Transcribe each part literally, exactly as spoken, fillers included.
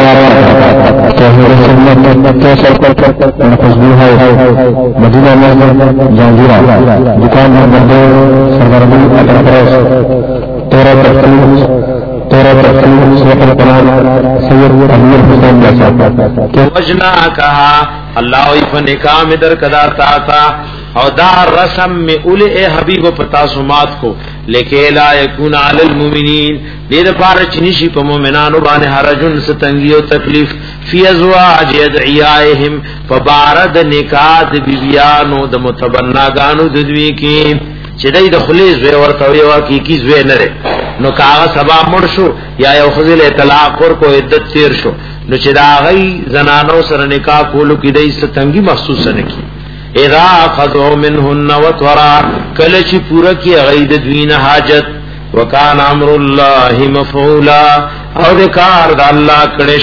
तौहीद सुन्नत के सर पर खुशबू है मदीना में जहांगीरा दुकान नंबर दो सरदारबी अटरप्रेस तेरह तकलीफ तेरह तकलीफ सैयद कलाम सैयद अमीर हुसैन जैसा वजना कहा अल्लाह इफन काम इधर कदा ताता और दार रसम में उले ए हबीब पता सुमात को लेके ला यकून अलल मुमिनीन दे पार चनिशी प मोमिनानो बाने हरजुन से तंगियो तकलीफ फी अज़वाज यदइयाहिम फबारद निकाद बिबियानो द मुतबन्ना गानो ददवी की चदई द खलीज वे और तवेवा की किस वे नरे नो कागा सबा मुरशो या यो खजिल तलाक और को इद्दत तीर शो नो चदा गई जनानो सर निकाह कोलु की दई से तंगी महसूस न की इरा खदो मिनहुन वतरा कलची पूरा की गईद द्वीन हाजत वकान अमरुल्लाहि मफऊला और कार द अल्लाह कड़े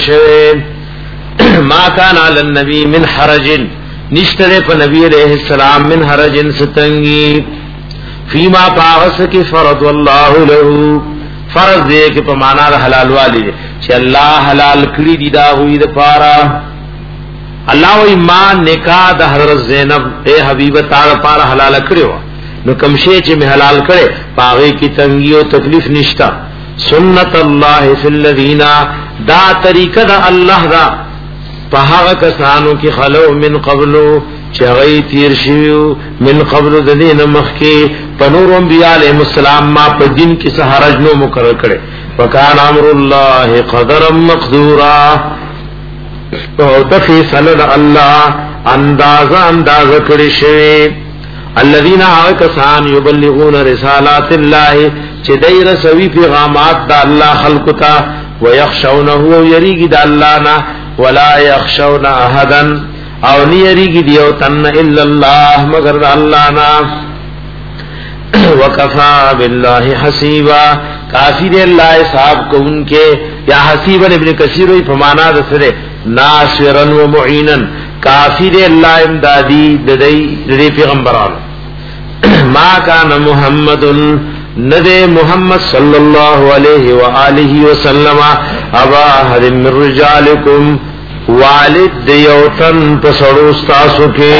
शवे मा कान अलन नबी मिन हरजिन निश्तरे प नबी अलैहि सलाम मिन हरजिन सतंगी फीमा पावस की फरद अल्लाहु लहू फर्ज दे के पमाना हलाल वाली छे अल्लाह हलाल कड़ी दीदा हुई द पारा अल्लाह ईमान निकाह द हजरत ज़ैनब ए हबीब तार पारा हलाल करियो नो कमशे चे में हलाल करे पावे की तंगी और तकलीफ निष्ठा सुन्नत अल्लाह फिल लदीना दा तरीका दा अल्लाह दा पहाग कसानों की खलो मिन कबलो चगई तीर शिव मिन कबलो ददीन मखके पनूर अंबिया अलैहिस्सलाम मा प दिन की सहरजनो मुकर्रर करे वकान अमरुल्लाह क़दरम मक़दूरा तो दफी सलन अल्लाह अंदाजा अंदाजा करे शे अल्लज़ीना कसान युबल्लिगून रिसालातिल्लाह चिदई रसवी पैगामात दा अल्लाह खल्कुता व यखशौनहु यरीगी दा अल्लाह ना वला यखशौन अहदन और नी यरीगी दियो तन इल्लल्लाह मगर अल्लाह ना वकफा बिल्लाहि हसीबा काफी दे अल्लाह साहब को उनके या हसीबन इब्न कसीर ही फमाना दसरे नासिरन व मुईनन काफी दे अल्लाह इमदादी ददई ददई पैगंबरान मा कान मुहम्मदुन नदे मोहम्मद सल्लल्लाहु अलैहि व आलिहि वसल्लम अबा हरिम मिर रिजालिकुम वालिद दियोतन पसड़ोस्तासु के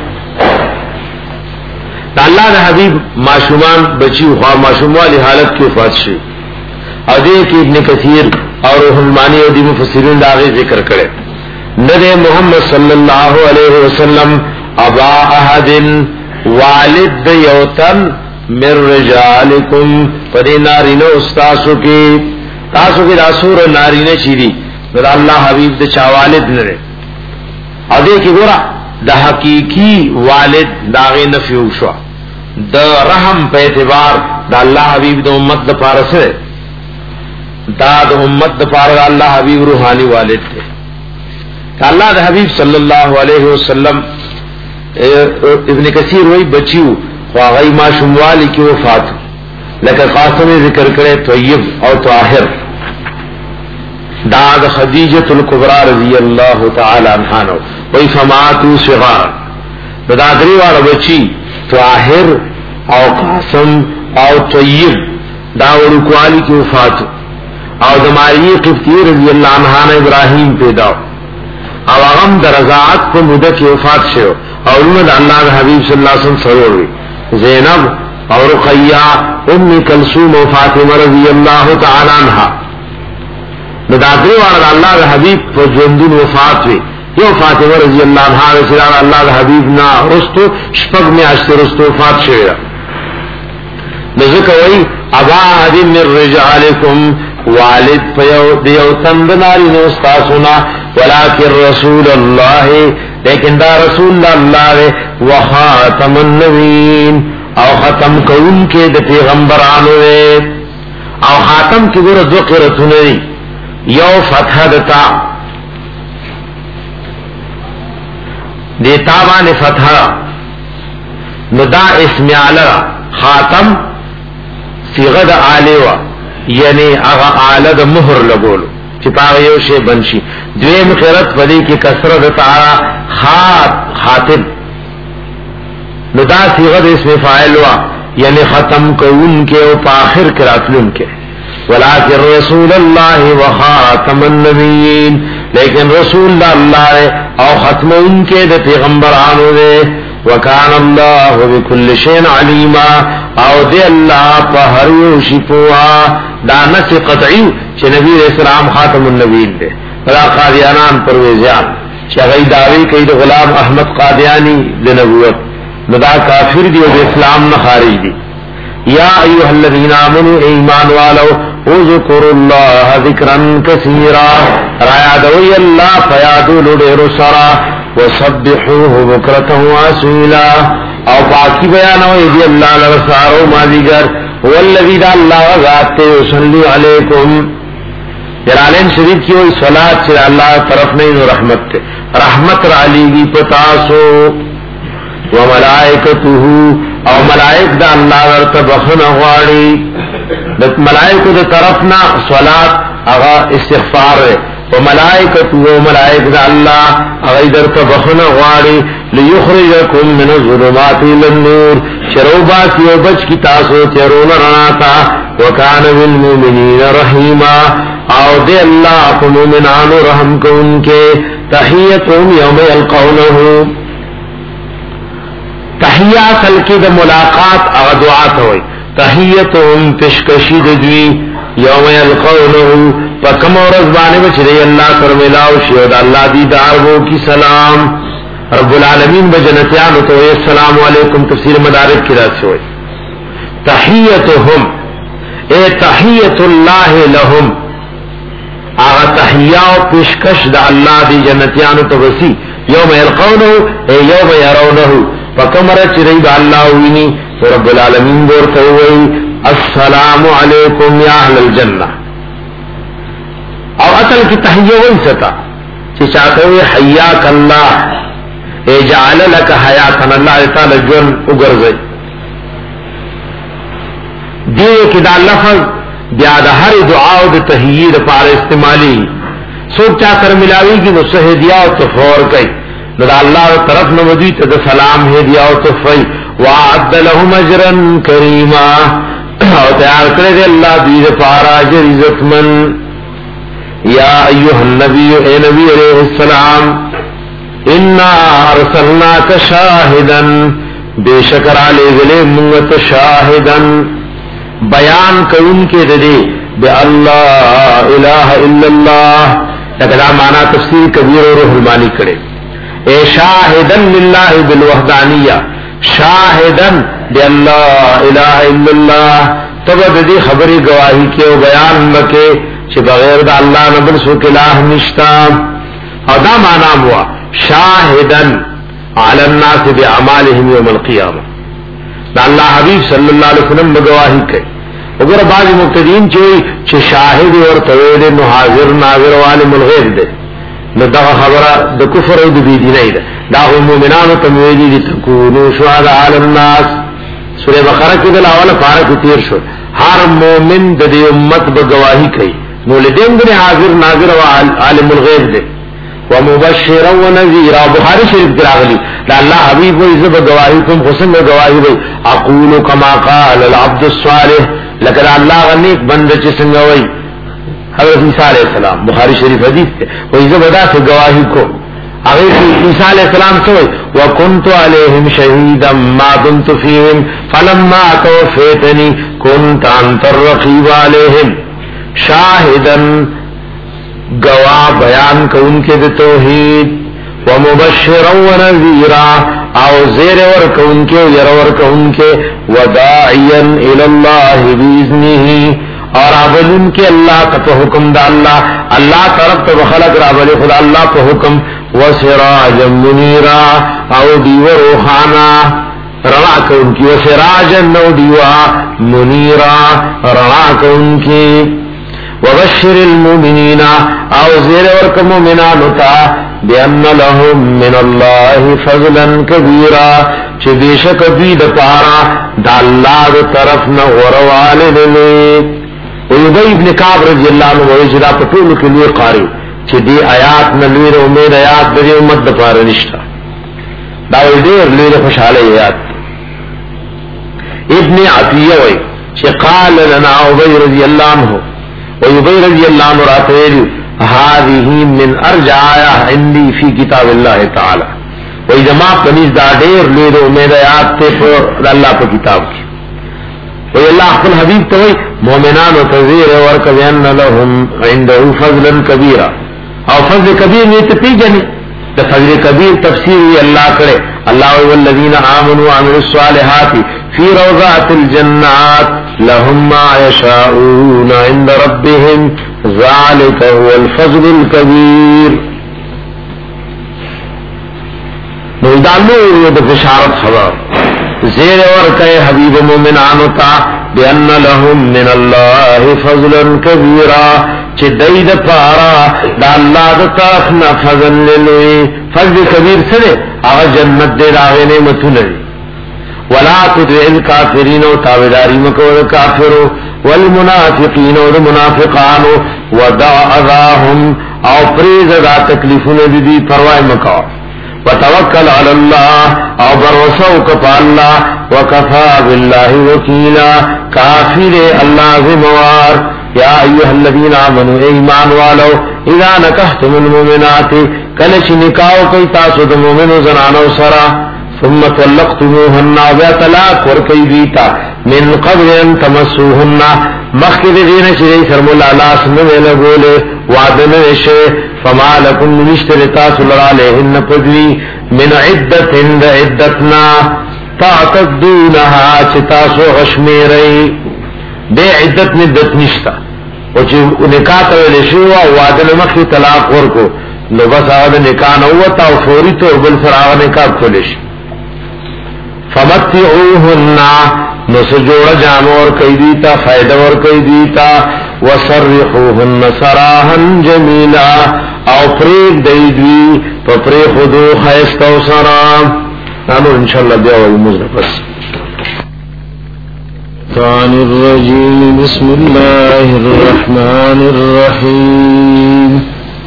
अल्लाह ने हबीब माशूमान बची ख्वा माशूम वाली हालत की वफात से अदे की इब्न कसीर और हुलमानी और मुफस्सिरीन दावे जिक्र करे नबी मोहम्मद सल्लल्लाहु अलैहि वसल्लम अबा अहदिन वालिद यौतन मिर रिजालिकुम पदे नारीनो उस्तासु की तासु की रासूर नारीने चीरी मेरा अल्लाह हबीब दे चावालिद नरे अदे की गोरा द हकीकी वालिद दागे नफी उशवा द रहम पे एतबार द अल्लाह हबीब द उम्मत द पारस है दाद उम्मत द पार अल्लाह हबीब रूहानी वालिद थे अल्लाह द हबीब सल्लल्लाहु अलैहि वसल्लम इब्न कसीर वही बचियो वागई माशूम वाली की वफात लेकिन कासम जिक्र करे तय्यब और ताहिर दाद खदीजतुल कुबरा रजी अल्लाह तआला अन्हा वही फमातु सिगार दादरी वाला बची ताहिर और कासम और तय्यब दावरुक वाली की वफात और दमारी किफ्ती रजी अल्लाह अन्हा ने इब्राहिम पैदा और अगम दरजात को मुद्दत की वफात से और उन्होंने अल्लाह के हबीब सल्लल्लाहु अलैहि वसल्लम सरोर हुई ज़ैनब और रुक़य्या उम्मी कलसूम और फातिमा रज़ी अल्लाह तआला अन्हा दादरी वाला अल्लाह के हबीब को जुंदुन वफात हुई यो फातिमा रज़ी अल्लाह अन्हा से अल्लाह के हबीब ना रुस्तो शपग में आश्ते रुस्तो वफात से नज़क वही अबा हदीम मिर रिजालिकुम वालिद पयो दियो तंद नारी ने उस्ता सुना वलाकिर रसूल अल्लाह लेकिन दा रसूल अल्लाह वे व खातमुन नबीन और खत्म कौन के द पैगंबरान वे और खातम की गुर दो क़िरतुन यो फतह दता देता बाने फतह नदा इसम आला खातम सिगद आलेवा यानी अगा आलद मुहर लगोलो चिपायो शे बंशी द्वेम क़िरत वली की कसरत तारा खात खातिब नदा सिगद इसमें फाइल हुआ यानी खत्म को उनके और आखिर किरात उनके वलाकिर रसूल अल्लाह व खातमुन नबीयीन لیکن رسول اللہ ہے او ختم ان کے دے پیغمبرانو دے وکان اللہ بكل شيء علیما او دے اللہ پا ہر یو شپوا دانس قطعی چھ نبی علیہ السلام خاتم النبیین دے فلا قادیانان پرویزیان چھ غی دعوی کئی دے غلام احمد قادیانی دے نبوت ندا کافر دی و دے اسلام نخارج دی یا ایوہ الذین آمنوا ایمان والو اذکروا اللہ ذکرا کثیرا رایادوی اللہ فیادو لڑیر سرا وسبحوه بکرتا واسویلا او باقی بیانوی دی اللہ لرسارو مادیگر والذی دا اللہ وذاتے وصلی علیکم جلالین شریف کی ہوئی صلاة چر اللہ طرف نہیں رحمت تے رحمت را علیگی پتاسو وملائکتہو او ملائک دا اللہ ورطا بخن غواری دا ملائکو دا طرفنا صلاة اغا استغفار ہے وملائکتو وملائک دا اللہ اغا در تا بخن غواری لیخرجکم من الظلمات للنور شروبات و بچ کی تاسو تیرون رناتا وکان بالمومنین رحیما او دے اللہ کو مومنان رحم کو ان کے تحیتهم یوم یلقونہو تحیہ اصل کی دا ملاقات اغا دعات ہوئی تحیتهم پیشکشی دوی یوم یلقونہو فکم اور ازبانے بچرے اللہ سر ملاو شیود اللہ دیدار وہ کی سلام رب العالمین بجنتیان تو السلام علیکم تفسیر مدارک کی رات سے ہوئی تحیتهم اے تحیت اللہ لهم آغا تحیہ و پیشکش دا اللہ دی جنتیان تو بسی یوم یلقونہو اے یوم یرونہو فکم رچرے با اللہ ہوئینی تو رب العالمین بورتا ہوئی السلام علیکم یا اہل الجنہ اور اصل کی تحیہ وہی ستا چی چاہتے ہوئے حیاک اللہ اے جعل لکا حیاتن اللہ تعالی جن اگرزئی دیئے کہ دا لفظ بیاد ہر دعاو دا تحییر پار استعمالی سوک چاہ کر ملاوی کی نصح دیاو تفور کئی دا اللہ طرف نمدوی تا دا سلام ہے دیاو تفوی وعد لهم اجرا کریما اور تیار کرے دے اللہ دید پارا اجر عزت من یا ایوہ النبی اے نبی علیہ السلام انا ارسلناک شاہدا بے شکر علی گلے منت شاہدا بیان کون کے دے بے اللہ الہ الا اللہ لکہ مانا تفسیر کبیر و روح المانی کرے اے شاہدا للہ بالوحدانیہ شاہدن بے اللہ الہ الا اللہ تب دی خبری گواہی کے و بیان مکے چھ بغیر دا اللہ نبل سوک الہ نشتا اور دا مانا ہوا شاہدن علی الناس بعمالہم یوم القیامہ دا اللہ حبیب صلی اللہ علیہ وسلم بگواہی کے اگر بعض مقتدین چوئی چھ شاہد اور طویل نو حاضر ناظر وعالم الغیب دے نو دا خبرہ دا کفر او دا بیدی نہیں دے دا مومنان تمویلی دی تکونو شہد علی الناس سورہ بقرہ کی دل اول پارک تیر شو ہر مومن دا دی امت بگواہی کئی مولدین دن حاضر ناظر و عالم الغیب دے ومبشرا و نذیرا بخاری شریف کراغلی دا اللہ حبیب و عزب گواہی کم حسن گواہی بھئی اقولو کما قال العبد الصالح لکن اللہ غنیک بند چسنگوئی حضرت عیسیٰ علیہ السلام بخاری شریف حدیث تے و عزب ادا سے گواہی کو اگر عیسیٰ علیہ السلام سوئی وکنت علیہم شہیدا ما دمت فیہم فلما توفیتنی کنت انت الرقیب علیہم شاہدن گواہ بیان کو ان کے توحید ومبشرا ونذیرا او زیر ور کو ان کے يرور کو ان کے وداعیا الی اللہ باذنہ اور ابل ان کے اللہ کا حکم دا اللہ اللہ طرف تو خلق رابل خدا اللہ کو حکم وسراجا منیرا او دیو روحانا رڼا کو ان کی وسراجا نو دیوا منیرا رڼا کو ان کی وبشر المؤمنین او زیر ورک مومنان تا بان لهم من الله فضلا کبیرا چه بیشک بید پارا دا اللہ دا طرف نغوروال دلی ویبی ابن کعب رضی اللہ عنہ ویجدا پتولو کے لیے قاری چه دی آیات نلویر امید آیات دی امت دا پارا نشتا داوی دیر لیر خوشحال آیات ابن عطیہ وی چه قال لنا عبی رضی اللہ عنہ ویبی رضی اللہ عنہ راتویلی هذه من ارجع عندي في كتاب الله تعالی و اجماع پنیز دا ډیر لوی امید آیات ته په الله په کتاب کې و الله خپل حبیب ته وای مؤمنان او تذیر ورک بیان لهم عنده فضلا کبیرا او فضل کبیر نه ته پیژنې د فضل کبیر تفسیر وی الله کړي الله والذین آمنوا وعملوا الصالحات فی روضات الجنات لهم ما یشاءون عند ربهم ذلك هو الفضل الكبير. نو دالو د بشارت خبر زیر ورکه حبیب مومنانو تا بان لهم من الله فضلا كبيرا چې دای د پارا د الله د طرف نه فضل لوی فضل کبیر سره هغه جنت دې راغې نعمتونه ولا تدع الكافرين وتابعداري مکو کافرو والمنافقين والمنافقان ودع اذاهم او پریز دا تکلیفون دی پروائی مکو وتوکل علی اللہ او بروسو کپا اللہ وکفا باللہ وکیلا کافر اللہ ذموار یا ایوہ الذین آمنوا ایمان والو اذا نکحتم المؤمنات کلچ نکاو کئی تاسو دا مومن و زنانو سرا ثم طلقتموهن وبیا طلاق ورکی دیتا من قبل ان تمسوهن مخکد دین شری سرمول علاس نویل گولے وعدن وشے فما لکن نشترتا سلر علیہن پدوی من عدت اند عدتنا تعتدونها چتاسو غشمیرئی بے عدت ندت نشتا وچی نکاتا ویلے شوا وعدن مخی طلاق ورکو نو بس آغا نکاح نووتا و فوری طور بل سر آغا نکاح کھولش فمتعوهن نسجوڑ جامور کئی دیتا فائدہ ور کئی دیتا وسرحوهن سراحا جمیلا او پریگ دیدوی پپریگ خودو خیستا و سرام نانو انشاءاللہ بیاوی مزرفس الشیطان الرجیم بسم اللہ الرحمن الرحیم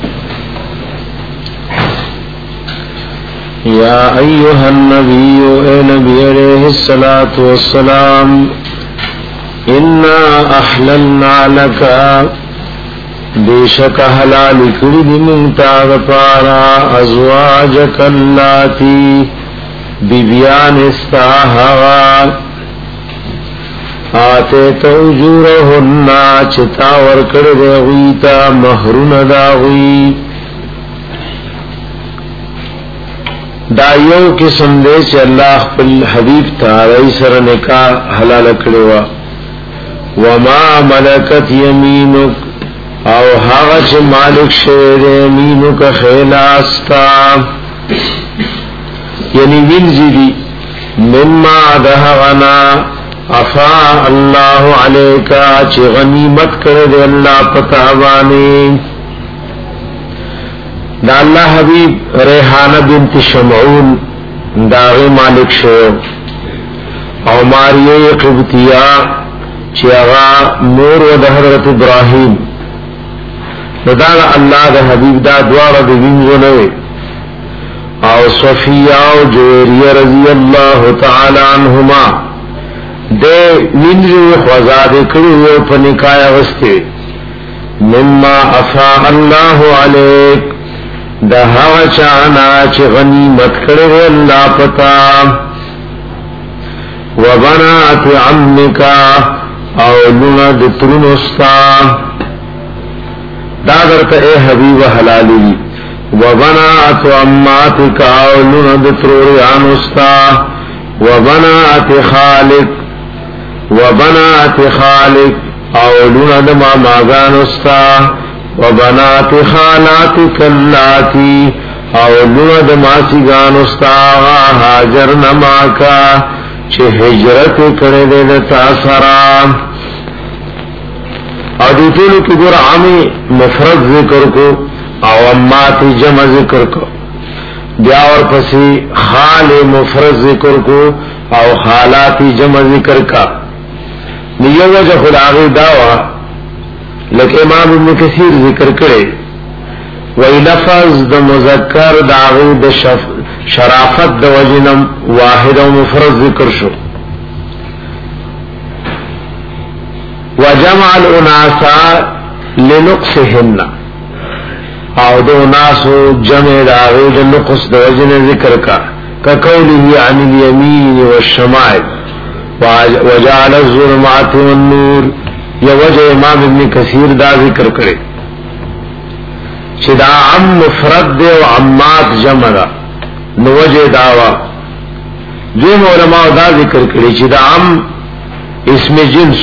یا ایها النبی اے نبی علیہ الصلاة والسلام انا احللنا لکا بیشک حلال کرد منتاغ پارا ازواجک اللاتی بیبیان استاہوا آتے توجورہن چتا worker they غیتا مہرون the غی the you قسم دے چې الله خپل حبیب تعالی سره نکاح حلال کړو وما ملکت یمینک او هغه چې مالک شه یمینک خلاستا یعنی وینځي دي مما دهغنا افا الله علیکا چې غنیمت کړی دی الله پتا باندې دا اللہ حبیب ریحانہ بنت شمعون داغی مالک شو او ماریه قبطیہ چی اغا نور و دا حضرت ابراہیم دا اللہ دا حبیب دا دوار دا وینزو نوے او صفیہ و جویریہ رضی اللہ تعالی عنہما دے وینزو خوزاد کرو پنکایا وستے مما افا اللہ علیک دا هوا چانا چه غنیمت کرده اللہ پتا و بنات عمکا او لنا دترنستا دا درتا اے حبیب حلالی و بنات عماتکا او لنا دتروریانستا و بنات خالق و بنات خالق او لنا دماماغانستا وبنات خالاتک اللاتی او لند ماسیگان استاغا حاجر نماکا چه حجرت کرده دتا سرام او دیتونو کی گر عامی مفرد ذکر کو او امات جمع ذکر کو بیاور پسی خال مفرد ذکر کو او خالاتی جمع ذکر کا نیو وجہ خلاغی داوا لکه امام ابن کثیر ذکر کرے وی لفظ د مذکر داغی د شرافت د وجنم واحد و مفرد ذکر شو وجمع الاناسا لنقصهن او دو ناسو جمع دا غید نقص دا وجن ذکر کا کقوله عن الیمین والشمائل وجعل الظلمات والنور یا وجہ امام ابن کثیر دا ذکر کرے چدا عم مفرد دے و عمات جمع دا نو وجہ داوا جو علماء دا ذکر کرے چدا عم اسم جنس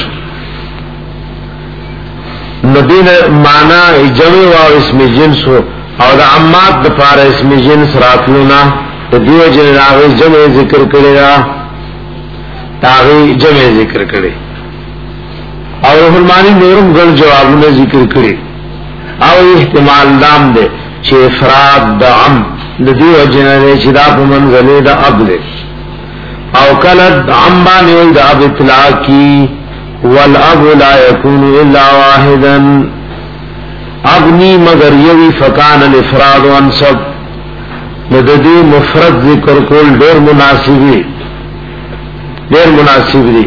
ندین معنی جمع و اسم جنس او دا عمات دا پارا اسم جنس راتلونا دا دیو جن راغی جمع ذکر کرے دا تاغی جمع ذکر کرے اور روح المانی نورم گن جوابوں ذکر کرے او احتمال دام دے چھ افراد دا عم دا دیو جن دے چدا پا منزلے دا اب دے او کلد عم بانی وی دا اب اطلاع کی والاب لا يكون الا واحدا ابنی مگر یوی فکان الافراد وانصب نددی مفرد ذکر کول دیر مناسبی دیر مناسب دی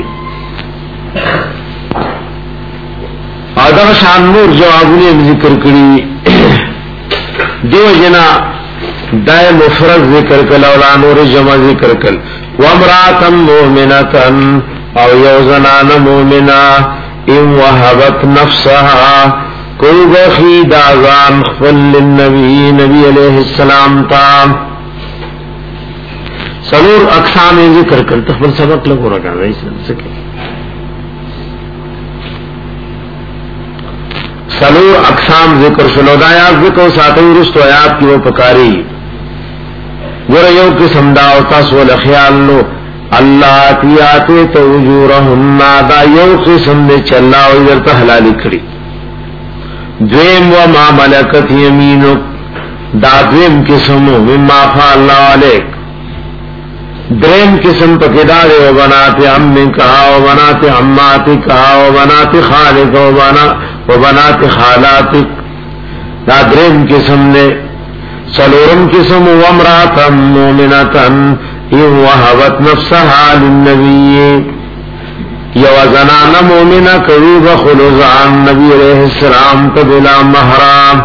آدم شان نور جوابونی ذکر کری دیو جنا دائے مفرد ذکر کل اولا نور جمع ذکر کل وامراتم مومنتن او یوزنان مومنا ام وحبت نفسها کوئی بخی دازان خفل للنبی نبی علیہ السلام تام سلور اقسام ذکر کر تخبر سبق لگو رکھا رہی سکے سلور اقسام ذکر شلو دایات ذکر ساتوی رست و آیات کی وہ پکاری گورا یو قسم داوتا سول خیال لو اللہ تیاتے توجورہن دا یو قسم دے چلا و ادھرتا حلالی کری دویم و ما ملکت یمینک دا دویم قسمو مما فا اللہ علیک درین قسم پکدار و بنات عمین کہا و بنات عماتی کہا و بنات خالق و بنات و بنات خالاتک دا درین قسم دے سلورم قسم و امراتا مومنتا این وحبت نفسها للنبی یو زنان مومنہ قریب خلوز عن نبی علیہ السلام تبلا محرام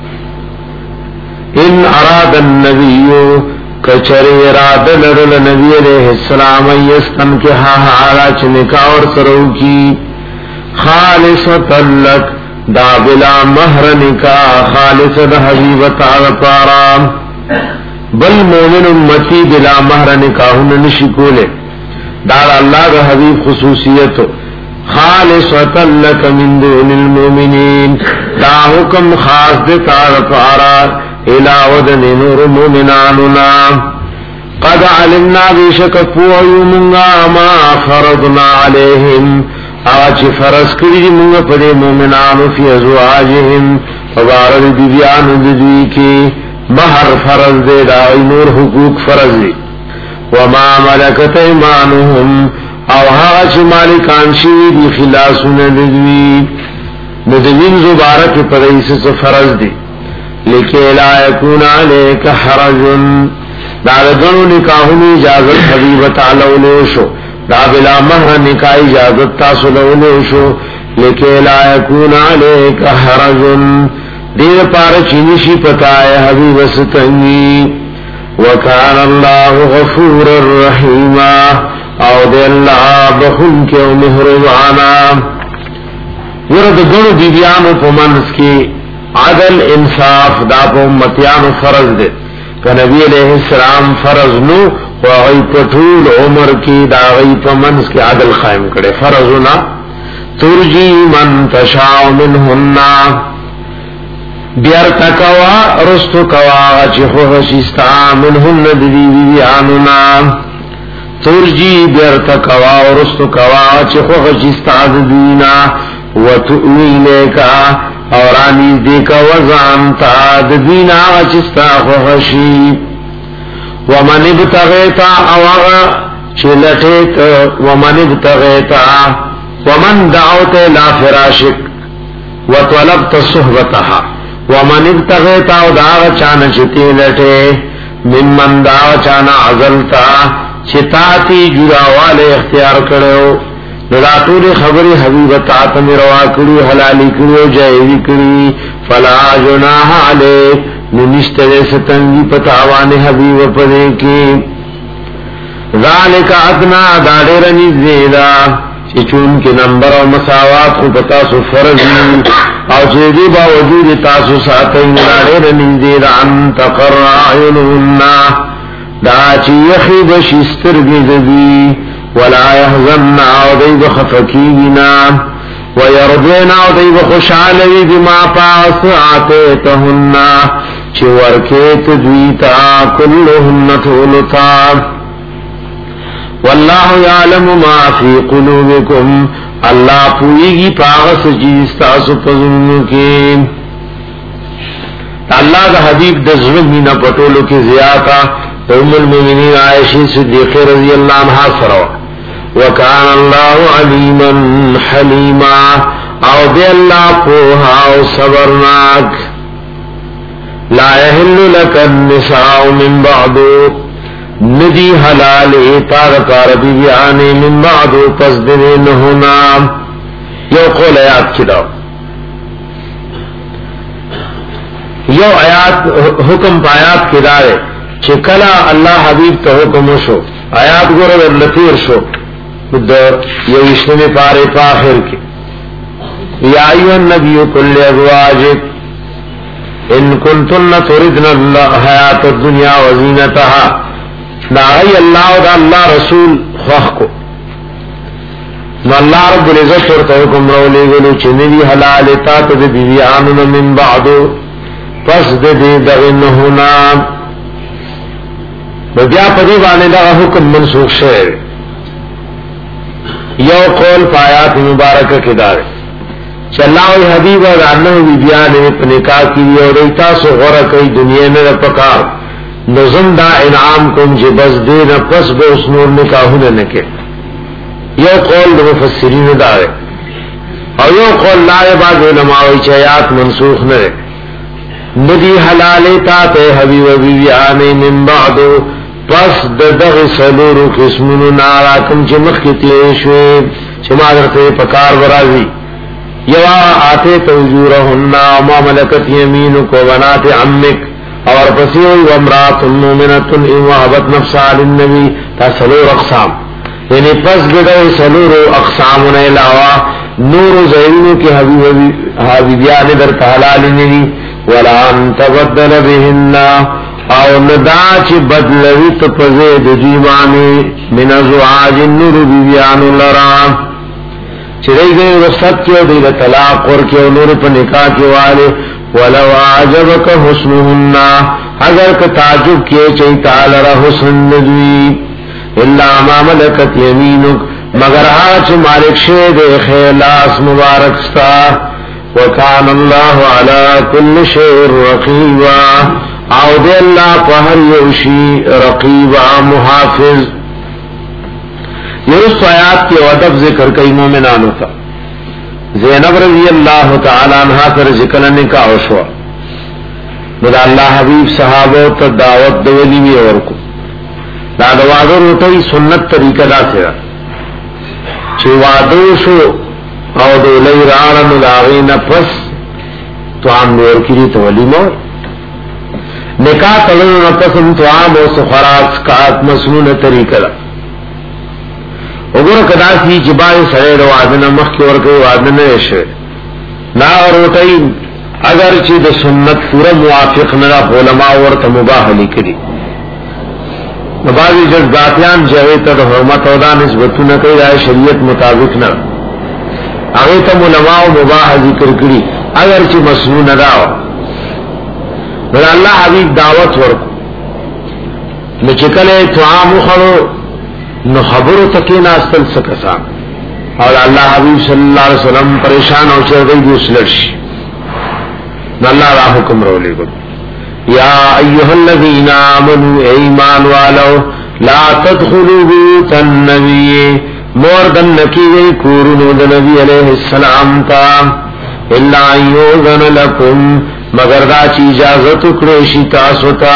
ان اراد النبی کچری اراد لرل نبی علیہ السلام یستن کے ہا حالا چنکا اور سرو کی خالصتا لک دا بلا مہر نکاح خالص دا حبیبت آغپارا بل مومن امتی بلا مہر نکاحن نشکولے دار اللہ دا حبیب خصوصیت خالصتا لک من دون المومنین دا حکم خاص دیتا آغپارا الہودن نور مومناننا قد علمنا بیشک پوئیو منگا ما فرضنا علیہم آج فرض کری منگا پدے مومنانو فی ازواجہم فبارد بیبیان ددوی کی مہر فرض دے دائی نور حقوق فرض دے وما ملکت ایمانہم او آج مالکان شوی دی خلاسون ددوی ندوین زبارت پدیس فرض دے لکے لا یکون علیک حرجن دارگنو نکاحنی اجازت حبیب تعالی لیشو دا بلا مہر نکاح اجازت تاسلو لیشو لکے لا یکون علیک حرجن دیر پار چینشی پتائے حبیب ستنگی وکان اللہ غفور الرحیم او دے اللہ بخن کے مہربانا ورد گنو بیبیانو پمنس کی عدل انصاف دا پا امتیانو فرض دے کہ نبی علیہ السلام فرض نو و غی پٹول عمر کی دا غی پا منس کی عدل قائم کرے فرضنا ترجی من تشاء منہننا بیار تکوا رستو کوا چی خوشستا منہن دی بیانونا ترجی بیار تکوا رستو کوا چی خوشستا دینا و تؤوی لیکا اور آنیز دیکا وزانتا دینا چستا خوشی ومن ابتغیتا اوغا چلٹیت ومن ابتغیتا ومن دعوت لا فراشک وطلبت صحبتها ومن ابتغیتا و داغ چانا چتی لٹے ممن داغ چانا عزلتا چتاتی جراوال اختیار کرو نراتور خبری حبیب تعتم روا کری حلالی کری و جائزی کری فلا جناح علی ننشتر ستنگی پتاوان حبیب پدے کی ذالک ادنا دادر نزیدہ چون کے نمبر و مساوات کو پتا سو فرضی او چیدی باوجود تاسو ساتین دادر نزیدہ ان تقر آئنهن دا چی یخی بشستر گزدی ولا يحزن او دیب خفکینا ويرضين او دیب خوشحالوی بما پاس آتیتهن چی ورکیت دویتا کلهن طولتا والله يعلم ما في قلوبكم الله پوئیگی پاغس جیستاسو پزنو کی اللہ دا حبیب دا ظلم مینا پٹولو کی زیادہ ام المؤمنین عائشہ صدیقہ رضی اللہ عنہ سروا وکان اللہ علیما حلیما او دے اللہ پوہا او صبرناک لا یحل لک النساء من بعدو ندی حلال تارکار بیبیانے من بعدو پس دنے نہونا یو قول آیات کداو یو آیات حکم پایات کدارے چکلا اللہ حبیب تا حکم شو آیات گورو لطیر شو یو اشنمی پارے پاخر کی یا ایوہ النبی کل ازواجک ان کنتن تردن اللہ حیات الدنیا وزینتها ناغی اللہ دا اللہ رسول خوخ کو نو اللہ رب العزت ورطا حکم رو لے گلو چنوی حلالتا تا دا بیویانون من بعدو پس دا دے دغنہونا بیا پدی بانے دا حکم منسوخ شہر یو قول پایات مبارکہ کے دارے چلاو حبیب اور انہو بیبیانے پنکا کی اور ایتا سو غرقی دنیا میں پکار نظم دا انعام کم جی بس دین پس بے اس نور نکاہون نکے یو قول دا مفسرین دارے اور یو قول لائے بعض علماء چیات منسوخ نرے ندی حلالے تاتے حبیب بیبیانے من بعدو پس دغ سلورو قسمونو نارا کم چه مخیطی شوی چه مادرتے پکار برازی یوا آتے توجورہن وما ملکت یمینک و بنات عمک اور پسیوی وامرات مومنت ان وحبت نفسا للنبی تا سلور اقسام یعنی پس دغ سلورو اقسامون علاوہ نور زہرینو کی حبیبیان در تحلال نبی ولا ان تبدل بهن او ندا چی بدلوی تپزید جیوانی من ازواج النور بیبیانو لرام چی رئی گئی وسط کیو دیل طلاق ورکیو نور پا نکاح کیوالے ولو عجبک حسنهن اگر کا تعجب کیے چی تعالی حسن ندوی اللہ ما ملکت یمینک مگر آج مالک شید خیلاس مبارک ستا وکان اللہ علی کل شیر رقیبا او دے اللہ پہر یوشی رقیبا محافظ یرست آیات کے ودف ذکر کئی مومنانو تا زینب رضی اللہ تعالی عنہ کر ذکر نکاح شوا بدا اللہ حبیب صحابہ تا دعوت دولی بھی ورکو دا دوادو روٹی سنت طریقہ دا سرا چی وادو شو او دولی رارن داغین پس تو عام نور کری تو ولی مور نکاح تلن نفسم تو عام و سخراک سکات مسنون طریقہ دا اگر کدا سی جبای سریر وعدنا مخی ورکی وعدنا نشوے نا روٹی اگر چی دا سنت پورا موافق ندا علماء ورطا مباح لکری نبازی جذباتیان جویتا دا حرمت و دا نسبتو نکی دا شریعت مطابق نا اغیتا علماء مباح ذکر کری اگر چی مسنون داو نو اللہ حبیب دعوت ورکو نو چکلے توعام خلو نو خبرو تکین آستل سکسان اور اللہ حبیب صلی اللہ علیہ وسلم پریشان ہو چل گئی دوس لڑشی نو اللہ را حکم رو لے گل یا ایوہ الذین آمنوا ایمان والو لا تدخلوا بیوت النبی موردن نکی گئی کورنو دا نبی علیہ السلام تا الا ایوذن لکم مگر دا چی اجازت اکڑوشی تاسوتا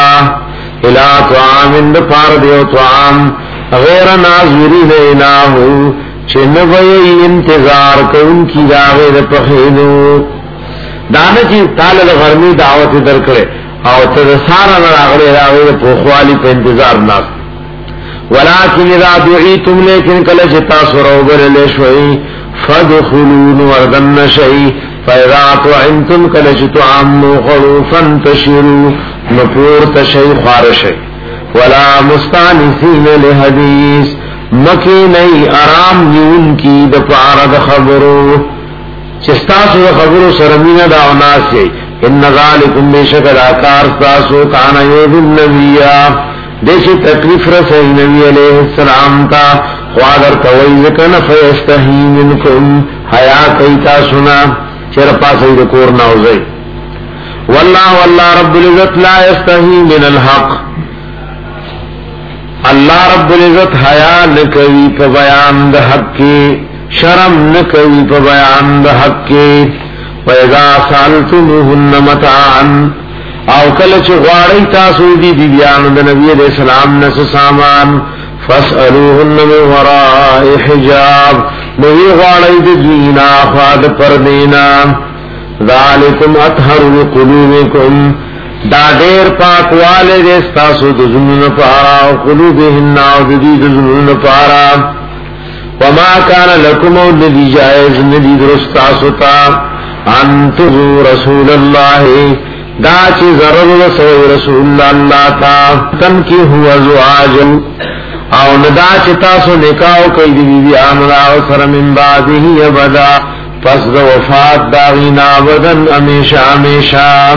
الہ طعام اند پار دیو طعام غیر ناظرین اناہو چې نه وي انتظار کوونکی راغی د پخېدو دانه چې تعالی د غرمې دعوت درکړي او ته سارا راغلی راغی په خوالي په انتظار ناس ولكن اذا دعيتم لیکن کله چې تاسو راوګرل شوي فادخلوا وردن شيء فاذا طعمتم کله چې طعام خلوفا تشروا نپور تشي خارشي ولا مستانسين لحديث مکی نئی آرام نیون کی د پاره د خبرو چستاسو د خبرو سرمینه دا وناسي ان ذالکم بشکر اکار تاسو کان یذ النبی دیشی تکلیف رسول نبی علیہ السلام تا خوادر کوي ځکه فیستحی منکم حیا کوي تاسو نه چر پاسې د کور نه وځي والله والله رب العزت لا یستحی من الحق اللہ رب العزت حیا نکوی پا بیان دا حق کی شرم نکوی پا بیان دا حق کی وَإِذَا سَأَلْتُمُوهُنَّ مَتَاعًا او کلچ غواری تاسو دی دی بیان دا نبی علیہ السلام نس سامان فَاسْأَلُوهُنَّ مِنْ وَرَاءِ حِجَاب نبی غواری دی دینا خواد پردینا ذَلِكُمْ أَطْهَرُ لِقُلُوبِكُمْ دا دیر پاکواله دې تاسو د زمونږ پارا او قلوبهن او د دې د زمونږ پارا وما كان لكم الذي جائز ندی درست تاسو ته انتو رسول الله دا چې ضرر رسول رسول الله تا تن کی هو زواج او ندا چې تاسو نکاح کوي د بیان او سره من بعده ابدا پس د وفات دا غینا بدن همیشه همیشه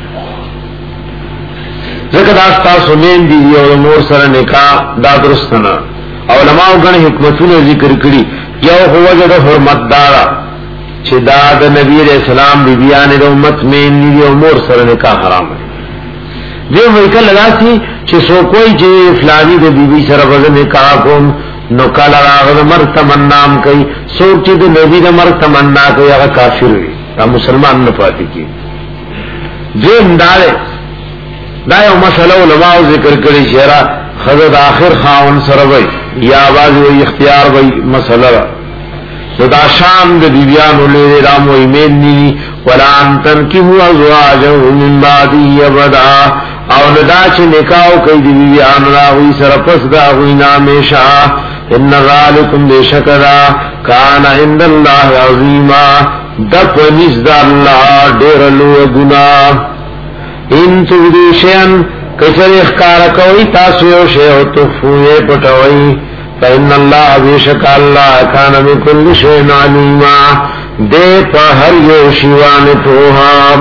ذکر داستا سنین دی او مور سره نکاح دا درست نه علماء غن حکمتونه ذکر کړي یو هو د حرمت دارا چې دا د نبی رسول الله بی بیان د امت مین دی او مور سره نکاح حرام دی دی وکړه لاسي چې سو کوئی چې فلانی د بیبي سره وځ نکاح کوم نو کله راغله مر تمنام کوي سوچ چې د نبی د مر تمنا کوي هغه کافر وي دا مسلمان نه پاتې کی دین داله دا یو مسله علماء ذکر کړي چې را خزه د اخر خاون سره وي یا باز وي اختیار وي مسله دا شان د بیبيانو له رام و ایمن ني ولا ان تنكحوا ازواجه من بعد ابدا او ندا چې نکاح کوي د بیبيانو راوي سره پس دا وي نامشا ان ذالکم بشکرا کان عند الله عظیما د پنځ د الله ډېر لوی ګناه ان تبدو شیئن کسر اخکار کوئی تاسو یو شیئو تخفوئے پٹوئی فإن اللہ بیشک اللہ کان بکل شیئن علیما دے پا ہر یو شیوان پوہا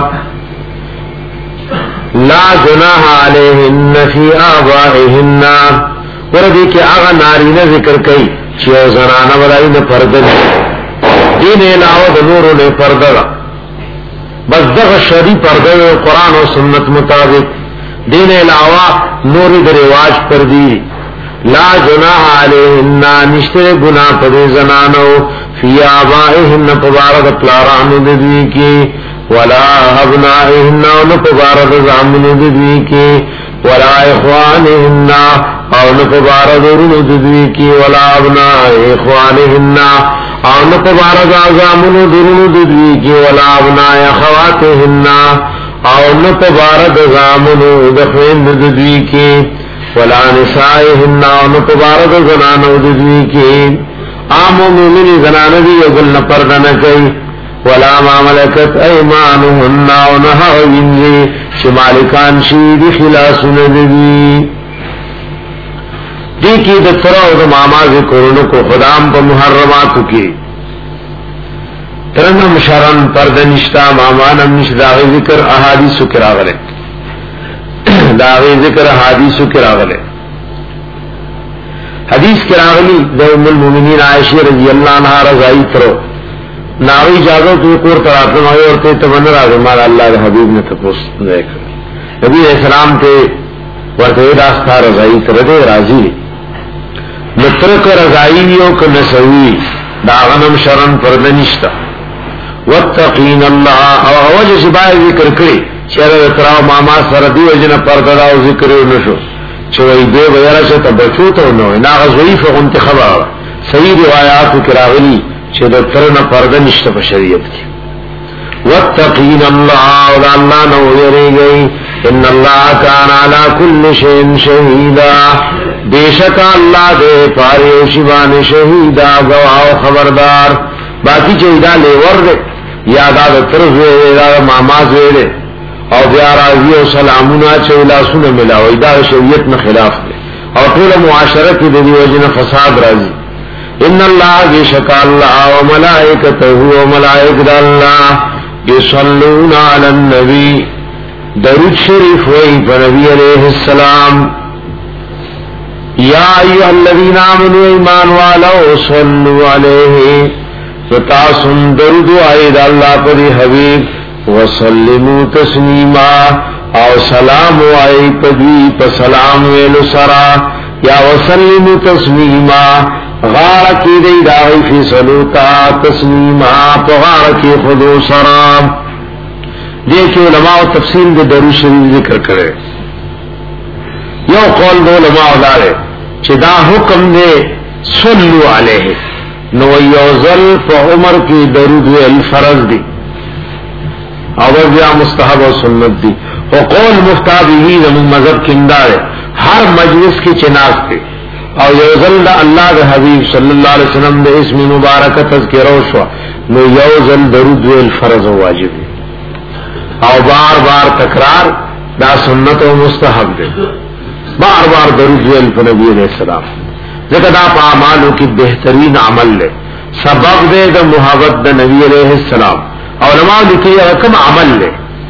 لا جناح علیہن فی آبائہن وردی کہ آغا نارین ذکر کئی چیو زنانا ولائن پردن دین علاوہ دنورو نے پردن بس دغه شری پرده قرآن و سنت مطابق دین علاوہ نوری در رواج پر دی لا جناح علیہن نشتر گناہ پدے زنانو فی آبائہن پبارد پلارانو ددوی کی ولا ابنائہن اون پبارد زامنو ددوی کی ولا اخوانہن اون پبارد ارنو ددوی کی ولا ابناء اخوانہن او نو پبارد آزامنو درنو ددوی کی ولا ابناء خواتهن او نو پبارد آزامنو دخوین ددوی کی ولا نسائهن او نو پبارد زنانو ددوی کی آمو مومنی زنانو دی اگل نپردن کئی ولا ما ملکت ایمانهن او نحوین دی شمالکان شید خلاسن ددوی دی کی دکترہ او دا ماما ذکرونو کو خدام پا محرماتو کی ترنم شرن پردنشتا مامانم نش داغی ذکر احادیثو کراغلے داغی ذکر احادیثو کراغلے حدیث کراغلی دا ام المومنین عائشی رضی اللہ عنہ رضائی ترو ناغی اجازو تو کور تراتم آئے اور تے تمنر آگے مالا اللہ دا حبیب نے تپوس دیکھ نبی علیہ السلام تے ورطوی داستا رضائی تردے راضی نترک رضائیو کنسوی داغنم شرن پردنشتا واتقین اللہ او اوجه سبای ذکر کری چیر اتراو ماما سردی وجن پردداو ذکر نشو چوئی بے ویرا چتا بچوتو نوی ناغ ضعیف غنت خبر صحیح روایات کې راغلي چې د ترنه پرده نشته په شریعت کې. واتقین الله او الله نو یریږي ان الله کان علی کل شیء شهیدا بیشک الله دې پاره شی باندې شهیدا گواه او خبردار. باقی چې دا لیور دې یاد دا تر زوی دا ماماز ویلې او بیا راځي او سلامونه چې لاسونه ملاوي دا شریعت نه خلاف دی او ټول معاشره کې د دې وجنه فساد راځي. ان الله بیشک الله او ملائکته او ملائکه الله یصلون علی النبی درود شریف وی پر نبی علیہ السلام. یا ایها الذین آمنوا ایمان والو صلوا علیہ فتاسم درود عید اللہ پر حبیب وسلموا تسلیما او سلام علی پدوی پسلام ویلو سرا یا وسلموا تسلیما غار کی دی داغی فی سلوتا تسلیما پغار کی خدو سرام. دیکھو علماء و تفصیل دے درود شریف ذکر کرے. یو قول دو علماء دارے چی دا حکم دے صلو علیہ نو یوزل پا عمر کی درود الفرض دی اور بیا مستحب و سنت دی. و قول مفتابی زمین مذہب کندارے ہر مجلس کی چناس تے او یوزل دا اللہ دا حبیب صلی اللہ علیہ وسلم دا اسم مبارک تذکرہ شوا نو یوزل درود الفرض واجب دی او بار بار تکرار دا سنت و مستحب دے. بار بار درود ویل پر نبی علیہ السلام ذکر دا پا اعمالو کی بہترین عمل لے سبب دے دا محبت دا نبی علیہ السلام. علماء لکی رقم عمل لے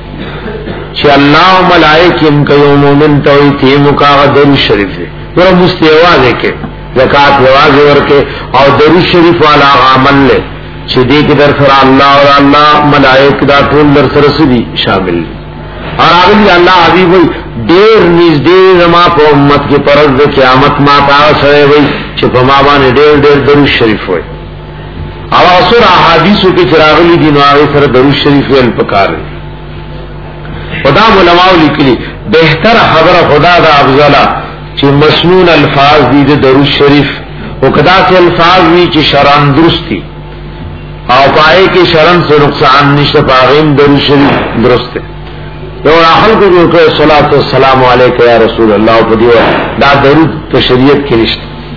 چی اللہ و ملائکم کیو مومن توی تیمو کاغا درود شریف دے ذرا مستیوازے کے زکاة وازے ورکے او درود شریف والا عمل لے چی دے کی در سر اللہ اور اللہ ملائک دا طول در سر سدی شامل لے. اور آگلی اللہ حبیب ہوئی دیر نیز دیر زما پا امت کی پرد قیامت ما پاس ہے ہوئی چی پا مابان دیر دیر درود شریف ہوئی. او اصور احادیثو کی چراغلی دین و آگی سر درود شریف ہوئی الپکار ہے. خدا علماء لکلی بہتر خبر خدا دا افضلہ چی مسنون الفاظ دی دا درود شریف و کدا سے الفاظ دی چی شران درستی او پائے کی شرن سے نقصان نشت پاغیم درود شریف درست ہے. تو راحل کو جو کہ صلاۃ والسلام علیکہ یا رسول اللہ کو دیو دا درود تو شریعت کی نشت.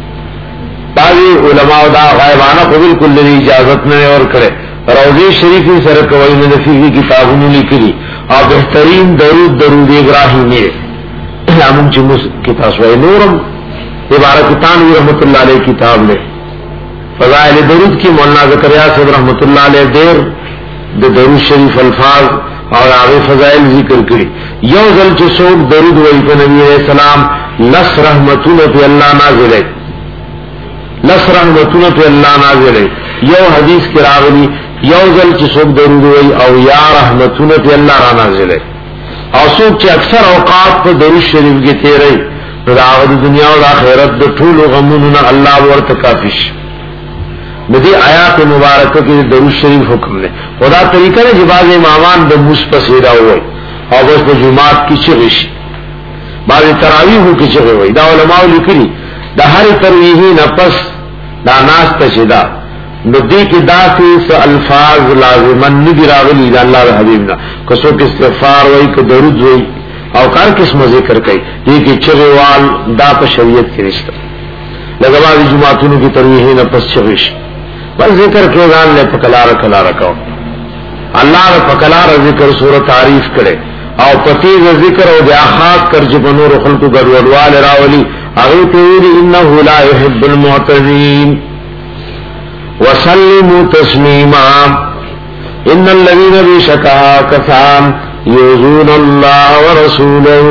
بعضی علماء دا غائبانہ کو بالکل لی اجازت نہ اور کرے روضی شریفی سر کوئی نفی کی کتابوں نے لکھی اور بہترین درود درود ابراہیمی ہے امن چمس کتاب سوائے نورم عبارت تانوی رحمۃ اللہ علیہ کتاب لے فضائل درود کی مولانا زکریا صاحب رحمۃ اللہ علیہ دیر دے درود شریف الفاظ اور آگے فضائل ذکر کری. یو ذل چسوک درود وی پہ نبی علیہ السلام لس رحمتون پہ اللہ نازل ہے لس رحمتون پہ اللہ نازل ہے. یو حدیث کی راغلی یو ذل چسوک درود وی او یا رحمتون پہ اللہ را نازل ہے. اور سوک چی اکثر اوقات پہ درود شریف کی تیرے راغد دنیا و آخرت دو طول و غموننا اللہ ورت کافش ندی آیات مبارکہ کی درود شریف حکم نے. خدا طریقہ نے جباز امامان دا موس پسیدہ ہوئے اور بس پہ جماعت کی چغش بعض تراویح کی چغے ہوئی دا علماء لکلی دا ہر ترویحی نفس دا ناس تشدہ ندی کی دا سی الفاظ لازمن نگی راغلی دا اللہ دا حبیبنا کسو کی استغفار ہوئی کہ درود ہوئی او کار قسم ذکر کئی یہ کی چغے وال دا پا شریعت کی رشتہ لگا بعض جماعتوں کی ترویحی نفس چغش بس ذکر کے گان لے پکلار کلار کہو اللہ نے پکلار ذکر سورت تعریف کرے او پتیز ذکر او دیاخات کر جب نور خلق گروڑوال راولی اغیطوری انہو لا يحب المعتذین وسلموا تسلیما ان الذین بشکا کسان یوزون اللہ ورسولہ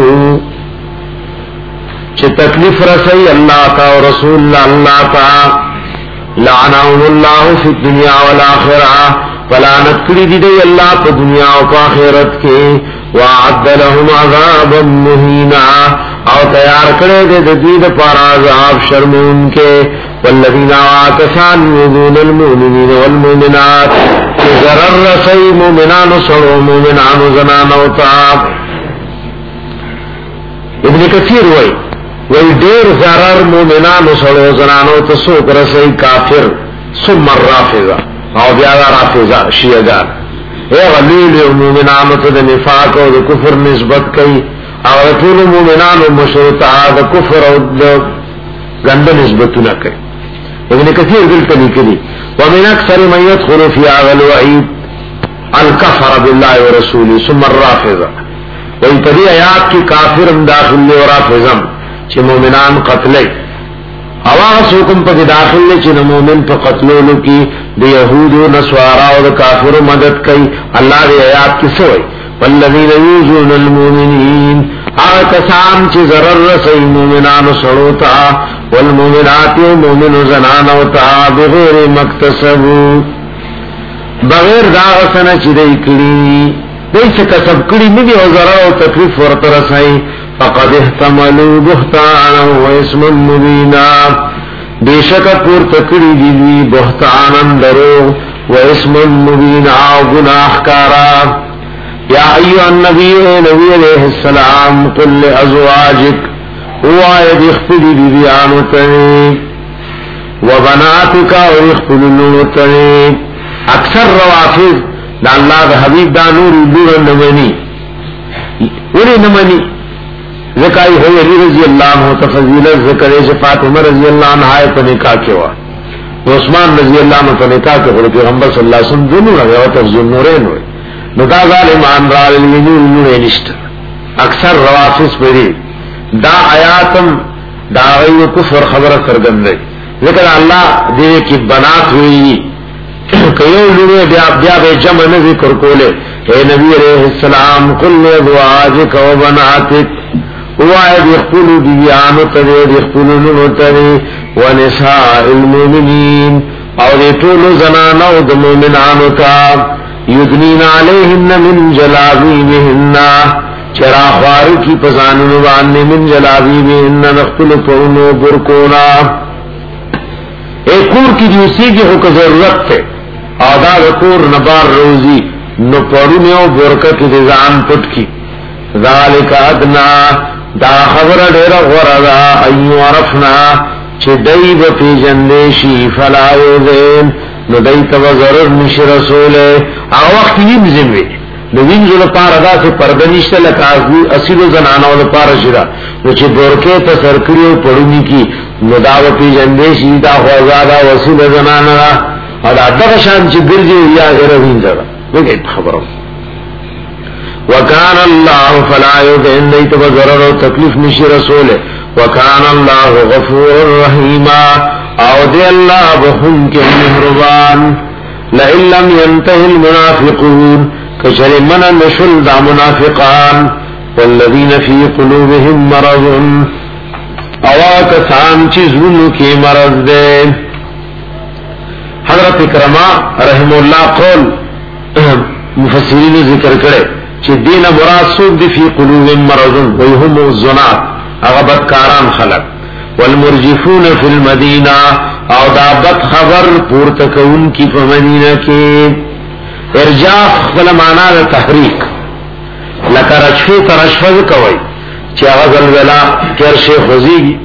چھ تکلیف رسی اللہ تا ورسول اللہ تا لعنهم اللہ فی الدنیا والآخرہ فلانت کری دی دی اللہ پا دنیا و پا آخرت کے وعد لهم عذابا مہینا او تیار کرے دے دید پار عذاب شرمون کے والذین آکسان یؤذون المؤمنین والمؤمنات ضرر رسی مومنان سرو مومنان زنان و تاب. ابن کثیر ہوئی وی دیر ضرر مومنانو سڑو زنانو تسوک رسی کافر ثم الرافضہ او بیادا رافضہ شیعگان اے غلیل مومنانو تا دا نفاق او دا کفر نسبت کئی او طول مومنانو مشروطا دا کفر او دا گند نسبتو نکئی ابن کثیر دلتا لکلی ومن اکثر من يدخل فی آغل وعید الکفر باللہ ورسولی ثم الرافضہ وی پدی آیات کی کافرم داخل لے ورافضم چی مومنان قتلے اواغس حکم پا داخل لے چی مومن پا قتلولو کی دی یہود و نسوارا و دی کافر مدد کئی اللہ دی آیات کی سوئی والذین یوزون المومنین آغا کسام چی ضرر رسی مومنان سڑوتا والمومنات مومن زنانوتا بغیر مکتسبو بغیر داغسنا چی دی کری دیسے کسب کری ندی و ضرر و تکلیف ورطرسائی فقد احتملوا بہتانا و اسم مبینا بیشک پور تکری دیوی بہتانا درو و اسم مبینا و گناہ کارا یا ایوہ النبی نبی علیہ السلام قل ازواجک او آئید اخفلی بیبیانو تنی و بناتکا و اخفلی نونو تنی اکثر روافظ دا اللہ دا حبیب دا نور دور نمانی ولی نمانی ذکائی ہوئی علی رضی اللہ عنہ تفضیلت ذکر ایسے فاطمہ رضی اللہ عنہ آئے پا نکاح کیوا عثمان رضی اللہ عنہ پا نکاح کے خود پیغمبر صلی اللہ علیہ وسلم دونوں رہے و تفضیل نورین ہوئے ندا ظالمان را علی نور نورین اشتا اکثر روافظ پری دا آیاتم دا غیو کفر خبر سرگن دے ذکر اللہ دیوے کی بنات ہوئی کئیو لوے بیا بیا بے جمع نہ ذکر کولے اے نبی علیہ السلام قل ازواجک و بناتک وائد یخپلو بیانو تدے یخپلو ننو تدے ونساء المومنین اور طول زنانو دا مومنانو تا یدنین علیہن من جلابیبہن چرا خوارو کی پزاننو باننے من جلابیبہن نخپلو پونو برکونا ایک کور کی دیوسی کی حق ضرورت تے آدھا کور نبار روزی نو پرونیو برکا کی دزان پٹ کی ذالک ادنا دا خبر دیر غردا ایو عرفنا چه دی بپی جندشی فلاو دین نو دی تب ضرر نش رسول آغا وقت نیم زنوی نو وینزو لپار دا سے پردنشتا لکا اصیل و زنانو لپار شدا نو چه برکے تا سرکریو پڑونی کی نو دا بپی جندشی دا خوزادا وصیل زنانا اور دا دغشان چه گرجی یا غیر وینزا وگئی خبرم وکان اللہ فلا یدعن دیت بضرر و تکلیف نشی رسول وکان اللہ غفور رحیما او دی اللہ بخون کے مہربان لئن لم ينتهي المنافقون کچر من نشل دا منافقان والذین فی قلوبهم مرض اوا کسان چیزونو کی مرض دے حضرت اکرما رحم اللہ قول مفسرین ذکر کرے چی دین مراد سوک دی فی قلوب مرض ویهم الزنات اغبت کاران خلق والمرجفون فی المدینہ او دا بد خبر پورتکون کی پا مدینہ کے ارجاف فلمانا دا تحریک لکا رجفی ترشفظ کوئی چی اغزل ولا کرش خوزیگی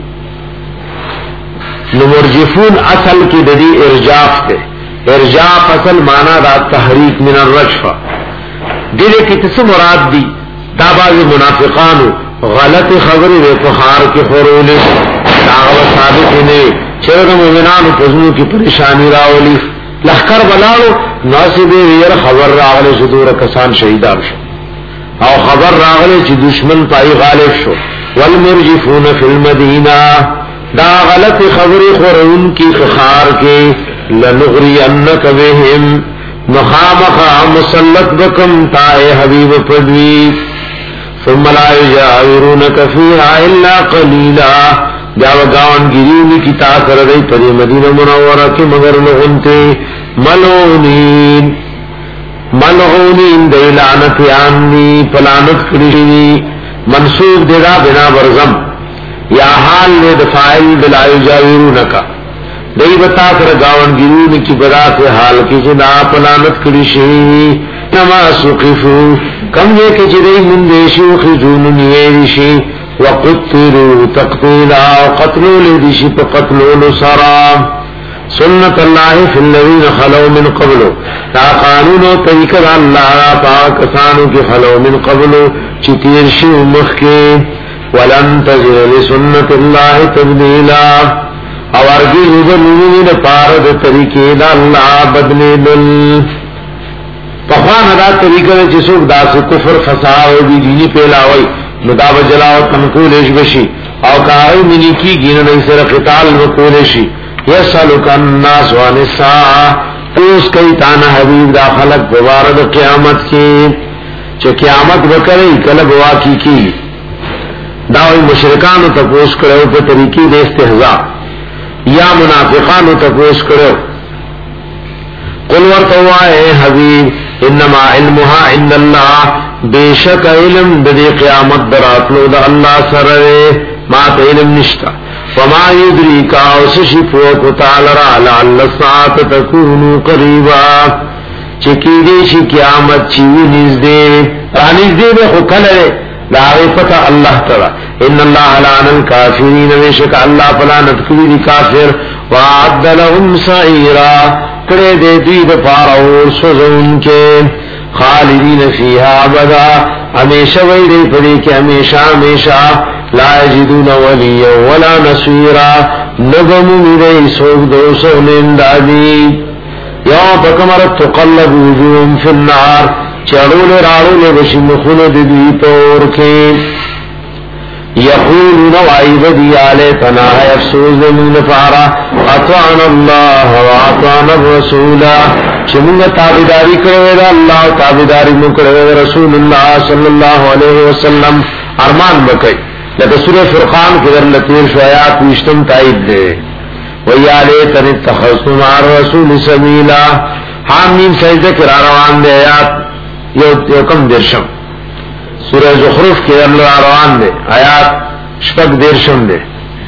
نمرجفون اصل کی ددی ارجاف تے ارجاف اصل مانا دا تحریک من الرجفہ دیلے کی تس مراد دی دا باز منافقانو غلط خبری دے پخار کے خورولے داغو ثابت نے چرد مومنانو پزنو کی پریشانی راولی لخکر بلاو ناصب ویر خبر راغلے صدور کسان شہیدان شو او خبر راغلے چی دشمن پائی غالب شو والمرجفون فی المدینہ دا غلط خبری خورون کی خخار کے لنغری انک بهم مخامخا مسلط بکم تائے حبیب پدوی ثم لا یجاورونک فیہا الا قلیلا جاو گاون گریونی کی تاثر دی پدی مدینہ منورہ کی مگر لغنتے ملعونین ملعونین دی لعنت آنی پلانت کرشنی منصوب دیدا بنا برزم یا حال نے دفائل بلا یجاورونکا دی بتا کر گاون گیرون کی بدا سے حال کی جنا پلانت کری شی نما سقفو کم یہ کہ جدی من دیشو خزون نیریشی وقتلوا تقتیلا قتلوا لدیشی پا قتلوا سرا سنت اللہ فی الذین خلو من قبلو تا قانون و طریقہ اللہ پاکسانو کی خلو من قبلو چی تیرشی مخ کے ولن تجد لسنت اللہ تبدیلا او ارگی زبنین پارد طریقے دا اللہ بدلی دل پخوان ادا طریقہ چی سوک دا سے کفر فساو دی دینی پیلاوی نداب جلاو تنکولش بشی او کاغی منی کی گینا نیسر قتال وکولشی یسالک الناس وان الساعه توس کئی تانا حبیب دا خلق ببارد قیامت کی چه قیامت بکرئی کلب واقعی کی داوی مشرکانو تپوس کرو پا طریقی دے استحضاء یا منافقانو تپوس کرو قل ورطوائے حبیب انما علمها عند اللہ بیشک علم دے قیامت دراتلو دا اللہ سرے ما تا علم نشتا وما یدریکا وسشی فوکو تعالی لعل الساعت تکونو قریبا چکی دیشی قیامت چیوی نزدے رانیز دے بے خکلے داغی پتا اللہ تعالی ان اللہ لعن الكافرین ویشک اللہ پلانت کبیری کافر وعد لهم سعیرا کرے دے دید پاراور سوزون کے خالدین فیہا ابدا ہمیشہ ویدے پڑے کہ ہمیشہ ہمیشہ لا یجدون ولیا ولا نصیرا نغم میرے سوگ دوسو نندادی یوم پکمرت تقلب وجوہم فی النار چڑول راڑول بشی مخون دی پور کے یقولون وعیبدی آلیتنا ہے افسوس من فارا اطعنا اللہ واطعنا الرسولا چمونگا تابداری کرے دا اللہ تابداری مکرے دا رسول اللہ صلی اللہ علیہ وسلم ارمان بکئی لکہ سورہ فرقان کے در لطیر شویات ویشتم تائید دے وَيَا لَيْتَنِ اتَّخَذْتُ مَعَ الرَّسُولِ سَبِيلًا حامیم سجدہ کرا روان دے آیات یو کم درشم سورہ زخرف کے در روان دے آیات شپک درشم دے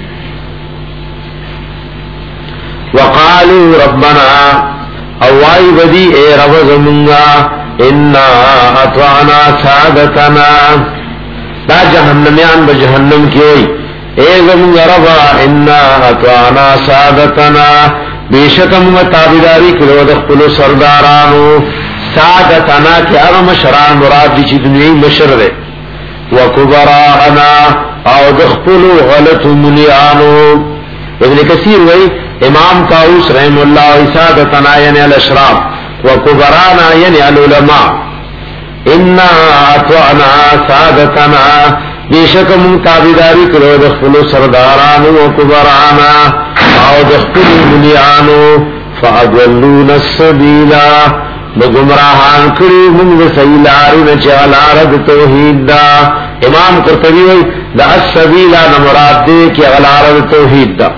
وَقَالُوا رَبَّنَا اوائی بدی اے رب زمونگا اِنَّا اَطْوَعْنَا سَعَدَتَنَا دا جہنمیان بجہنم کی ہوئی اے زمون ربا انا اطوانا سادتنا بیشکم و تابداری کرو دخپلو سردارانو سادتنا کی ارم شران مراد دی چی دنیای مشر دے و کبرانا او دخپلو غلط ملیانو ابن کثیر وی امام طاووس رحم اللہ سادتنا یعنی الاشراف و کبرانا یعنی العلماء انا اطوانا سادتنا بیشک من تابداری کرو دخلو سردارانو و کبرانا او دخلو ملیانو فاضلون السبیلا بگمراہان کری من وسیلاری نچالارد توحید دا امام قرطبی وی دا السبیلا نمراد دے کی غلارد توحید دا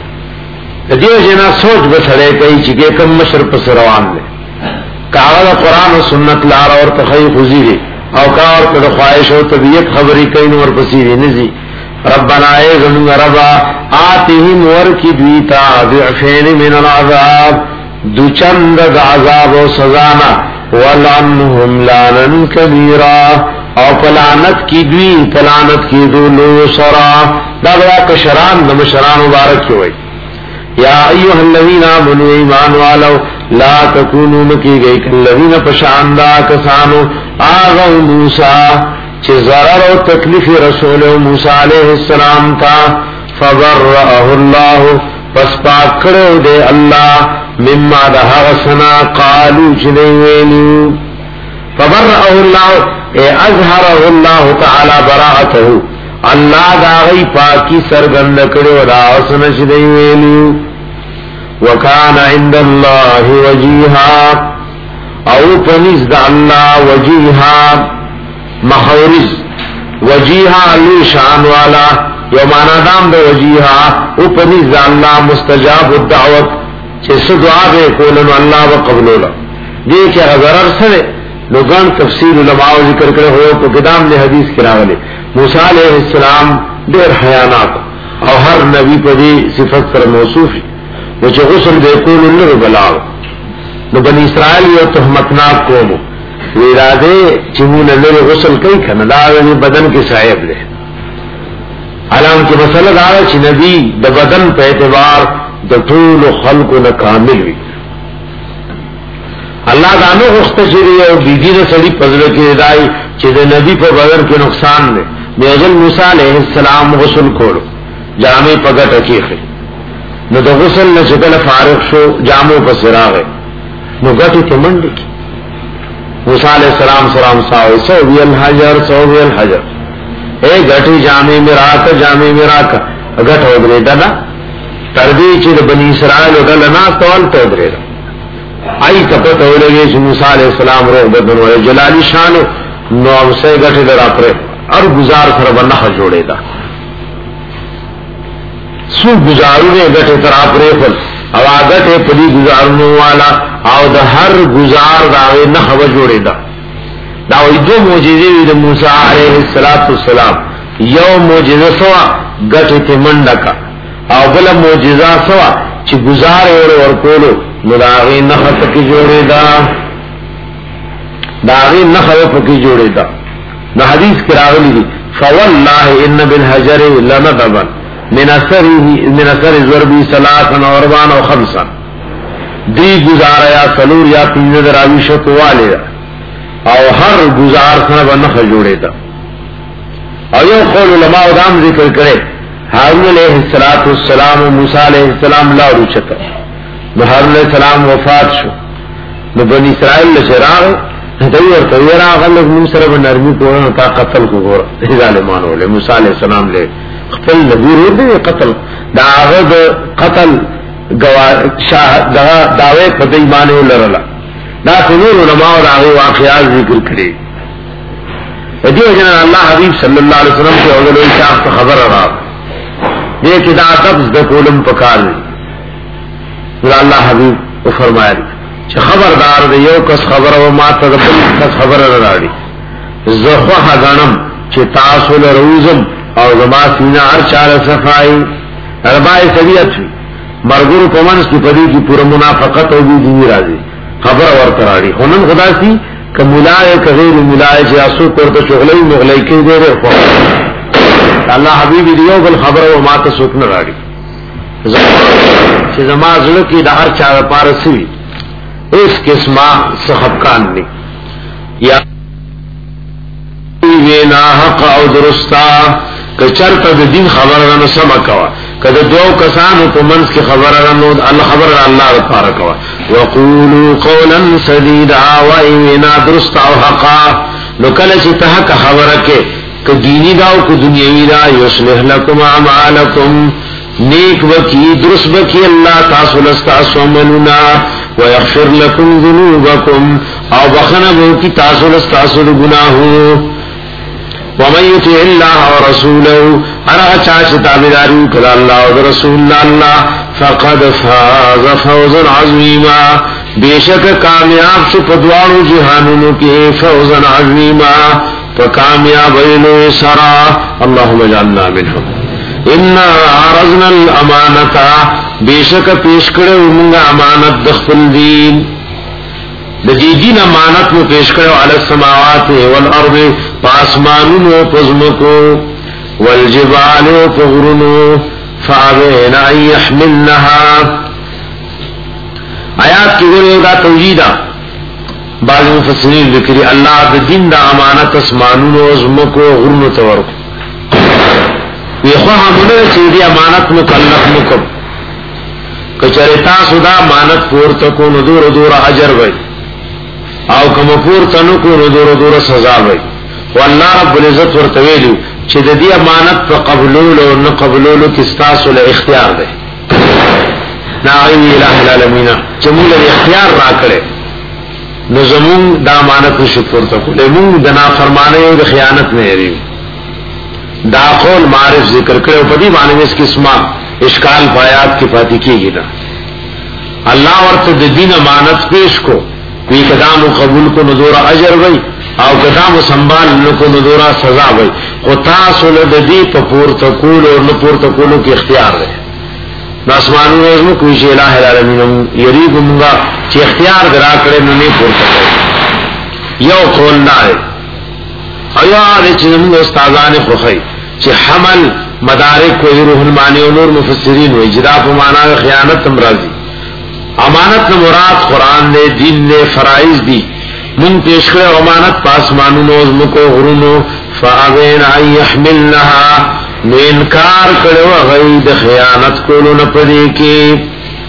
دیو جنا سوچ بسرے کئی چکے کم مشر پس روان دے کاغذ قرآن و سنت لارا اور تخیق وزیری او کار پر خواہش و طبیعت خبری کئی نور پسیری نزی ربنا اے زمین ربا آتیہم ورکی دویتا ضعفین من العذاب دو چند عذاب و سزانا ولعنہم لانا کبیرا او پلانت کی دوی پلانت کی دو لو سرا دا بیا کشران نمشران مبارک ہوئی یا ایوہ الذین آمنوا ایمان والو لا تکونو مکی گئی کالذین پشاندہ کسانو آغا موسیٰ چه ضرر و تکلیف رسول موسیٰ علیہ السلام تا فبرأہ اللہ پس پاک کرو دے اللہ مما دہا غسنا قالو چنے ویلیو فبرأہ اللہ اے اظہرہ اللہ تعالی براعتہو اللہ داغی پاکی سرگند کرو دا غسنا چنے ویلیو وکان عند اللہ وجیہا او پنیز دا اللہ وجیہا محورز وجیہا علی شان والا یو مانا دام دا وجیہا او پنیز دا اللہ مستجاب الدعوت چیس دعا بے کولن اللہ و قبلولا دیکھ اگر سرے لوگان تفسیر علماء ذکر کرے ہوئے تو قدام نے حدیث کراولے موسیٰ علیہ السلام دیر حیانات او ہر نبی پدی صفت سر موصوفی وچه غسل دے کولن لر بلاو نو بنی اسرائیل یو تهمتناک قومو ویرادے چمون لر غسل کئی کھنا لاغنی بدن کی صاحب لے کې مسله دا چې نبی د بدن په اعتبار د ټول خلقو نه کامل وي. الله دا نو غوښتي او بیبي د سړي پزړه کې دای چې د نبی په بدن کې نقصان نه دی. موسی علیہ السلام غسل کولو جامې په ګټه کې نو د غسل نه چې کله فارغ شو جامو په سراغه نو ګټه کې منډي موسی علیہ السلام سلام ساو سو وی الحجر سو وی الحجر اے ګټي جامې میرا ته جامې میرا کا ګټه ودرې دا تر دې چې د بنی اسرائیل ودلنا تول ته ودرې آئی کپت اولگی چې موسی علیہ السلام روح بدن وی جلالی شانو نو امسے ګټه درا پر اور گزار سره بنخ جوړې دا سو گزارونه ګټه ترا پرې فل او هغه په دې گزارونو والا او د هر گزار دا نه خو جوړې دا دا وې دوه معجزې د موسی عليه السلام یو معجزه سوا ګټه ته منډکا او بل معجزه سوا چې گزار اور ورکولو نو دا غي نه خط کې جوړې دا دا غي نه خو په کې جوړې دا نو حدیث کې راغلي دي فوالله ان بالحجر لنذبا من اثره من اثر ضربي ثلاثا واربعا وخمسا دی گزار یا سلور یا پینځه دراوی شتو والے او هر گزار سره باندې جوړې دا او یو قول علماء دام ذکر کړي هارون علیہ السلام او موسی علیہ السلام لا رچته نو هارون علیہ السلام وفات شو نو بنی اسرائیل له شراغ دوی ورته راغل موږ سره نرمي کوو تا قتل کوو ظالمانو له موسی علیہ السلام له خپل نبی ورته قتل دا هغه قتل گوا شاهد دا داوی په دې باندې ولرلا دا ټول علماء او هغه واقعات ذکر کړي دې وجه الله حبیب صلی الله علیه وسلم ته اول وی شاف خبر را دې چې دا تبز د کولم پکار دی الله حبیب او فرمایي چې خبردار دی یو کس خبر او ما ته بل کس خبر راړي زخه غنم چې تاسو له روزم او زما سینه هر چاره صفای اربای طبیعت مرګور کومنس کی پدی کی پورا منافقت او دی راځي خبر ورته راړي هنن خدا سي کمولای کغیر مولای جاسو کوته شغلې مغلای کې دی ورخو الله حبیب دیو بل خبر او ما ته سوک نه راړي چې زما زړه کې د هر چا لپاره سي اس قسمه صحبکان ني یا وینا حق او درستا کچرته د دین خبره نه سم کوا کله دوه کسانو په منځ کې خبره نه الله خبر الله لپاره کوا وقولوا قولا سديدا واینا درستا او حقا نو کله چې ته حق خبره کې ک دینی دا او ک دنیوي دا یصلح لكم اعمالکم نیک وکي درست وکي الله تاسو لستا سومننا ويغفر لكم ذنوبكم او بخنه وکي تاسو لستا سو ګناهو ومن يطع الله ورسوله ارا چاچ تابعداري کړه الله او رسول الله فقد فاز فوزا عظيما بیشک کامیاب شو په دوانو جهانونو کې فوزا عظيما فکامیاب ویلو سرا اللهم اجعلنا منهم ان عرضنا الامانه بیشک پیش کړو موږ امانت د خپل دین د دې دین امانت مو پیش کړو علی السماوات والارض پاسمانونو پزمکو والجبال فغرنو فابین ان يحملنها آیات کی ګورو دا توحیدا بعض مفسرین ذکر الله د دین د امانت اسمانونو پزمکو غرنو تور وی خو همونه چې دې امانت مکلف مکب کچره تاسو دا امانت پورته کو نو دور دور اجر وای او کوم پورته نو کو نو دور دور سزا وای والله رب العزت ورته ویلو چې د دې امانت په قبولولو او نه قبولولو کې تاسو له اختیار ده نعیم الہ العالمین چې موږ له اختیار راکړي نو زمون د امانت شکر ته کولې موږ د نافرمانی او د خیانت نه لري دا قول معرف ذکر کړو په دې باندې اس قسمه اشکال پایات کې پاتې کیږي دا الله ورته د دین امانت پیش کو وی قدم قبول کو نذور اجر وای او قدم سنبال کو نذور سزا وای خو تاسو له دې په پور تکول او نه پور تکولو کې اختیار ده ناسمانو نو کوئی شی الہ العالمین یریګمغا چې اختیار درا کړې نو نه پور تکول یو قول نه ایا دې چې موږ استادان خوخی چې حمل مدارک کوئی روح المانی او نور مفسرین وی جدا په معنا خیانت هم راځي. امانت نه مراد قران دې دین دې فرایض دي من پیش کړه امانت پاسمانونو زمکو غرونو فابین ان يحملنها نو انکار کړو غي د خیانت کولو نه پدې کې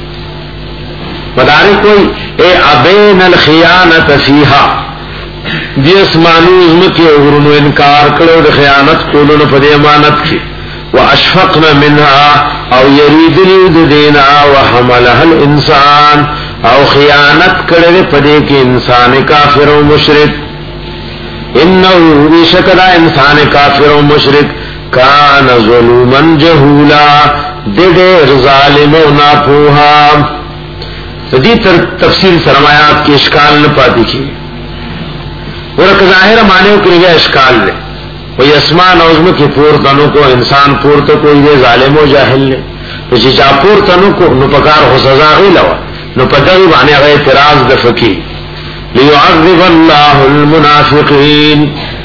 مدارک کوئی اے ابین الخیانت فیها دی اسمانو زمکو غرونو انکار کړو د خیانت کولو نه پدې امانت کې واشفقنا منها او یریدنی دینا وحملها الانسان او خیانت کړي پدې کې انسان کافر او مشرک انه بشکدا انسان کافر او مشرک کان ظلوما جهولا دې ظالم او ناپوها. دې تر تفصیل سرمایات کې اشکال نه پاتې کی ورکه ظاهر معنی کې اشکال نه وی اسمان اوزمو کی پور تنو کو انسان پور تو کوئی دے ظالم و جاہل لے تو چی چا پور تنو کو نو پکار خو سزا غی لوا نو پدغی بانے غی اعتراض دفکی لیعذب اللہ المنافقین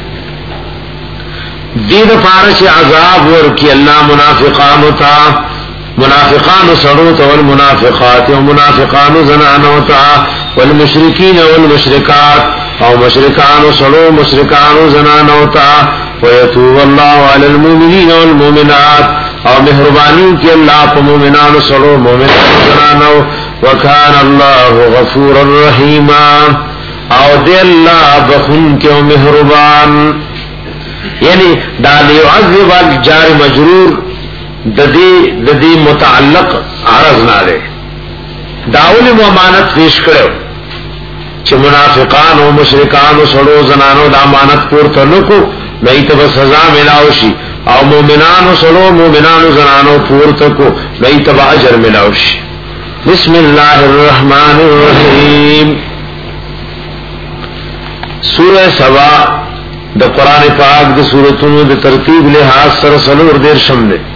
دید پارش عذاب ورکی اللہ منافقانو تا منافقان سڑوت والمنافقات والمنافقان زنانوتا والمشرکین والمشرکات او مشرکان سڑو مشرکان زنانوتا ويتوب الله على المؤمنين والمؤمنات او مہربانی کی اللہ په مومنانو سره مومنانو زنانو وکان الله غفورا رحیما او دی الله بخون کې او مهربان. یعنی دا یعذب الجار مجرور د دې د دې متعلق عرض نه ده داول امانت پیش کړو چې منافقان او مشرکان او سړو زنانو د امانت پورته نکو نہیں تو سزا ملاوشی او مومنانو سلو مومنانو زنانو پورتا کو نہیں تو اجر ملاوشی. بسم اللہ الرحمن الرحیم. سورہ سبا دا قرآن پاک دا سورتونو دا ترتیب لحاظ سر سلور دیر شم دے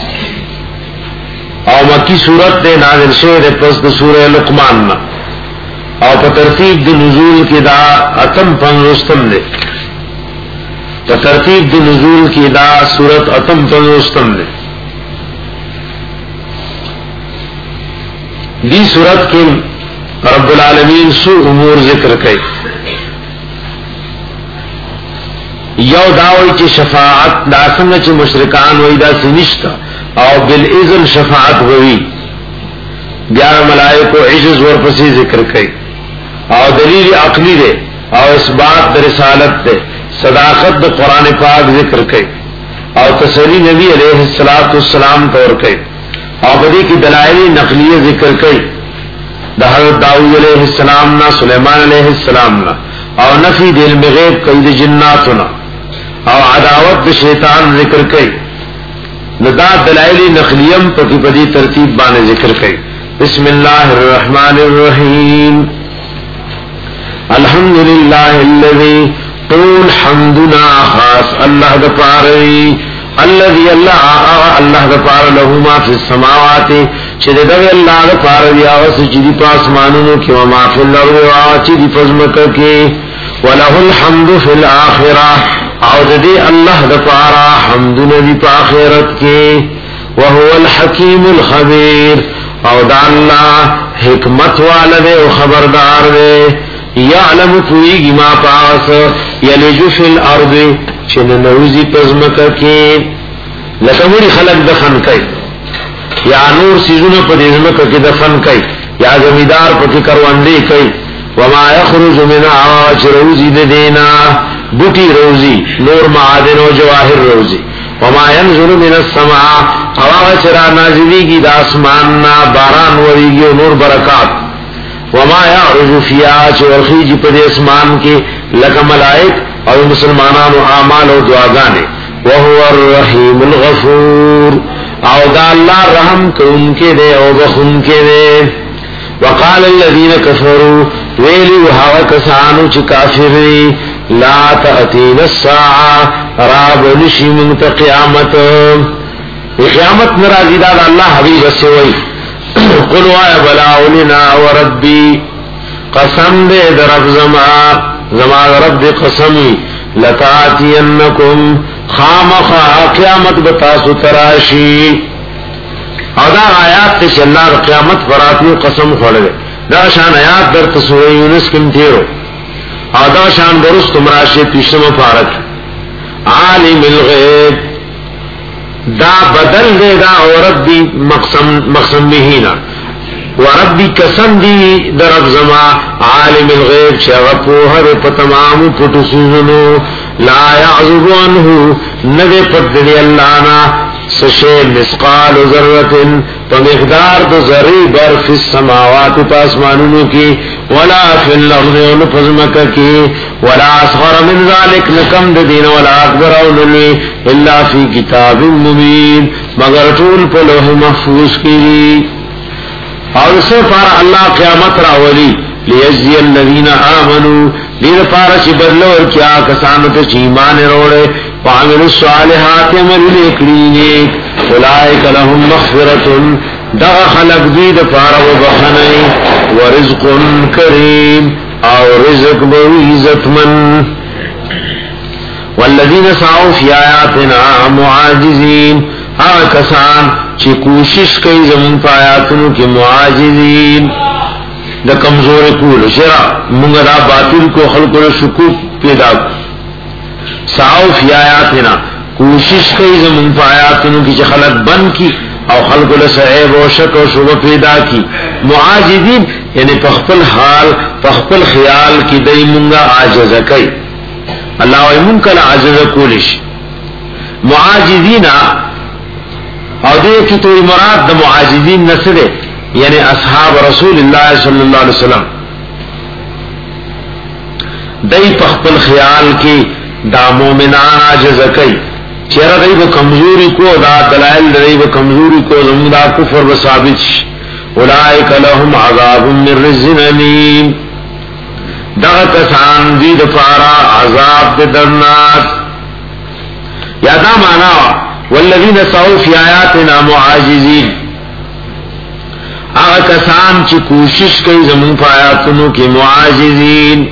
او مکی سورت دے نازل شہر پس دا سورہ لقمان نا او پا ترتیب دا نزول کی دا اتم پن رستم دے ترتیب دی نزول کی دا سورت اتم پنوستم دے. دی سورت کی رب العالمین سو امور ذکر کئی یو داوی چی شفاعت دا سنگ چی مشرکان وی دا سنشتا او بالاذن شفاعت ہوئی گیارہ ملائکو عجز ورپسی ذکر کئی او دلیل عقلی دے او اثبات در رسالت دے صداقت دا قرآن پاک ذکر کئی او تسلی نبی علیہ الصلوۃ والسلام طور کئی او بدی کی دلائل نقلیہ ذکر کئی دا حضرت داؤد علیہ السلام نا سلیمان علیہ السلام نا او نفی دل غیب کئی دا جناتنا او عداوت دا شیطان ذکر کئی دا دلائل نقلیم پکی بدی ترتیب بانے ذکر کئی. بسم اللہ الرحمن الرحیم. الحمدللہ الذی طول حمدنا خاص اللہ دا پاری الذي اللہ اللہ دا پار له ما فی السماوات چه دے دے اللہ دا پار دیا وس چدی پاسمانونو کی و ما فی الارض و چدی پزمک کی وله الحمد فی الاخرہ او دے اللہ دا پارا حمد ندی پا آخرت کی وهو الحکیم الخبیر او دا اللہ حکمت والدے و خبردار دے یعلم کوئی ما پاس یلج فی الارض چن نوزی پزمکا کی لکموری خلق دفن کئی یا نور سیزون پا دزمکا کی دفن کئی یا زمیدار پا کی کروندی کئی وما یخرج من آواچ روزی دینا بوٹی روزی نور معادن و جواہر روزی وما ینزل من السماع آواچ را نازلی کی دا اسماننا باران وریگی و نور برکات وما یعرج فی آچ ورخیجی پا دی اسمان کی لکا ملائک اور مسلمانان و اعمال و دعاگانے وهو الرحیم الغفور او دا اللہ رحم کو ان کے دے او بخون کے دے. وقال الذین کفروا ویلی وحاو کسانو چی کافری لا تأتین الساعة راب نشی منت قیامت قیامت نرازی دا اللہ حبیب سوئی قلوا آیا بلاولنا وربی قسم دے در رب زمان زمان رب دے قسمی لتاتینکم خامخا قیامت بتاسو تراشی. او دا آیات تی چه اللہ قیامت براتیو قسم خوڑے دا شان آیات در تسوری یونس کم تیرو او دا شان برست مراشی پیشتم پارک. عالم الغیب دا بدل دے دا او ربی مقسم مقسم بهینا و ربی قسم دی در رب زما عالم الغیب شغفوها دے پتمامو پتسوزنو لا يعذب عنه ندے پت دی اللہنا سشے مسقال ذرتن پمقدار دو ذری بر فی السماوات پاسمانونو کی ولا فی الارض ونفزمک کی ولا اصغر من ذالک نکم دین ولا اکبر اولنی الا فی کتاب مبین مگر طول پا لوح محفوظ کی. اور اسے پارا اللہ قیامت راولی لیجزی الذین آمنوا دیر پارا چی بدلو اور کیا کسانت چی ایمان روڑے وعملوا الصالحات عمل اکرینیک اولئک لهم مغفرۃ دا خلق دید پارا و بخنئی ورزق کریم او رزق بویزت من. والذین سعوا فی آیاتنا معاجزین ہاں کسان چی کوشش کئی زمین پا آیاتنو کی معاجزین دا کمزور کول شرع منگا دا باطل کو خلق و شکوک پیدا سعوا فی آیاتنا کوشش کئی زمین پا آیاتنو کی چی خلق بند کی او خلق لسعیب و شک و شبہ پیدا کی. معاجزین یعنی پخپل حال پخپل خیال کی دی منگا عاجز کئی اللہ وی منکل عاجز کولش معاجزین او دې کې توي مراد د معاجزین نسره یعنی اصحاب رسول الله صلی الله علیه وسلم دای په خپل خیال کې دا مؤمنان عاجز کوي چیرې دای په کمزوري کو دا دلایل دای په کمزوري کو زموږ دا کفر و ثابت شي. اولئک لهم عذاب من رجز الیم دا کسان دې د پارا عذاب دردناک. یا دا معنا والذین سعوا فی آیاتنا معاجزین آغا کسان چی کوشش کئی زمون پا آیاتنو کی معاجزین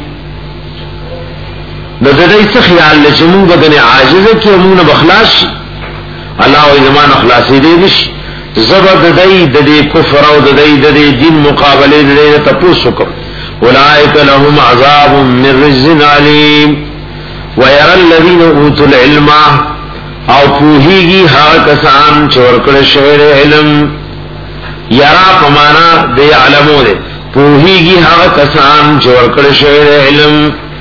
نددائی سا خیال لچی مون بدن عاجز کی امون بخلاص شی اللہ و زمان اخلاصی دے دش زبر ددائی ددے کفر و ددائی ددے دین مقابلے ددے تپوس سکم. اولئک لهم عذاب من رجز علیم ویر الذین اوتوا العلم او پوہیگی ہا کسان چورکڑ شعر علم یرا پمانا دے علمو دے پوہیگی ہا کسان چورکڑ شعر علم.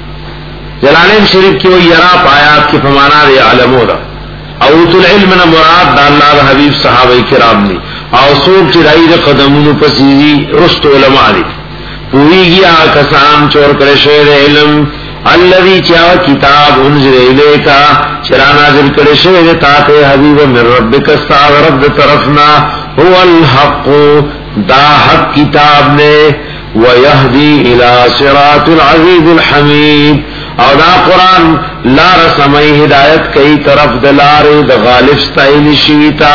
جلالین شریف کی وہ یرا پایات کی پمانا دے علمو دا اوت العلم نا مراد دا اللہ دا حبیب صحابہ کرام دی او سوک چرائی دا قدمون پسیزی رست علماء دی پوہیگی ہا کسان چورکڑ شعر علم الذي چا کتاب انزل الیکا چرا نازل کرے شوی تا تے حبیب من ربک استعاذ رب طرفنا هو الحق دا حق کتاب نے ویہدی الی صراط العزیز الحمید او دا قرآن لا رسمی ہدایت کئی طرف دلار دا غالب ستائل شیتا.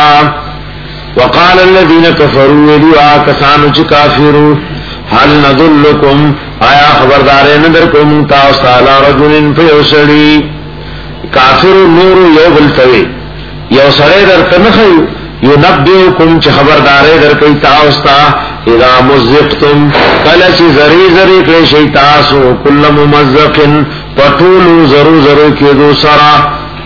وقال الذین کفروا دعا کسانو چ کافروا حل ندلکم آیا خبردارے ندر کو منتا استعلا رجل فیوسڑی کافر نور یو بلتوی یو سڑے در تنخیو یو نبیوکم چھ خبردارے در کئی تاوستا اذا مزقتم کلچ زری زری کلیشی تاسو کل ممزقن پٹولو زرو زرو کی دو سرا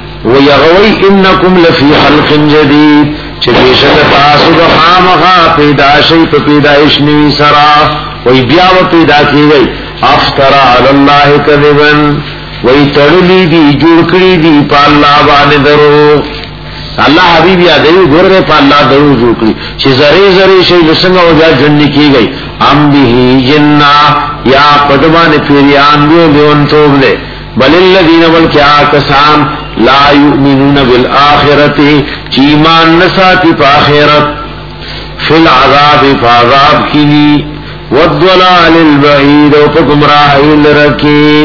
ویغوی انکم لفی خلق جدید چھ بیشت تاسو دخامغا پیداشی پا پیدایش نوی سرا وی بیا و پیدا کی گئی افترا علی اللہ کذبن وی تڑلی دی جوڑکڑی دی پا اللہ بانے درو اللہ حبیب یادیو گر رہے پا اللہ درو جوڑکڑی چی زری زری شئی لسنگا و جا جنی کی گئی ام بھی جنہ یا پدمان پیریان دیو لیون توب لے بل اللذین بلکہ آکسان لا یؤمنون بالآخرت چیمان نساتی پا آخرت فی العذاب پا عذاب کی والضلال البعید و پا گمراہی لرکی.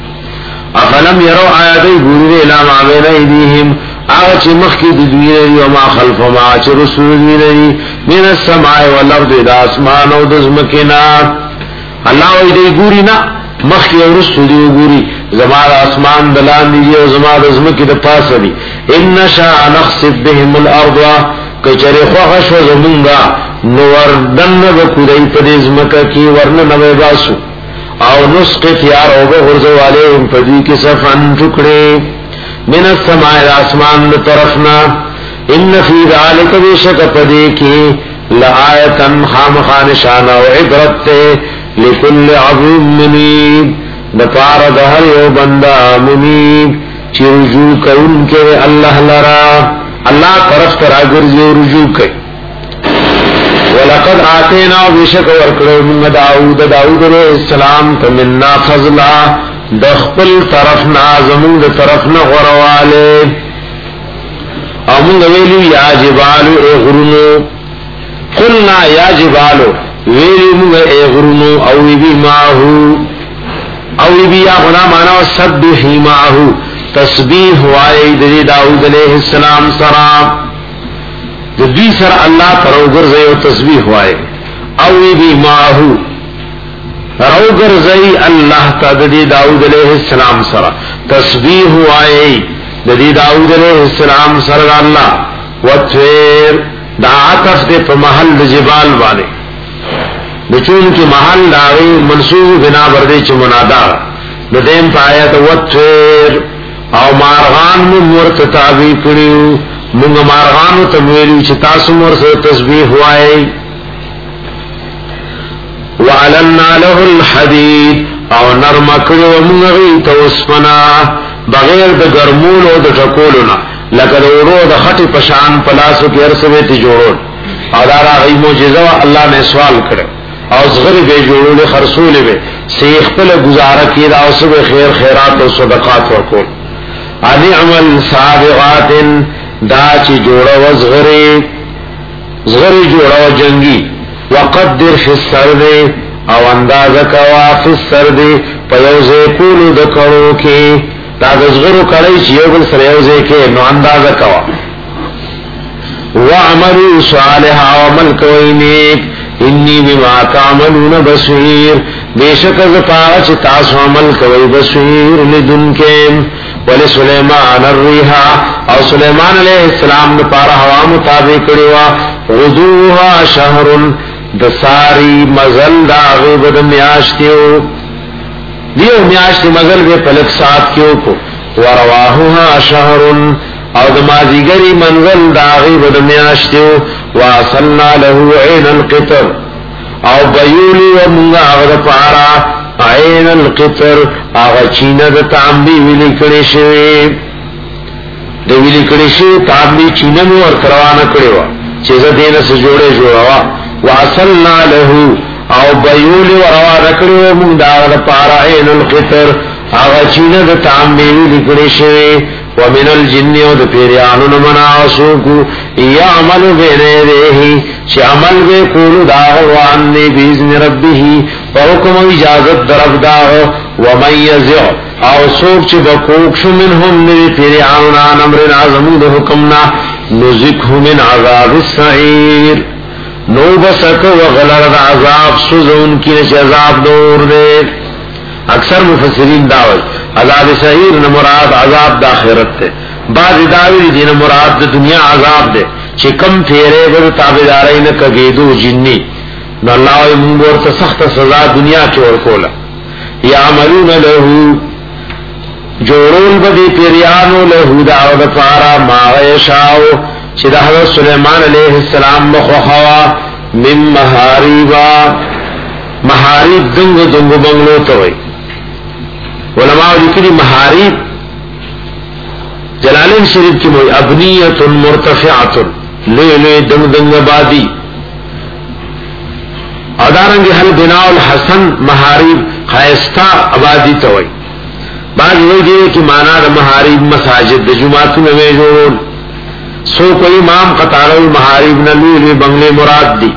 افلم یرو آیاتی گوری الى ما بین ایدیہم آغا چی مخی ددوینی وما خلف ما چی رسولینی من السماع والارض دا اسمان و دزمکنا اللہ ویدی گوری نا مخی و رسولی و گوری زما د اسمان دلاندې دی او زما د زمکې د پاسه دی. ان شاء نخسف بهم الارض کچره خو شو زمونږه نو وردن وکړي په دې زمکه کې ورنه نوې باسو او نسقط یار او غرزو علیهم فدی کې صفن ټکړي من السماء الاسمان طرفنا ان فی ذلک بشک پدی کی لآیتا خامخا نشانہ و عبرت لکل عبد منیب دپار دہر یو بندہ منیب چی رجوع کن کے اللہ لرا اللہ طرف ترا گرزی و رجوع کن. ولقد آتینا بشک ورکڑو من داود داود علیہ السلام تمنا فضلا دخپل طرفنا زمون د طرفنا غروالے او مونږ ویلو یا جبالو اے غرونو قلنا یا جبالو ویلو مونږ اے غرونو O B Maho O B یا غنا معنا سبح ماهو تسبیح وای د داود علیہ السلام سره د دې سره الله پر وګرځي او تسبیح وای او بی ماهو رو گرزئی اللہ تا دی داود علیہ السلام سرا تسبیح آئی دی داود علیہ السلام سرا اللہ وطویر دا عطف دے پا محل دا جبال والے بچون کی محل داوی منصوب بنا بردے چھ منادا ندیم پا آیت وطویر او مارغان من مرت تابی کریو منگ مارغانو تمویلیو چھ تاسو مرت تسبیح آئی وعلنا له الحديد او نرم کړو موږ ته وسپنا بغیر د ګرمول او د ټکولنا لکه د ورو د خټي پشان پلاسو کې ارسوي ته جوړول او دا راغی معجزه الله نے سوال کړو او صغری به جوړول خرصول به شیخ په گزاره کې دا اوسه خیر خیرات او صدقات ورکول انی عمل سابغات دا چې جوړو صغری صغری جوړو جنگي وقدر فی السرد او اندازه کوا فی السرد پیوزے کولو دکڑو کی تا دزغرو کڑی چی یو بل سر یوزے کے نو اندازه کوا وعملو صالحا وعمل کوئی نیک انی بما تعملون بصیر بیشک از پاچ تاسو عمل کوئی بصیر لدن کے ولی سلیمان الریحا او سلیمان علیہ السلام نپارا ہوا مطابق کڑیوا غدوها شهرن دساری مزل دا غیبت میاشتیو دیو میاشتی مزل بے پلک ساتھ کیو کو ورواہوها شهرن او دمازیگری منزل دا غیبت میاشتیو واصلنا له عین القطر او بیولی و منگا اغد پارا عین القطر آغا چیند تانبی ویلی کڑی شوی دو ویلی کڑی شوی تانبی چینمو ورکروانا کڑیوا چیزا دینا سے جوڑے جوڑوا واصلنا له او بیول وروا رکڑو من داغ پارا عین القطر آغا چینه دا تعمیوی لکڑی شوی ومن الجن و دا پیریانو نمناسوکو یعمل بین ایدیہی چی عمل بے کولو داغ وعنی بیزن ربیہی وحکم اجازت درب داغ ومن یزع او سوک چی بکوکشو منہم نوی پیریانو نان امرن عظمو دا حکمنا نزکہو من عذاب السعیر نو بسک وغلر عذاب سوزون کی نش عذاب دور دے. اکثر مفسرین داوی عذاب سعیر نہ مراد عذاب د آخرت تے بعض داوی دین مراد د دنیا عذاب دے چې کم تیرے ور تابعدارای نه کګیدو جننی نو الله یې موږ ورته سخت سزا دنیا کې ورکولا. یعملون له جوړول بدی پیریانو له داود پارا ما یشاو چې د حضرت سلیمان علیہ السلام مخوا من محاریبا محاریب دنگ دنگ بنگلو تو وی علماء لیکلی محاریب جلالین شریف کی موی ابنیت مرتفعت لے لے دنگ دنگ بادی ادارنگی حل بناء الحسن محاریب خیستا آبادی تو وی بعض وی دیئے کی مانا دا محاریب مساجد دا جماعتوں میں جوڑون سو کوئی امام قطارو محاریب نلوی بنگلے مراد دی.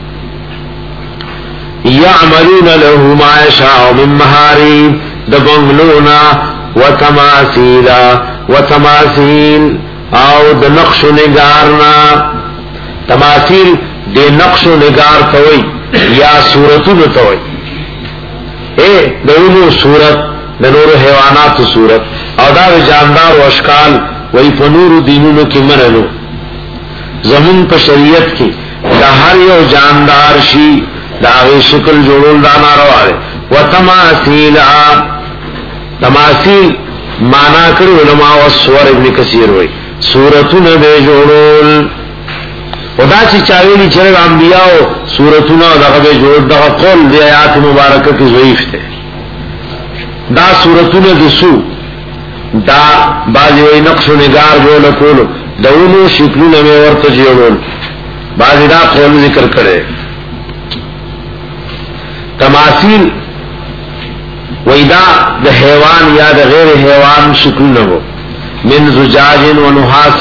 یعملون له ما یشاء من محاریب د بنگلونا وتماثیلا وتماثیل او د نقش و نگارنا تماثیل د نقش و نگار توي یا صورتونو توي اے دونو صورت د نور حیوانات صورت او دا جاندار او اشکال وی فنور دینونو کې منلو زمون په شریعت کې دا هر یو جاندار شي دا غي شکل جوړول دا ناروا دي وتماثيل تماثيل معنا کړي علماء او سور ابن کثیر وی سورتونه به جوړول ودا چې چاویلی چې انبیاء سورتونه دغه به جوړ دغه قول دی آیات مبارکه کې ضعیف ده دا سورتونه د سو دا باز وی نقش و نگار جوړ کول دونو شکلونه به ورته جوړول باز دا قول ذکر کړي تماثيل وېدا د حیوان یا د غیر حیوان شکلونه وو من زجاج و نحاس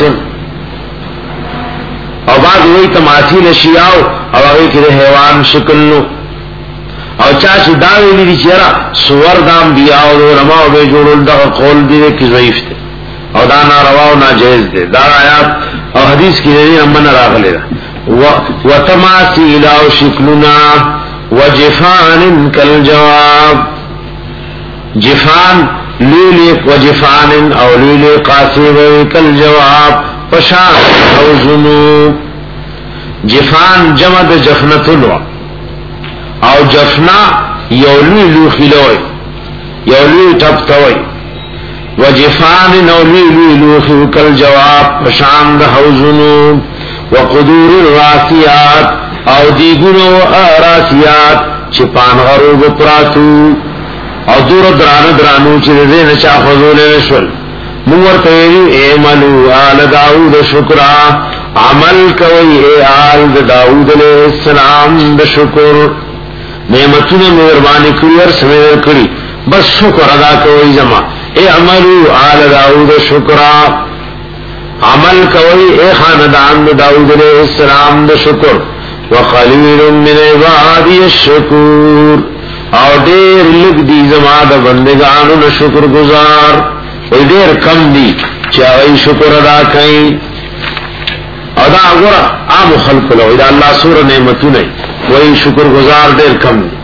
او بعد وی تماثیل اشیاء او هغه کې د حیوان شکل نو او چا چې دا ویلي دي چې را سور د انبیاء او علماء به جوړول دا قول دی کې ضعیف دی او دا ناروا او ناجیز دی دا آیات او حدیث کې دی امن راغلی دا وتماثیل او شکلنا وجفان کالجواب جفان لیلی وجفان او لیلی قاسم کالجواب پشان او زنوب جفان جمع د جفنتن او جفنا یولوی لوخی لوی یولوی تبتوی وجفان نولوی لوخی کالجواب پشان د او زنوب وقدور الراسیات او دیگونو راسیات چپان غروب پراتو او دور درانو درانو چې دې نشا فزول نشول مور تیری اعملو آل داود شکرا عمل کوي اے آل داود علیہ السلام د شکر نعمتونه مهرباني کړی ور سمیر کړی بس شکر ادا کوي جما اے عملو آل داود شکرا عمل کوي اے خاندان د داود علیہ السلام د شکر وقلیل من عبادی الشکور او ډیر لږ دي زما د بندگانو له شکر گزار او ډیر کم دي چې هغه شکر ادا کوي او دا وګوره عام خلق له دا الله سور نعمتونه وای شکر گزار ډیر کم دي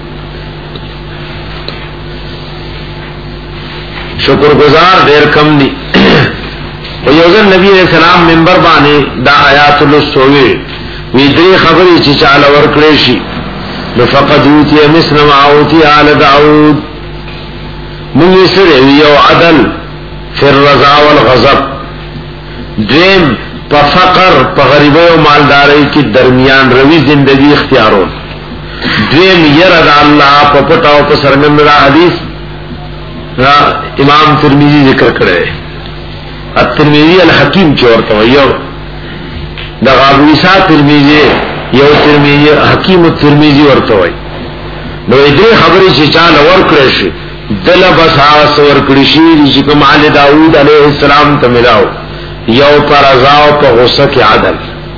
شکر گزار ډیر کم دي او یو ځل نبی رسول الله منبر باندې دا آیات لوستوي وی درې خبرې چې چاله ورکړې شي فقد اوتی مثل ما اوتی آل داود من یسر یو عدل فی الرضا والغضب دیم پا فقر پا غریبی و مالداری کی درمیان روی زندگی اختیارون دیم یرد اللہ پا پتا و پا سرگن را حدیث را امام ترمیزی ذکر کرے الترمیزی الحکیم چورتا ہو you the Abu Isa Tirmidhi you ترمذی حکیم الترمذی ورته وای نو دې خبرې چې چاله ورکړې شي دل بساس ورکړې شي چې کوم آل داوود علیه السلام ته ملاو یو پر رضا او په غصه کې عدل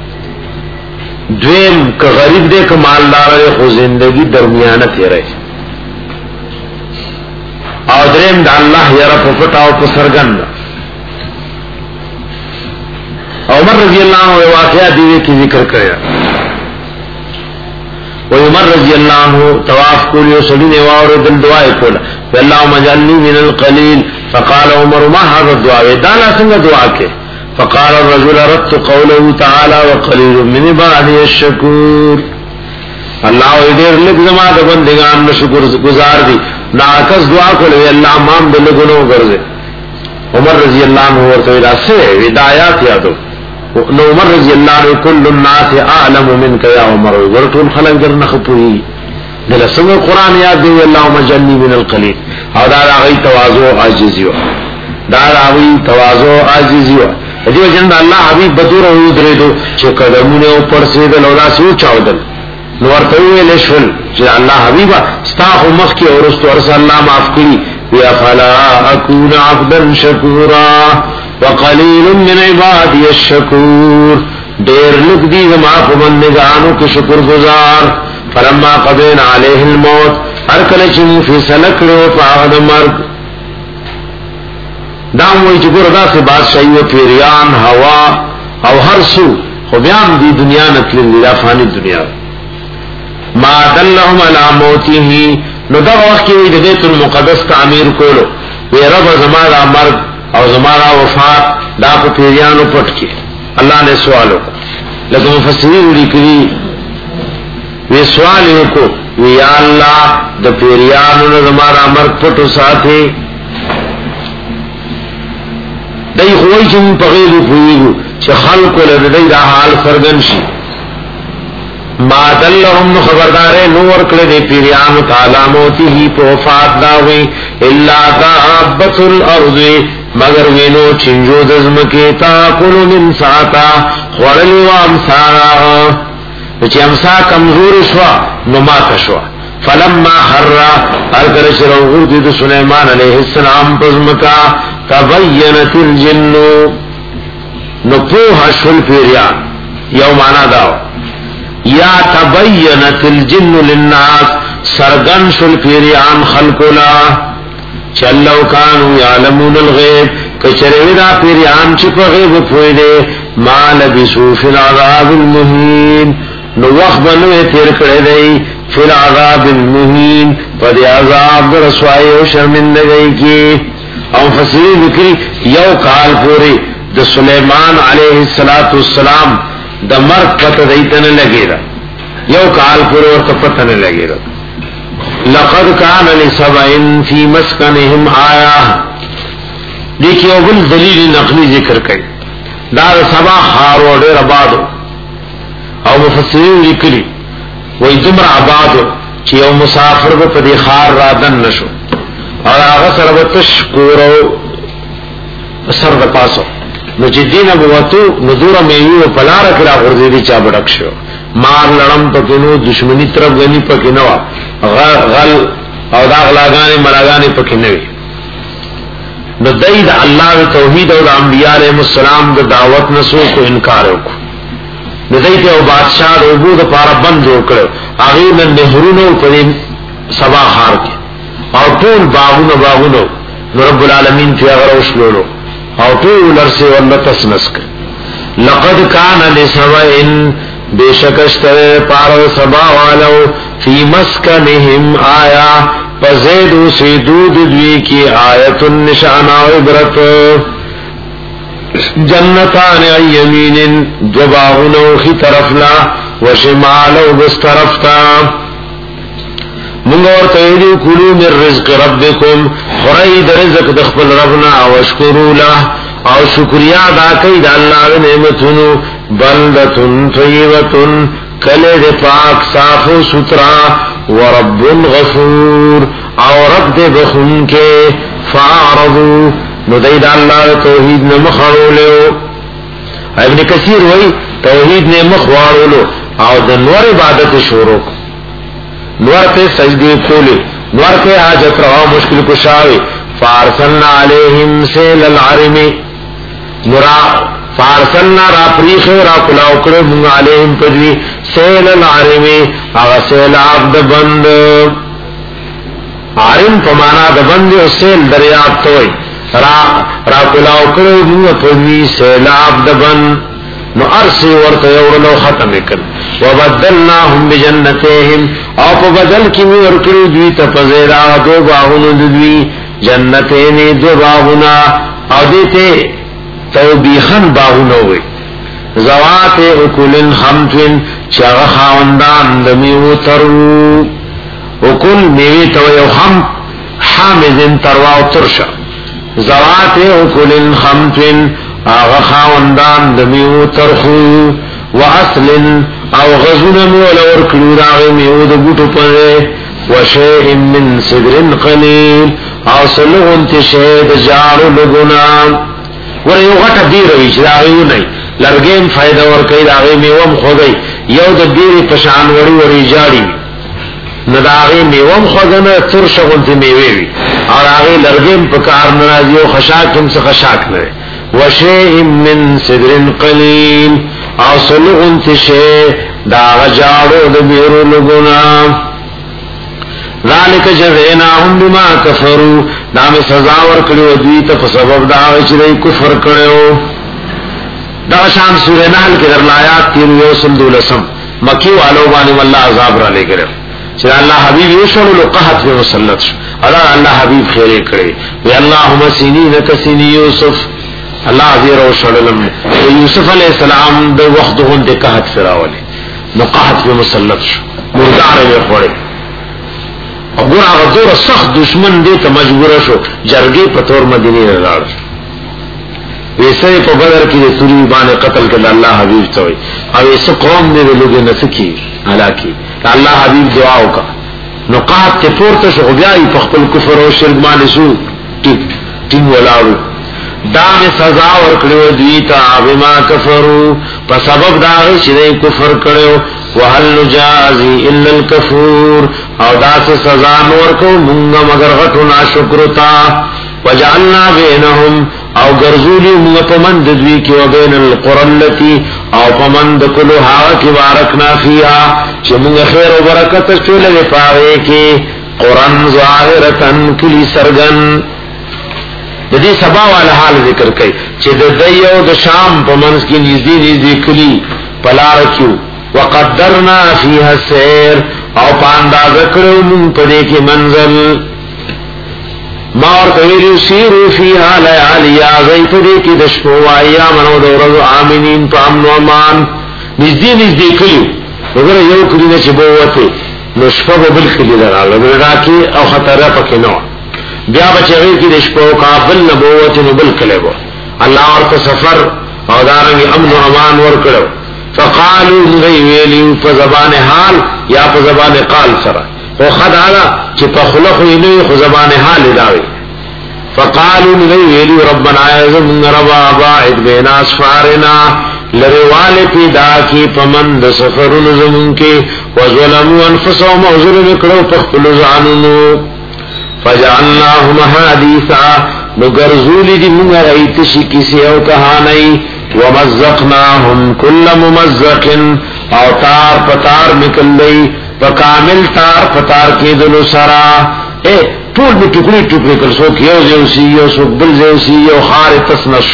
دویم که غریب دې که مالدار دې خو زندگی درمیانه تیرې او دریم د الله یره په پټاو په سرګند عمر رضی الله عنه واقعا دې کې ذکر کړی و عمر رضی اللہ عنہ طواف کولی و سلین وار دل دعائی کولا واللہم اجعلنی من القلیل فقال عمر ما هذا الدعاء دانا سنگ دعا کے فقال الرجل ردت قوله تعالی وقلیل من عبادی الشکور اللہ دیر لگ زما دا بندگان میں شکر گزار دی ناکس دعا کولی اللہ مام دلگنو کرزے عمر رضی اللہ عنہ ورطویدہ سے ودایات یادو نو عمر رضی اللہ عنہ کل الناس اعلم منک یا عمر ورطول خلق در نخپوئی دل سنگو قرآن یاد دیو اللہم جنی من القلیل او دار آغی توازو عاجزیو دار آغی توازو عاجزیو دیو جند اللہ حبیب بدور حود ریدو چو قدمون اوپر سیدل او داسی اوچاو دل نو ورطوئی لشفل چو اللہ حبیبا ستاخو مخ کی ورستو ارسا اللہ معاف کری ویا فلا اکون عبدا شکورا وقلیل من عبادی الشکور دیر لک دی زما پمندگانو کے شکر گزار فلما قضین علیہ الموت ارکل چم فی سلکڑو پاغد مرگ دام وی چکر دا سے بادشاہی و پیریان ہوا او ہر سو خوبیان دی دنیا نکلی لیلا فانی دنیا ما دلہم علا موتی ہی نو دا وقت کی بیت المقدس تعمیر کولو وی رب زما دا مرگ او زما دا وفات دا په پیریانو پټ کې الله نے سوالو لکه مفسرین لیکلي وی سوال وکړو وی یا الله د پیریانو زما دا مرگ پټو ساتي دای خوای چې په غیب پویږي چې خلق له دې دا حال سرګن شي ما دلهم خبردار نور کړه دې پیریانو تعالی موتی هی په وفات داوي الا دابت الارض مگر وینو چنجو دزمکه تا کولو من ساتا خورلی و امسارا چې امسا کمزور شوا نو مات شوا فلما حر ارکل شروع دید سلیمان علیہ السلام پزمکا تبینت الجن نو پوح شل پیریان یو مانا داو یا تبینت الجن للناس سرگن شل پیریان خلقلا چلو کانو یعلمون الغیب کچروی دا پیریان چپ غیب پوئی دے ما لبسو فی العذاب المہین نو وقت بنوے تیر کڑے دے فی العذاب المہین پدی عذاب رسوائی و شرمندگئی کی او فسیری ذکری یو کال پوری د سلیمان علیہ السلام د مرگ پتہ دیتن لگی را یو کال پوری ورطا پتہ لگی را لقد کان لسبعن فی مسکنهم آیا دیکھی اول دلیل نقلی ذکر کئی دار سبا خارو دیر عبادو او مفسرین لکلی وی دمر عبادو چی او مسافر با پدی خار رادن نشو اور آغا سربتش کورو سر دا پاسو نو چی دین ابواتو ندور میوی و پلار کرا غرزیدی چا بڑک شو مار لڑم پکنو دشمنی طرف گنی پکنوا غل او دا غلاگانی ملاگانی پکنوی نو دای دا اللہ توحید او دا انبیاء علیہ السلام دا دعوت نسو کو انکارو کو نو دای تے او بادشاہ دا عبود پارا بند جو کرو آغیر نهرونو پدی سبا خار کے او طول باغونو باغونو نو رب العالمین فی اغروش لولو او طول ارسی واللہ تسنسک لقد کان لسوائن بے شکشتر پارو سبا والو فی مسکنہم آیا فزیدو سیدود دوی کی آیت النشان و عبرت جنتان ایمین دباغنو خی طرفلا وشمالو بس طرفتا منگور تیدو کلو من رزق ربکم خرید رزق دخبل ربنا وشکرو لہ او شکریہ دا کئی دا اللہ نعمتنو بلدتن طیبتن کلد پاک صاف و سترا ورب غفور او رب دے بخون کے فاعرضو ندید اللہ توحید نے مخارو لے ابن کثیر وی توحید نے مخوارو لو او دنور عبادت شورو نور تے سجدے کولے نور تے حاجت روا مشکل کشاوے فارسلنا علیہم سیل العرم نورا فارسلنا را پریخ را کلاو کرو منگ علیہم پدوی سیل العرم اغا سیل عبد بند عرم پمانا دبند و سیل دریاب توئی را را کلاو کرو منگ پدوی سیل عبد بند نو ارسی ورطا یورلو ختم کر وبدلناهم بجنتهم او په بدل کې می ورکړو دوی ته پزیرا دو باغونو دوی جنتین دو باغونا او دته توبیخن باغونو وي زوات اکلن خمتن چاغ خاوندان دمیو ترو اکل میوی تو یو خم حامدن تروا او ترشا زوات اکلن خمتن آغا خاوندان دمیو ترخو و اصلن او غزون مولا ورکلو داغی میو دا بوٹو پرے و شیئن من صدرن قلیل او سلغن تشید جارو لگنا وریو غٹا دیر ویچ داغیو نئی لرگیم فائدہ ورکی داغی میوم خودی یو دا دیر پشان وری وری جاری نداغی میوم خودنا ترشغن تی میویوی اور آغی لرگیم پکار نرازیو خشاکم سے خشاک نرے وشیئن من صدرن قلیل او سلغن تشے دا غجارو دا بیرو لگونا ذالک جزیناهم بما کفرو دا میں سزاور کلیو دویتا فسبب دا غچرائی کفر کلیو دا شان سورہ نحل کے در لایات تیرو یوسم دولسم مکی والو بانی واللہ عذاب را لے گرے چې الله حبيب یې شنو له قحط په مسلط شو الله الله حبيب خیره کړی وی اللهم سنین کسنی یوسف الله دې رو شړلم یوسف علی السلام د وخت غون د قحط فراوله نو قحط په مسلط شو مردار یې خوړی وګور هغه زور سخت دشمن دې ته مجبور شو جرګې په تور مدینه راځي ویسے په بدر کې د سوري باندې قتل کړه الله حبيب ته وي او ایسه قوم دې لوګي نسکی هلاکی الله حبيب دعا وکړه نو قحط ته پورته شو بیا په خپل کفر او شرک باندې شو ټیک ټینګ ولاړو دا می سزا ورکړو دوی ته بما کفروا په سبب دا چې کفر کړو وهل نجازي الا الكفور او دا څه سزا نور کو مونږ مگر غټو ناشکرتا وجعلنا بينهم او ګرځولي موږ په من د دوی کې وبین القرلتی او په من د کلو هغه کې بارکنا فيها چې موږ خیر او برکت ټولې پاره کې قران ظاهرتن کلی سرغن د دې سبا والا حال ذکر کړي چې د دیو د شام په منځ کې نږدې نږدې کلی پلار کیو وقدرنا فيها السير او پانداز کړو موږ په دې کې منزل ما ورته ویلو سیرو فیها لیالی آغیت دے کی دشپو و ایامنو دورزو آمینین پا امن و امان نزدی نزدی کلیو مگر یو کلینا چی بووتے نشپا ببل کلی لرا لگر راکی او خطر پکی نو بیا بچی غیر کی دشپو کابل نبووتے نبل کلی بو اللہ ورطا سفر او دارنگی امن و امان ورکلو فقالو نغی ویلیو پا زبان حال یا پا زبان قال سرا او خد آلا چی پا خلق وینوی خو زبان حال داوی فقالو نگئی ویلو ربنا عزم ربا باعد بین اسفارنا لروال پیدا کی پمند سفرون زمون کی وظلمو انفسهم وظلم اکڑو پخپلو زعنونو فجعلناهم حدیثا نگرزولی دی منگا غیتشی کسی او کہانی ومزقناهم کل ممزق او تار پتار مکل دی وکامل تار پتار کې دلو سرا اے ټول می ټوکړي ټوکړي کل سو کیو جو سی یو سو بل جو سی یو خار تسنش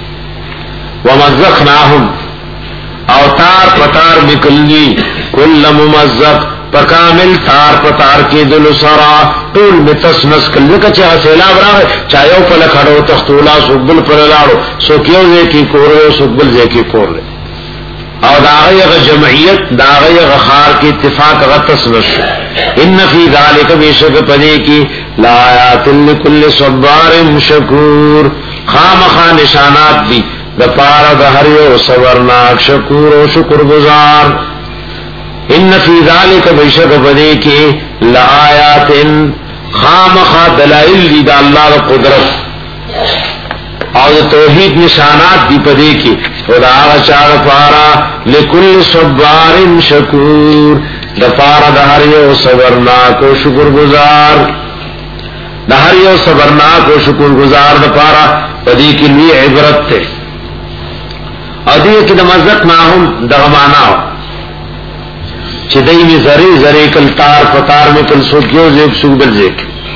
ومزقناهم او تار پتار مکلی کل ممزق وکامل تار پتار کې دلو سرا ټول می تسنس کله کچا سیلاب راغ چایو په لخړو تختولا سو بل پر لاړو سو کیو دې کی کورو سو بل دې کی کور او داغیغ جمعیت داغیغ خار کی اتفاق غطس نشو ان فی ذالک بیشک پدے کی لا آیات لکل صبار شکور خام خان نشانات دی دپارا دہریو صبرناک شکور و شکر گزار ان فی ذالک بیشک پدے کی لا آیات خام خان دلائل دی دا اللہ دا قدرت او توحید نشانات دی پدے کی خدا چار پارا لکل صبار شکور دپارا دہریو صبرناک و شکر گزار دہریو صبرناک و شکر گزار دپارا پدی کی لی عبرت تے ادیو کی دمزق ناہم دغماناو چی دی میں زری زری کل تار پتار میں کل سوکیو زیب سوبل زیب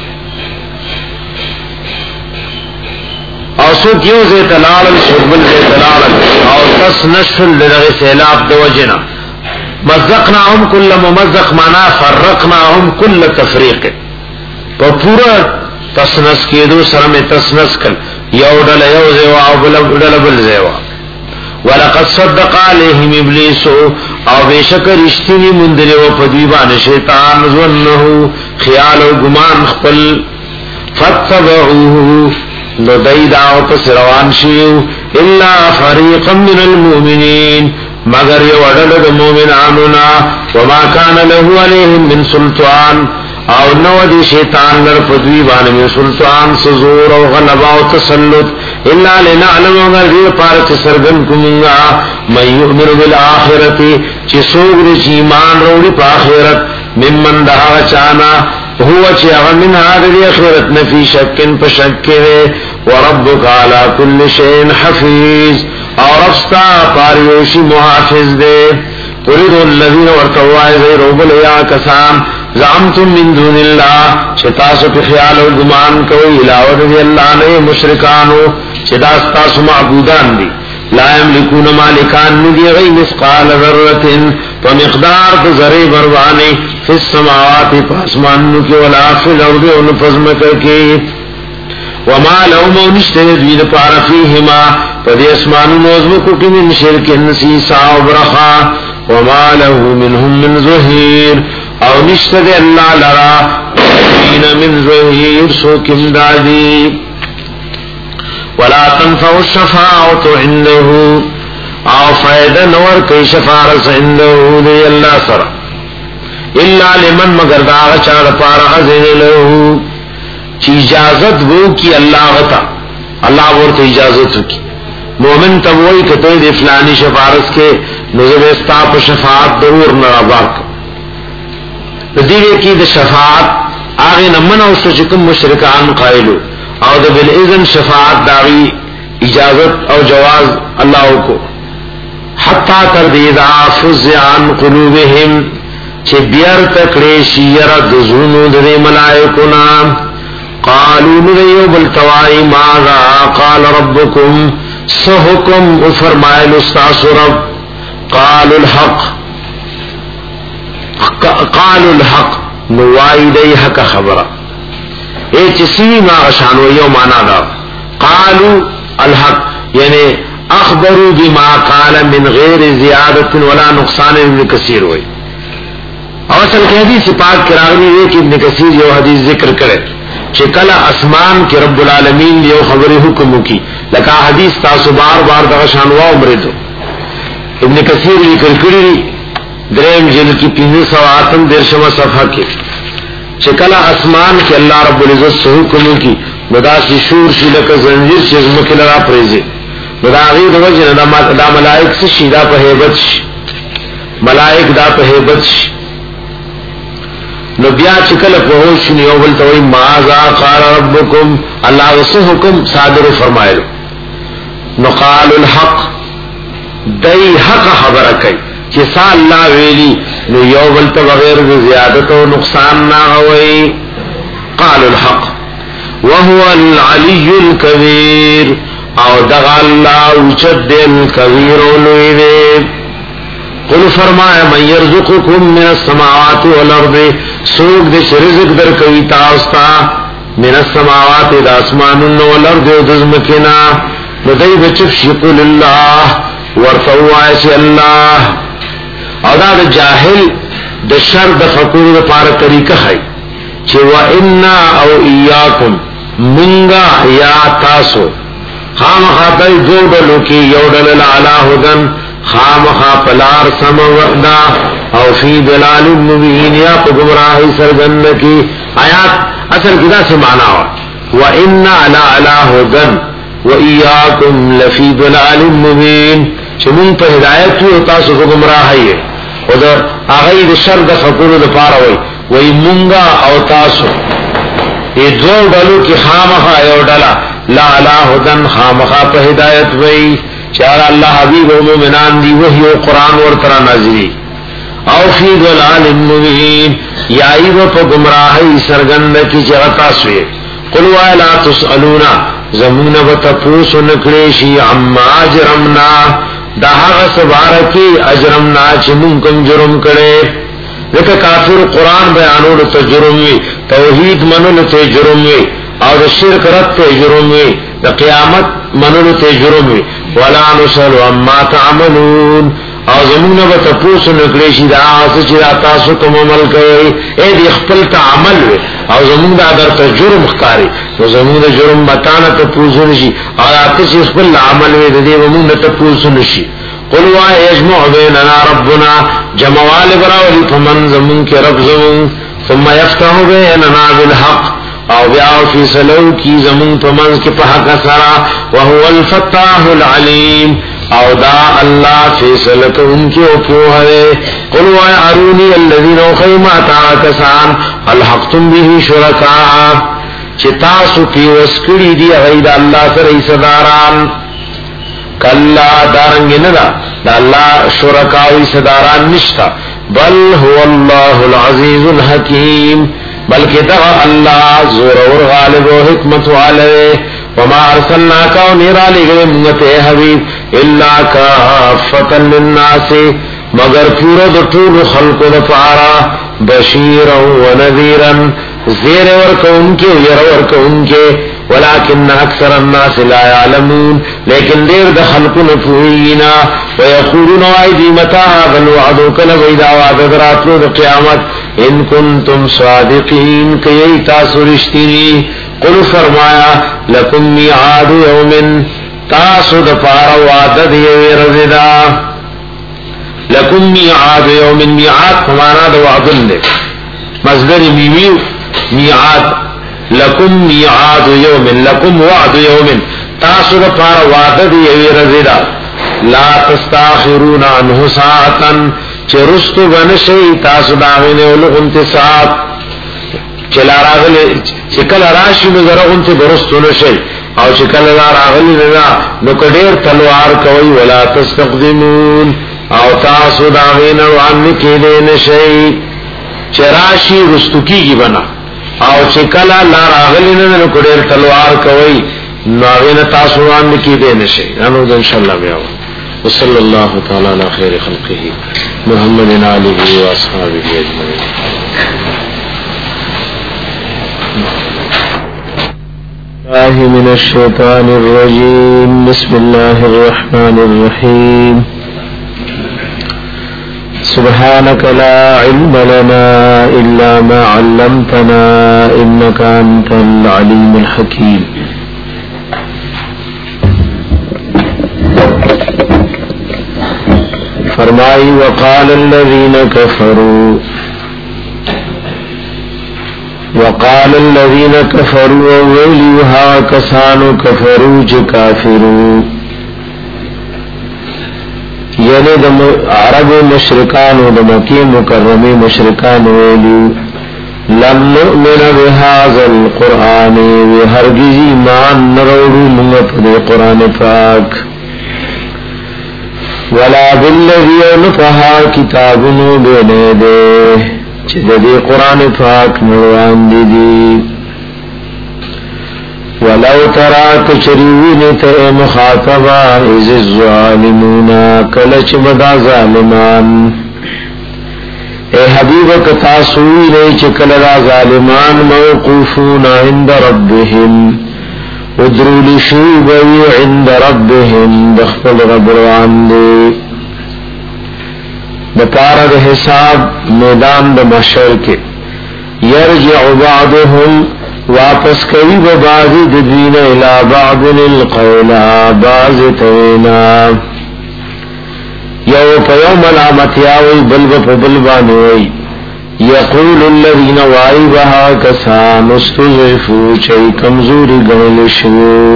او سو کیو زی تلالل شربل زی تلالل او تس نشل لدغی سیلاب دو جنا مزقناهم کل ممزق مانا فرقناهم کل تفریق پا پورا تسنس کیدو سرم تسنس کل یو ڈل یو زیوا او ڈل بل زیوا ولقد صدق علیہم ابلیسو او بیشک رشتینی مندلی و پدویبان شیطان ظنہو خیال و گمان خپل فتبعوه نو دای داو پس روان شیو الا فریقا من المؤمنین مگر یو اڈل دا مومنانونا وما کان له علیہم من سلطان او نو دی شیطان لر پدوی بان من سلطان سزور او غلبا و تسلط الا لنعلم اگر دی پارچ سرگن کمنگا من یؤمن بالآخرتی چی سوگ دی چیمان روڑی پا آخرت ممن دہا چانا هو چې هغه من هغه دی اخرت نفي شکن په شک کې وربک علی کل شیء حفیظ او رستا پاریوشی محافظ دے تريد الذين ورتوا غيروا يا کسان زعمتم من دون الله چتا سو په خیال او ګمان کوي علاوه دی الله نه مشرکانو چې دا تاسو معبودان دي لا یملکون مالکان ندی غی مثقال ذره فمقدار د ذره بروانی فی السماوات پاسمانو کې ولا فی الارض او نفزمک کې وما لهم نشته دوی د پاره فیهما پدې اسمانو نوزمکو کې من شرک نسیسا او برخا وما له منهم من ظهیر او نشته د الله لرا من ظهیر سو کمدادی ولا تنفع الشفاعة عنده او فائدہ نور کئی شفاعت عنده دی اللہ سر الا لمن مگر داغ چار پارا اذن له چی اجازت وہ کی اللہ غتا اللہ ورت اجازت کی مومن تب وہی کتے دی فلانی شفاعت کے نظر استاپ شفاعت ضرور نراباک دیوے کی دی شفاعت آغی نمن او سچکم مشرکان قائلو او دا بالاذن شفاعت داغی اجازت او جواز اللہ کو حتی تردیدا فزع عن قلوبهم چه بیار تکڑی شیر دزونو در ملائکنا قالوا ندیو بلتوائی ماذا قال ربکم سحکم افرمائل استاس رب قالوا الحق قالوا الحق نوائی دی حق خبر اے چسی ما غشانو یو مانا دا قالوا الحق یعنی اخبروا بما قال من غیر زیادت ولا نقصان ابن کثیر ہوئی اصل کی حدیث پاک کراغلی ہے کہ ابن کثیر یو حدیث ذکر کرے چکل اسمان کی رب العالمین یو خبر حکم کی لکا حدیث تاسو بار بار دغشانوا امردو ابن کثیر ذکر کری درم جلد کی پینزو سو آتم درشم صفحہ کی چکل اسمان کی اللہ رب العزت سے حکم کی مدا سی شور شی لکا زنجیر چیز مکلرا پریزے دا غیر وجه دا, دا ملائک سشی دا پا حیبت شی ملائک دا پا حیبت شی نو بیا چکل پہوش نیو بلتوئی مازا قال ربکم اللہ وسو حکم صادر فرمائے نو قال الحق دی حق خبر کئی چسا اللہ ویلی نو یو بلت بغیر زیادت و نقصان نا ہوئی قال الحق وهو العلی الکبیر او دغا اللہ اوچد دل کبیر اولوی دے قل فرمایا من یرزقکم من السماوات والارض سوک دے رزق در کوي تاستا من السماوات دا اسمانون والارض و دزمکنا ندائی بچف شقل اللہ ورطوائسی اللہ او دا دا جاہل دا شر دا فکور دا پارا طریقہ ہے چه وَإِنَّا او ایاکم منگا یا تاسو خام خاطی دو ڈلو کی یو ڈلل علا ہدن خام خا پلار سمودا او فی دلال مبین یا پا گمراہی سرگن کی آیات اصل کدا سے معنی ہوا وَإِنَّا عَلَىٰ عَلَىٰ هُدًى وَإِيَّاكُمْ لَفِي دَلَالٍ مُبِينٍ چمون پا ہدایت کی ہوتا سو کو گمراہی ہے او دا آغائی شر دا فکر دا پارا ہوئی وی منگا او تاسو یہ دو ڈلو کی خامخا یو ڈلا لا علا ہدن خامخا پا ہدایت وی چارا اللہ حبیب و مومنان دی وحی و قرآن ورطرا نازلی او فی دلال مبین یائی و پا گمراہی سرگند کی جغتا سوئے قلوا لا تسألونا زمون بتپوس نکریشی عما اجرمنا دا حق سبارکی اجرمنا چمون کم جرم کرے لیکن کافر قرآن بیانون تا جرم وی توحید منون تا جرم وی او دا شرک رد تا جرم وی دا قیامت منون تا جرم وی ولا نسأل عما تعملون او زمون بتپوس نکریشی دا آسا چی دا تاسو کم عمل کرے اے دی اخپل تا عمل وی او زمون دا در تا جرم خکاری تو زمون دا جرم بتانا تا پوسو نشی او آتا چی اخپل عمل وی دا دی ومون دا تا پوسو نشی قلوا یجمع بیننا ربنا جموال براولی فمن زمون کے رب زمون ثم یفتح بیننا بالحق او بیاو فی سلو کی زمون فمن کے پحق سرا وهو الفتاح العلیم او دا اللہ فیصلت ان کے اپوہ ہے قلوا ارونی الذین خیمات آکسان الحقتم به شرکاء چتاسو کی وسکڑی دی غید اللہ سر ایسداران کلا دارنگ ندا دا اللہ شرکاوی صداران نشتا بل هو اللہ العزیز الحکیم بلکہ دا اللہ زور اور غالب و حکمت والے وما ارسلناکا و نیرا لگئے منگت اے حبیب الا کافتا للناس مگر پورا د ټول خلقو لپاره بشیرا و نذیرا زیر ورکون کے ویر ورکون کے ولكن اکثر الناس لا يعلمون لیکن دیر د خلق نفوینا ويقولون وعدی متى هذا الوعد کل وعدا وعد راتلو د قیامت ان کنتم صادقین کی تاسو رشتینی قل فرمایا لکم میعاد یوم تاسو د پار وعد دی رزدا لکم میعاد یوم میعاد فمانا د وعد دے مصدر میمی میعاد لکم میعاد یوم لکم وعد یوم تاسو د پار وعد دی رزدا لا تستاخرون عنه ساعتا چرستو بنشی تاسو داغین اولو انتصاب چلا راغلی چکل راشی نظر انتی برستو نشی او چکل راغلی نظر نکدیر تلوار کوئی ولا تستقدمون او تاسو داغین وعن نکیلے نشی چراشی رستو کی گی بنا او چکل راغلی نظر نکدیر تلوار کوئی ناغین تاسو وعن نکیلے نشی انو دا انشاءاللہ بیاو وصلی اللہ تعالی علی خیر خلقہ محمد آلہ و اصحابہ اجمعین. الله من الشیطان الرجیم بسم اللہ الرحمن الرحیم سبحانك لا علم لنا إلا ما علمتنا إنك أنت العليم الحكيم. فرمائی وقال الذين كفروا وقال الذين كفروا ووليها كسانو كفروا ج كافروا یعنی د عرب مشرکان او د مکی مکرمه مشرکان ویلو لم نؤمن بهذا القرآن وهرگز ایمان نروړو موږ په قرآن پاک ولا بالذي نفها كتابنا بين يديه چې د قرآن پاک نوان دي دي ولو ترى كشريين ته مخاطبا اذ الظالمون کلچ بدا ظالمان اے حبیب کتا سوئی نه چې کلا ظالمان موقوفون عند ربهم ودرول شوبوی عند ربهم دخل رب روان دی دپارا دا حساب میدان دا محشر کے یرجع بعضهم واپس کوي ببعضی ددوین الى بعض القولا بعض توینا یو پیوم الامتیاوی بلب پبلبانوی یقول الذین وعیبها کسان استضعفو چی کمزوری گنل شو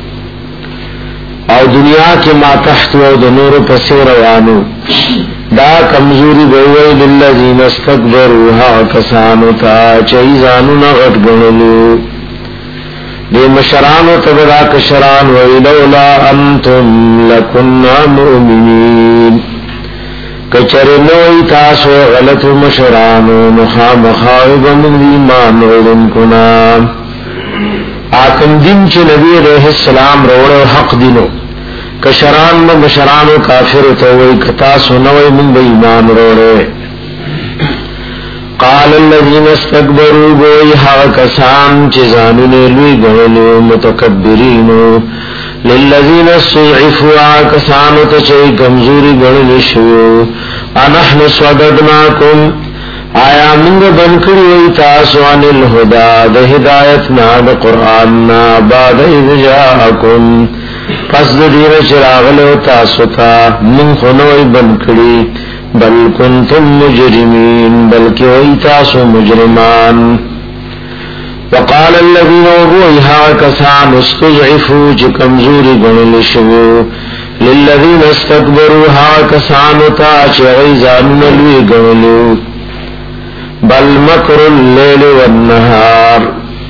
او دنیا کے ما تحت و دنور پسی روانو دا کمزوری بوئی للذین استکبروها کسانو تا چی زانو نغٹ گنلو دی مشرانو تبدا کشران ویلولا انتم لکننا مؤمنین کچر نوئی تاسو غلط مشرانو مخام خائب من ایمان ردن کنا آکم دن چی نبی علیہ السلام روڑو حق دنو کشران و مشرانو کافر توئی کتاسو نوئی من ایمان روڑو قال الذین استکبروا گوئی حق کسان چیزانو نیلوی گولو متکبرینو للذین استضعفوا کسانو تچئی کمزوری گولو شو انحن صددناکم آیا منگ بنکڑی وی تاسو عن الہدا دا ہدایتنا دا قرآننا بعد اذ جاءکم پس دا دیر چراغلو تاسو تا من خنوی بنکڑی بل کنتم مجرمین بلکی وی تاسو مجرمان وقال الذين روحها كسان استضعفوا كمزوري غنل شو للذين استكبروا ها كسان تا چغيزان ملوي غنلو بل مكر الليل والنهار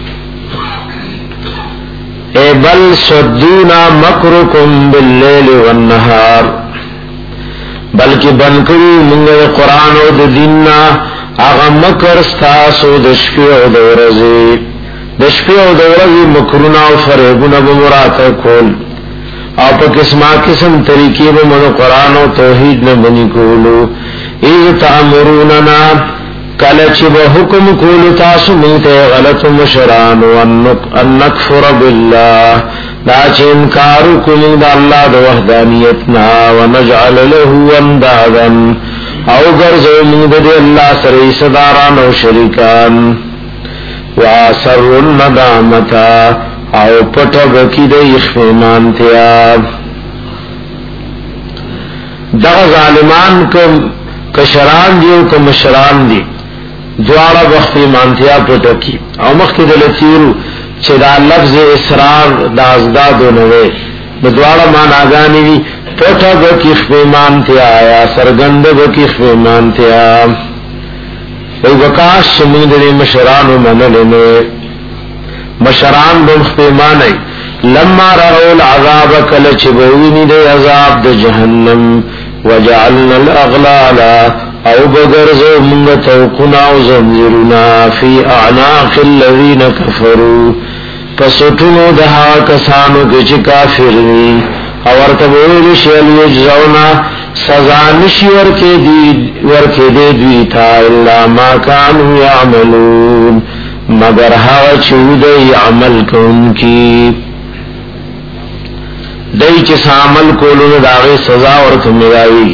اي بل صدونا مكركم بالليل والنهار بلکہ بنکری منگل قرآن و د دیننا اغا مکر ستاسو دشپی و دورزی دشپی و دورزی مکرنا و فریبنا بمراتا کول او په قسمه قسم طریقې به موږ قرآن او توحید نه بنی کولو اذ تأمروننا کله چې به حکم کولو تاسو موږ ته غلط مشران ان نکفر بالله دا چې انکار کوو د الله د وحدانیت نه ونجعل له اندادا او ګرځو موږ د الله سره صداران او شریکان واسر الندامتا او پټه بکی د اخفانانتیا دا ظالمان کوم کشران دیو کوم مشران دی دوارا وخت ایمانتیا پټه کی او مخکې د لتیرو چې دا لفظ اصرار دا ازداد نوې د دوارا معناګانی وی پټه بکی اخفانانتیا یا سرګند بکی اخفانانتیا وی وکاش موږ د مشرانو منلنه مشران بم خپیمانی لما رأو العذاب کل چبوینی دی عذاب د جہنم وجعلنا الاغلال او بگرزو منگ توقنا و زنزرنا فی اعناق الذین کفروا پسوٹنو دہا کسانو کچ کافر دی او ارتبویل شیل یجزونا سزانشی ورکے دی ورکے دی دویتا اللہ ما کانو یعملون مگر هغه چې دوی عمل کوونکی دوی چې عمل کولو دا غي سزا ورته ملایي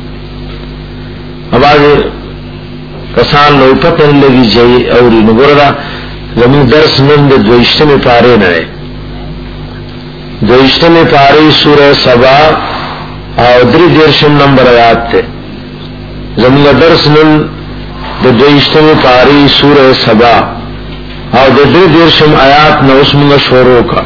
اواز کسان نو پته لګي چې او نګورا زموږ درس نن د دویشتمه پاره نه دویشتمه پاره سوره سبا او درې دیرشم نمبر آیات ته زموږ درس نن د دویشتمه پاره سوره سبا او د دې دیرشم آیات نو اسمه شروع کا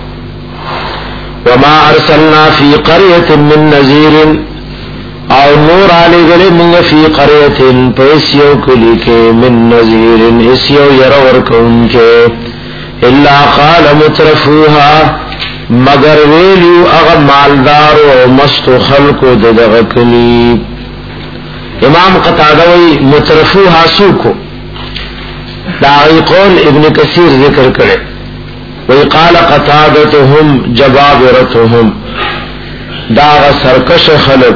وما ارسلنا فی قريه من نذير او نور علی گله موږ فی قريه پیسیو کلی کې من نذير اسیو ير ور کوم کې الا قال مترفوها مگر ویلو هغه مالدار او مست خلق دغه کلی امام قتاده وی مترفوها سوکو داعی قول ابن کثیر ذکر کرے وی قال قتادتهم جبابرتهم داغ سرکش خلق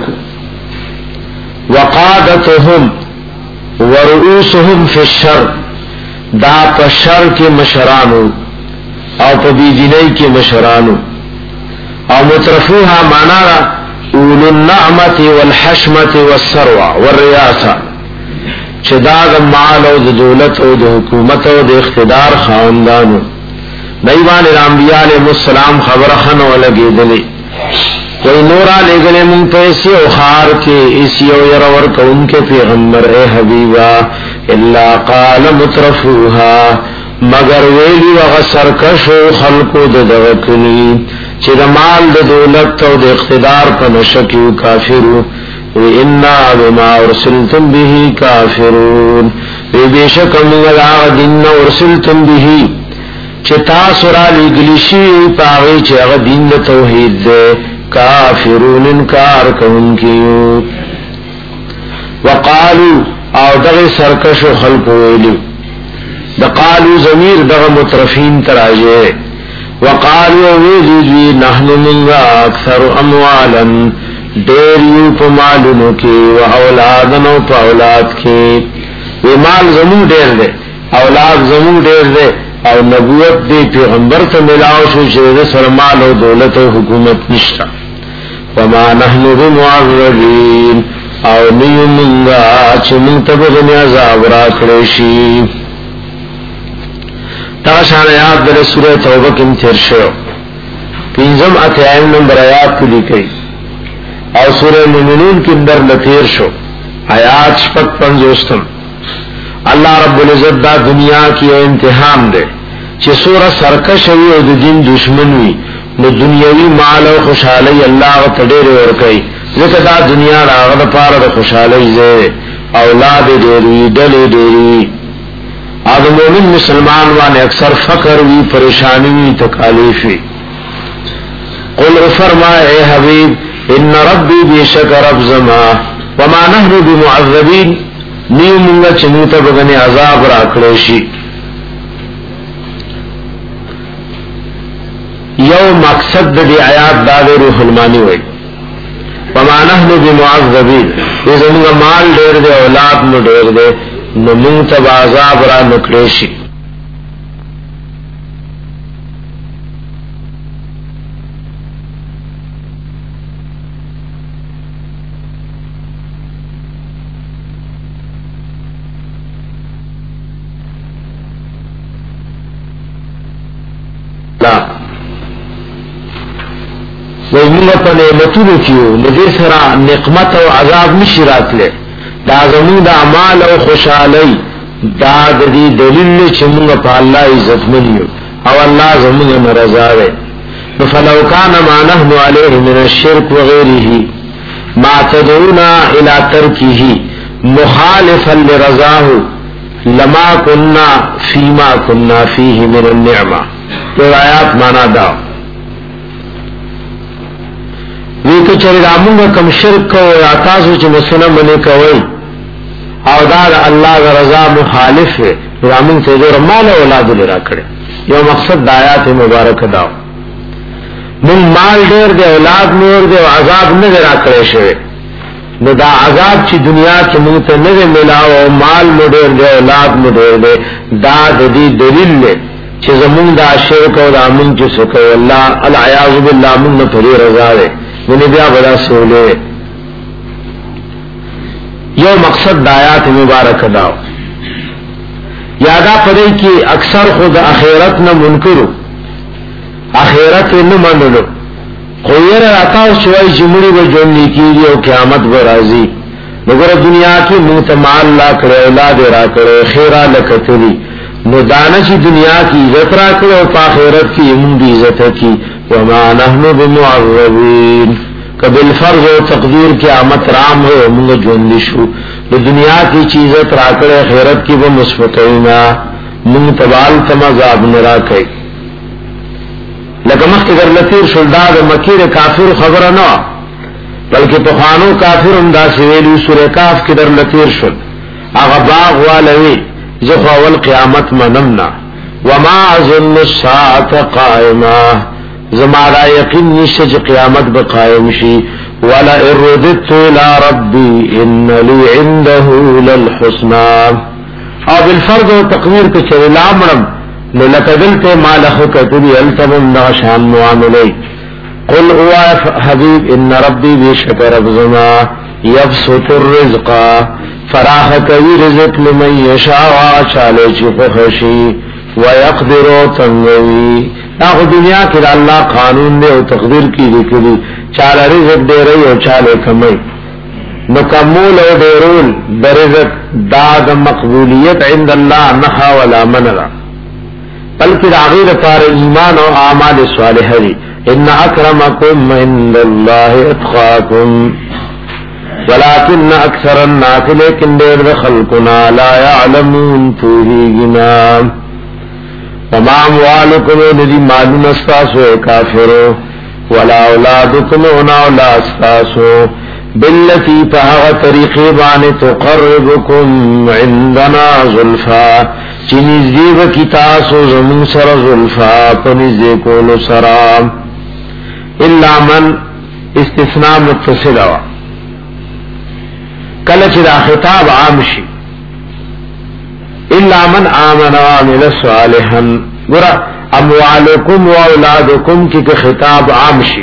وقادتهم ورؤوسهم فی الشر دا پا شر کی مشرانو او پا بیدینی کی مشرانو او مترفوها مانا را اولو النعمت والحشمت والسروع والریاسة چې دا د مال او د دولت او د حکومت او د اقتدار خاوندانو دیوان الانبیاء علیہ السلام خبر خن ولګیدلی کوئی نورا لګلې مون پیسې او خار کې ایسیو ير ور کون کې پیغمبر اے حبیبا الا قال مترفوها مگر ویلی وغ سرکش خلقو د دغکنی چې د مال د دولت او د اقتدار په نشکیو کافرو وَإِنَّا بِمَا أُرْسِلْتُمْ بِهِ كَافِرُونَ وَبِشَكَ مُغَلَاغ دِنَّ أُرْسِلْتُمْ بِهِ چتا سورا لگلیشی پاغی چاغ دین توحید دے کافرون انکار کون کیو وقالو او دغ سرکش و خلق ویلو دقالو ضمیر دغ مترفین تراجے وقالو ویجوی نحن منگا اکثر اموالا دیریو پا مالونو کی و اولادنو پا اولاد کی وی مال زمون دیر دے اولاد زمون دیر دے او نبوت دی پیغمبر ته ملاو شو چې د سرمال او دولت او حکومت نشتا وما نحن بمعذبین او نیو منگا چې مونږ ته به عذاب راکړی شي دا شان آیات د سورۃ توبه کې تیر شو پنځم اتیایم نمبر آیات کې لیکي او سورۃ مومنون کې اندر لتیر شو آیات شپږ پنځوستم اللہ رب العزت دا دنیا کی امتحان دے چې سورہ سرکش وی او د دین دشمن وی نو دنیوي مال او خوشحالی الله ته ډېر ورکړي ځکه دا دنیا راغله لپاره د خوشحالی زه اولاد ډېری ډلې ډېری ادم مومن مسلمان باندې اکثر فقر وی پریشانی وی تکالیف وی قل فرمائے اے حبیب ان ربی بیشک رب زما وما نحن بمعذبین نیو منگا چنوتا بگنی عذاب راکڑیشی یوم مقصد دی آیات دا دی روح المانی ہوئی وما نحن بمعذبین یہ زمانگا مال دیر دے اولاد نو دیر دے نو منتب عذاب را نکلیشی وزمونگا پا نعمتونو کیو ندی سرا نقمت و عذاب نشی راتلے دا زمون دا عمال و خوشحالی دا دی دلیل چمونگا پا اللہ عزت منیو او اللہ زمونگا مرزاوے فلو کان ما نحن علیہ من الشرک وغیره ما تدعونا الى ترکه مخالفا لرضاه لما کننا فیما کننا فیه من النعمہ تو آیات مانا داو وی که چر رامونگا کم شرک کو یا تاسو چې مسلم منی کوي او دا الله د رضا مخالف ہے رامون ته جوړ مال اولاد لرا کړي یو مقصد د آیات مبارک دا من مال ډیر د اولاد نور د عذاب نه را کړی شوی نو دا عذاب چې دنیا کې موږ ته نه ملاو او مال مو ډیر د اولاد مو ډیر دی دا د دې دلیل دی چې زمونږ د شرک او رامون چې څوک الله العیاذ بالله موږ نه پری رضا دی منی بیا بڑا سولے یو مقصد دایات مبارک داو یادا پدے کی اکثر خود اخیرت نہ منکرو اخیرت نہ منلو خویر راتاو شوائی جمڑی و جونی کیگی او قیامت و رازی مگر دنیا کی منتمال لا کرے اولاد را کرے خیرہ لکتری نو دانشی دنیا کی عزت را کرے او پاخیرت کی امون بھی عزت کی وما نحن بمعذبین کبل فرض و تقدیر قیامت رام ہے منگ جوندی شو دنیا کی چیزت راکڑے خیرت کی وہ مصفتینا منگ تبال تم عذاب نرا کئی لکہ مخت اگر لطیر شلداد مکیر کافر خبر نو بلکہ پخوانو کافر امدا سویلو سور کاف کی در لطیر شل اغا باغ والوی زخو اول قیامت منمنا وما ظن الساعت قائمہ زمارا یقین نشته چې قیامت به قائم شي ولا اردت الى ربي ان لي عنده للحسنى او بالفرض و تقدیر کې چې لامرم نو لقدلت مالخ کتلی التم نشان معاملې قل هو حبيب ان ربي بشكر ربنا يبسط الرزق فراح کوي رزق لمن يشاء چاله چې خوشي ويقدر تنوي اخو دنیا کې الله قانون دی او تقدیر کی لیکلي چاله رزق دی رہی او چاله کمي نو کمول او ډیرول د رزق دا د مقبولیت عند الله نخا ولا منرا بلکې راغی د پار ایمان او اعمال صالحه دي ان اکرمکم عند الله اتقاکم ولكن اکثر الناس لیکن ډیر خلقنا لا يعلمون توهینا وما اموالکم ندی مالون استاسو کافرو ولا اولادکم ونا اولاد استاسو باللتی پاغ طریقی بانی تقربکم عندنا ظلفا چنیزدیب کتاسو زمون سر ظلفا پنیزدیکولو سرام الا من استثناء متصل ہوا کلچ دا خطاب عام شی الا من آمن وعمل صالحا گرا اموالکم و اولادکم کی خطاب عام شی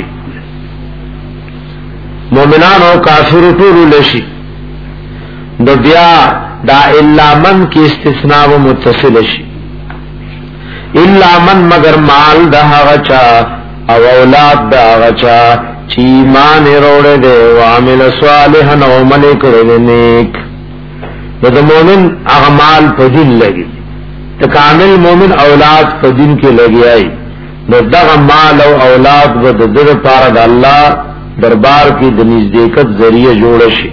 مومنان و کافر طول لشی دو بیا دا الا من کی استثناء و متصل شی الا من مگر مال دا غچا او اولاد دا غچا چی ایمان روڑے دے وعمل صالحا و عمل کرے نیک د مومن اعمال په دین لګي ته کامل مومن اولاد په دین کې لګیای نو دغه مال او اولاد به د دې لپاره د الله دربار کې د نزدېکت ذریعہ جوړ شي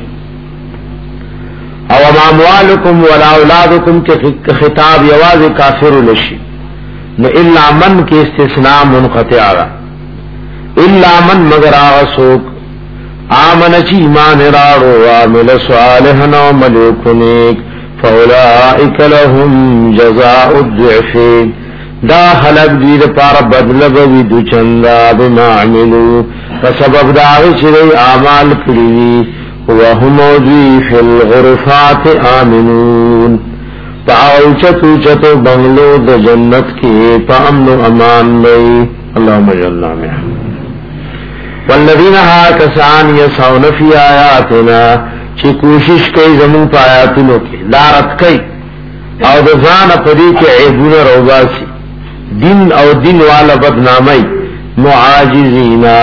او اموالکم ولا اولادکم کې خطاب یوازې کافر لشي نو الا من کې استثناء منقطع را الا من مگر اسوک آمن چی ایمان راڑو وعمل صالحا وعمل کنیک فاولائک لهم جزاء الضعف دا خلق دی دا پار بدلب وی دو چندا بما عملو فسبب داغی چلی آمال کری وهم دوی فی الغرفات آمنون پا اوچت اوچت بنگلو دا جنت کی پا امن و امان بئی اللہم جلنا میں والذین ها کسان یسعون فی آیاتنا چی کوشش کئی زمون پا آیاتنو کی لارت کئی او دزان پدی کے عیبون روباسی دین او دین والا بدنامی معاجزینا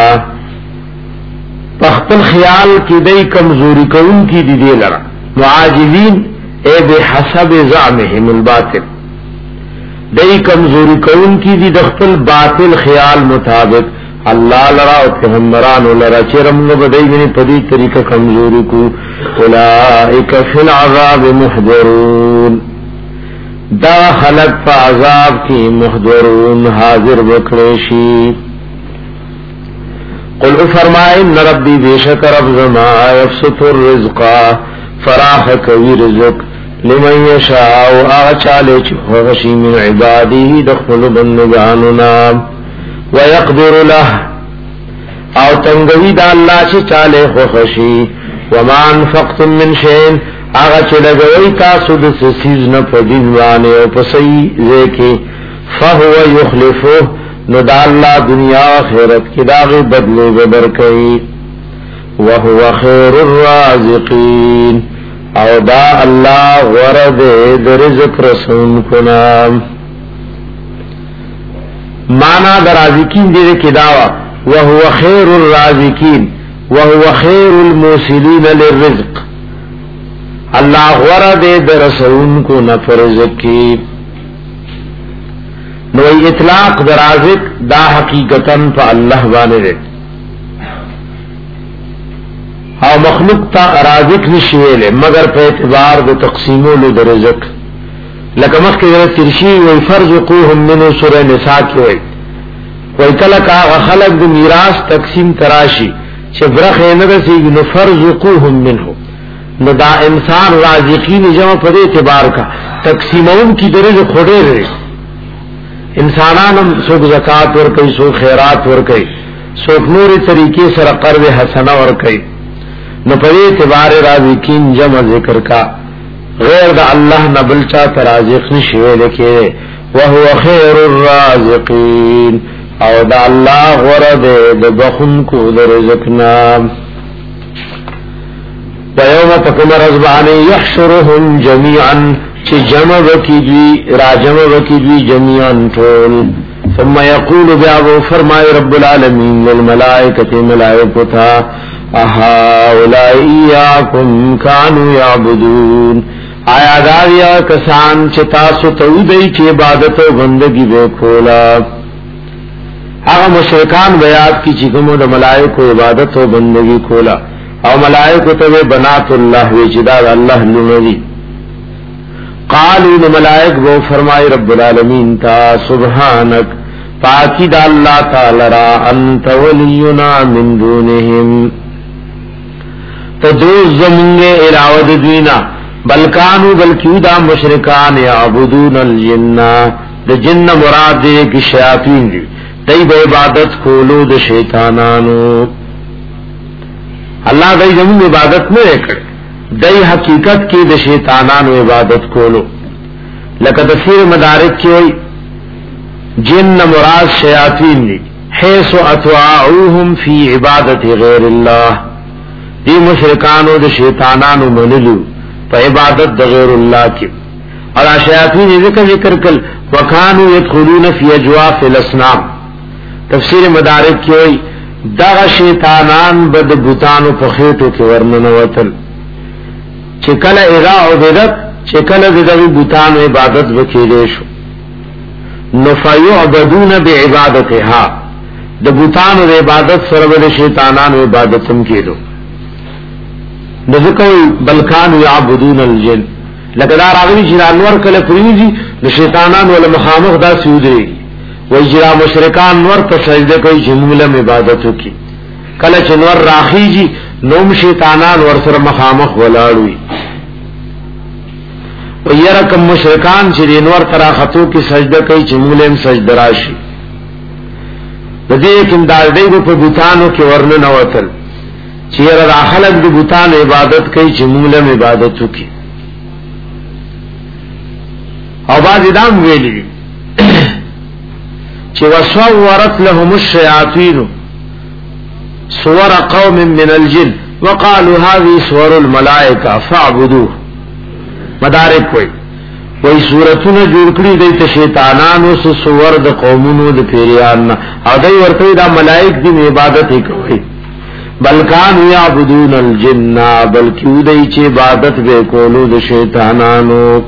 پختل خیال کی دی کمزوری کون کی دی دی لرا معاجزین اے بحسب زعمهم الباطل دی کمزوری کون کی دی دختل باطل خیال مطابق اللہ لرا و پیغمبرانو لرا چرم نبدی منی پدی طریقہ کمزوری کو اولائک فی العذاب محضرون دا خلق پا عذاب کی محضرون حاضر بکریشی قل فرمائے ان ربی بیشک رب زما یفسط الرزقا فراخ کوی رزق لمن یشاء آچالے چخوشی من عبادی دخل بندگاننا ويقدر له او تنگوی دا اللہ چی چالے خوشی وما انفقتم من شین آغا چی لگوی تاسو دس سیز نپا دنوانے او پسی زیکی فہو یخلفو نو دا اللہ دنیا خیرت کی داغی بدلے ببر کئی وہو خیر الرازقین او دا اللہ غرد درزق رسون کنام مانا در رازقین دے کے دعوی وهو خیر الرازقین وهو خیر الموصلین للرزق اللہ غورا دے در رسول کو نفر رزق کی نوی اطلاق در رازق دا حقیقتا پا اللہ بانے دے او مخلوق تا رازق نشویلے مگر پا اعتبار دے تقسیمو لو در رزق لکه مخکې د ترشی وی فرزقوهم منه سوره نساء کې وی وی کله کا خلق د میراث تقسیم تراشی چې برخه نه رسیږي نو فرزقوهم منه نو دا انسان رازقین جمع په اعتبار کا تقسیمون کی درجه خړې لري انسانانم څوک زکات ور کوي څوک خیرات ور کوي څوک نوري طریقې سره قرض حسنه ور کوي نو په اعتبار رازقین جمع ذکر کا غیر دا اللہ نبلچا ترازق نشوے لکے وہو خیر الرازقین او دا اللہ غرد دا بخن کو دا رزقنا ویوم تکم رزبانی یحشرهم جمیعا چی جمع وکی دوی راجم وکی دوی جمیعا طول ثم یقول بیابو فرمائی رب العالمین للملائکت ملائکتا اہا اولائیاکم کانو یعبدون آیا داریا کسان چتا ستو دی چی عبادت و بندگی بے کھولا آغا مشرکان بیاد کی چکمو دا ملائک و عبادت و بندگی کھولا او ملائک تو بنات اللہ ویچداد اللہ لنوی قالو دا ملائک وہ فرمائی رب العالمین تا سبحانک پاکی دا اللہ تعالی را انت ولینا من دونہم تدوز زمونگے الاود دوینا بلکانو بلکیو دا مشرکان یعبدون الجن دا جن مراد دے کی شیاطین دی دی با عبادت کولو دا شیطانانو اللہ دی زمین عبادت میں رکھڑے دی حقیقت کی دا شیطانانو عبادت کولو لکہ تفسیر مدارک کی ہوئی جن مراد شیاطین دی حیث اتواعوهم فی عبادت غیر اللہ دی مشرکانو دا شیطانانو منلو پا عبادت دا غیر اللہ کی اور شیاطین ذکر ذکر کل وکانو یدخلون فی اجواف الاسنام تفسیر مدارک کی ہوئی دا شیطانان بد بوتانو پا خیٹو کی ورننوتل چکل اذا عبدت چکل ددوی بوتانو عبادت وکیلیشو نفیعبدون بعبادتها دا بوتانو دا عبادت سربد شیطانانو عبادتم کیلو نذکوی بلکانو یعبدون الجن لکدار آغوی جنا نور کل پریزی نشیطانان والا مخامخ دا سیودری وی جنا مشرکان نور پر سجدہ کوئی جمولم عبادتو کی کل چنور راخی جی نوم شیطانان ور سر مخامخ ولاڑوی و یرکم مشرکان چې انور ترا خطو کی سجده کوي چې مولم سجده راشي د دې کوم دا دې په بوتانو کې ورن نه وتل چې را خلق د بوتانو عبادت کوي چې مولم عبادت وکي او باز دام ویلي چې وسورت لهم الشياطين صور قوم من الجن وقالوا هذه صور الملائکه فاعبدوه مدارک کوئی وای صورتونه جوړ کړی د شیطانانو سو صور د قومونو د پیریان او دای ورته د ملائک دی عبادت کوي بلکان یعبدون الجن بلکې دای چې عبادت به کولو د شیطانانو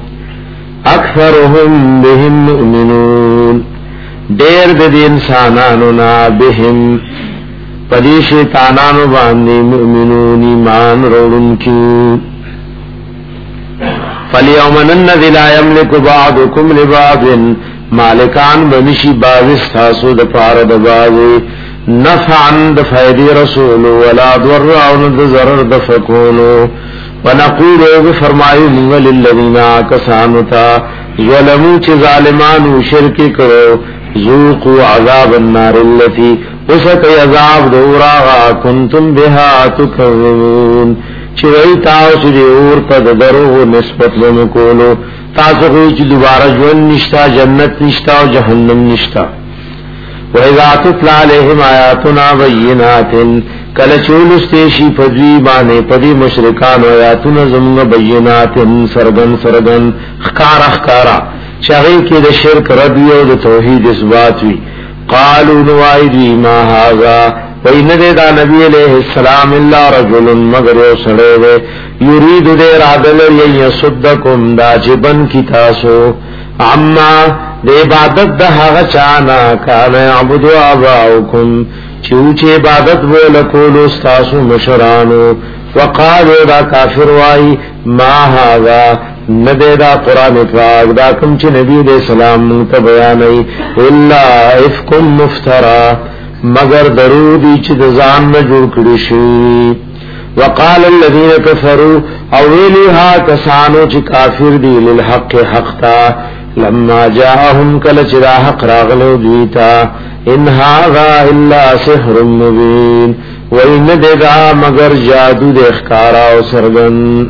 اکثرهم بهم مؤمنون ډېر د انسانانو نه بهم پدې شیطانانو باندې مؤمنون ایمان وروړونکي فَلْيَوْمَنَنَّ ذِي لَا يَمْلِكُ بَعْضُكُمْ لِبَعْضٍ مالکان بنشي باز تاسو د پاره د باز نفعا د فائدې رسول ولا ضر او د ضرر د فکولو ونقول او فرمایو للذین کسانوا ظلموا چې ظالمانو شرک کړو ذوقوا عذاب النار التي وسق عذاب دورا کنتم بها تکذبون چې وی تاسو دې اور ته درو نسبت ونکولو تاسو خو چې دوباره ژوند نشتا جنت نشتا او جهنم نشتا وَإِذَا تُتْلَى عَلَيْهِمْ آيَاتُنَا بَيِّنَاتٍ کله چولستې شي فذوی باندې پدی مشرکان آیاتنا زمغه بینات سرغن سرغن خکار خکارا چاغي کې د شرک رد او د توحید اثبات وی قالوا نوایدی ما هاذا وین دې دا نبی علیہ السلام الا رجل مگر سړی یرید دې رادل یسدکم دا جبن کی تاسو عما د عبادت د هغه چانا کان عبد اباؤکم چې عبادت ولا کولو تاسو مشرانو وقالوا دا کافر وای ما هاذا نبی دا قرآن پاک دا کم چې نبی علیہ السلام ته بیانای الا افکم مفترا مگر درودی چې د ځان نه جوړ کړی شي وقال الذين كفروا اولها کسانو چې کافر دي للحق حق تا لما جاءهم کل چې حق راغلو دیتا ان هذا الا سحر مبين وان دغا مگر جادو د اخکارا او سرغن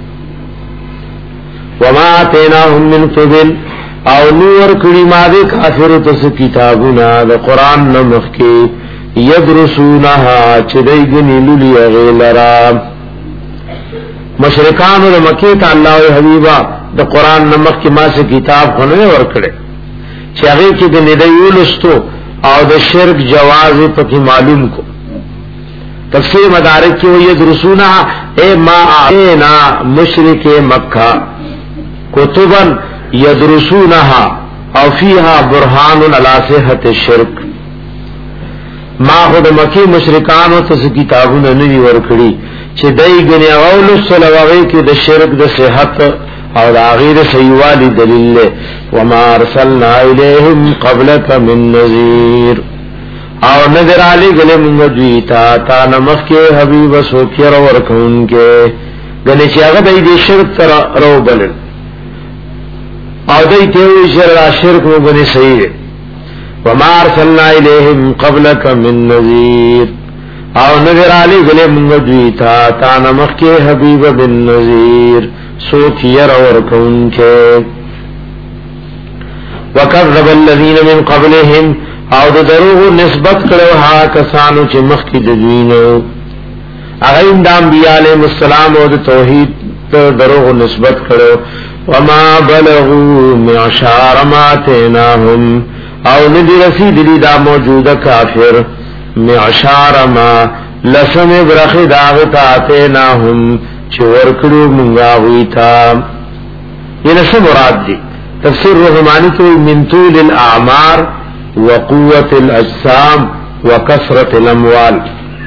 وما اتيناهم من قبل او نور کړي ما دې کافر ته کتابونه د قران نمخ کې يدرسونها چې دای ګنې لولي غیلرا مشرکان او مکه ته الله او حبیبا د قران نمخ کې ما سه کتاب خونه ورکړي چې هغه کې د ندیولستو او د شرک جواز په معلوم کو تفسیر مدارک کې وي يدرسونها اے ما اعنا مشرک مکہ کتبا يدرسونها او فيها برهان على صحة الشرك ما خود مکی مشرکانو ته کتابونه نوی ورکړي چې دای غنی اول صلوات کې د شرک د صحت او د غیر صحیحوالي دلیل له وما ارسلنا الیهم قبلک من نذیر او نذر علی گله موږ دوی تا تا نمخ کې حبیب سو کېر ورکون کې غنی چې هغه د شرک تر رو بل او دای ته شر شرک وګنی صحیح وما ارسلنا الیہم قبلک من نذیر او نذر علی گلے منگا دویتا تا نمخ کے حبیب بن نذیر سوک یر ورکون کے وکذب الذین من قبلهم او د دروغ نسبت کرو ها کسانو چې مخ کی دوینو اغیم دا انبیاء علیہ السلام او د توحید دروغ نسبت کرو وما بلغوا معشار ما تیناهم او ندی رسید لی دا موجود کافر معشار ما لسم برخی داغتا آتیناهم چه ورکڑو منگاویتا یہ نسو مراد دی تفسیر رحمانی تو من طول الاعمار وقوت الاجسام وکثرت الاموال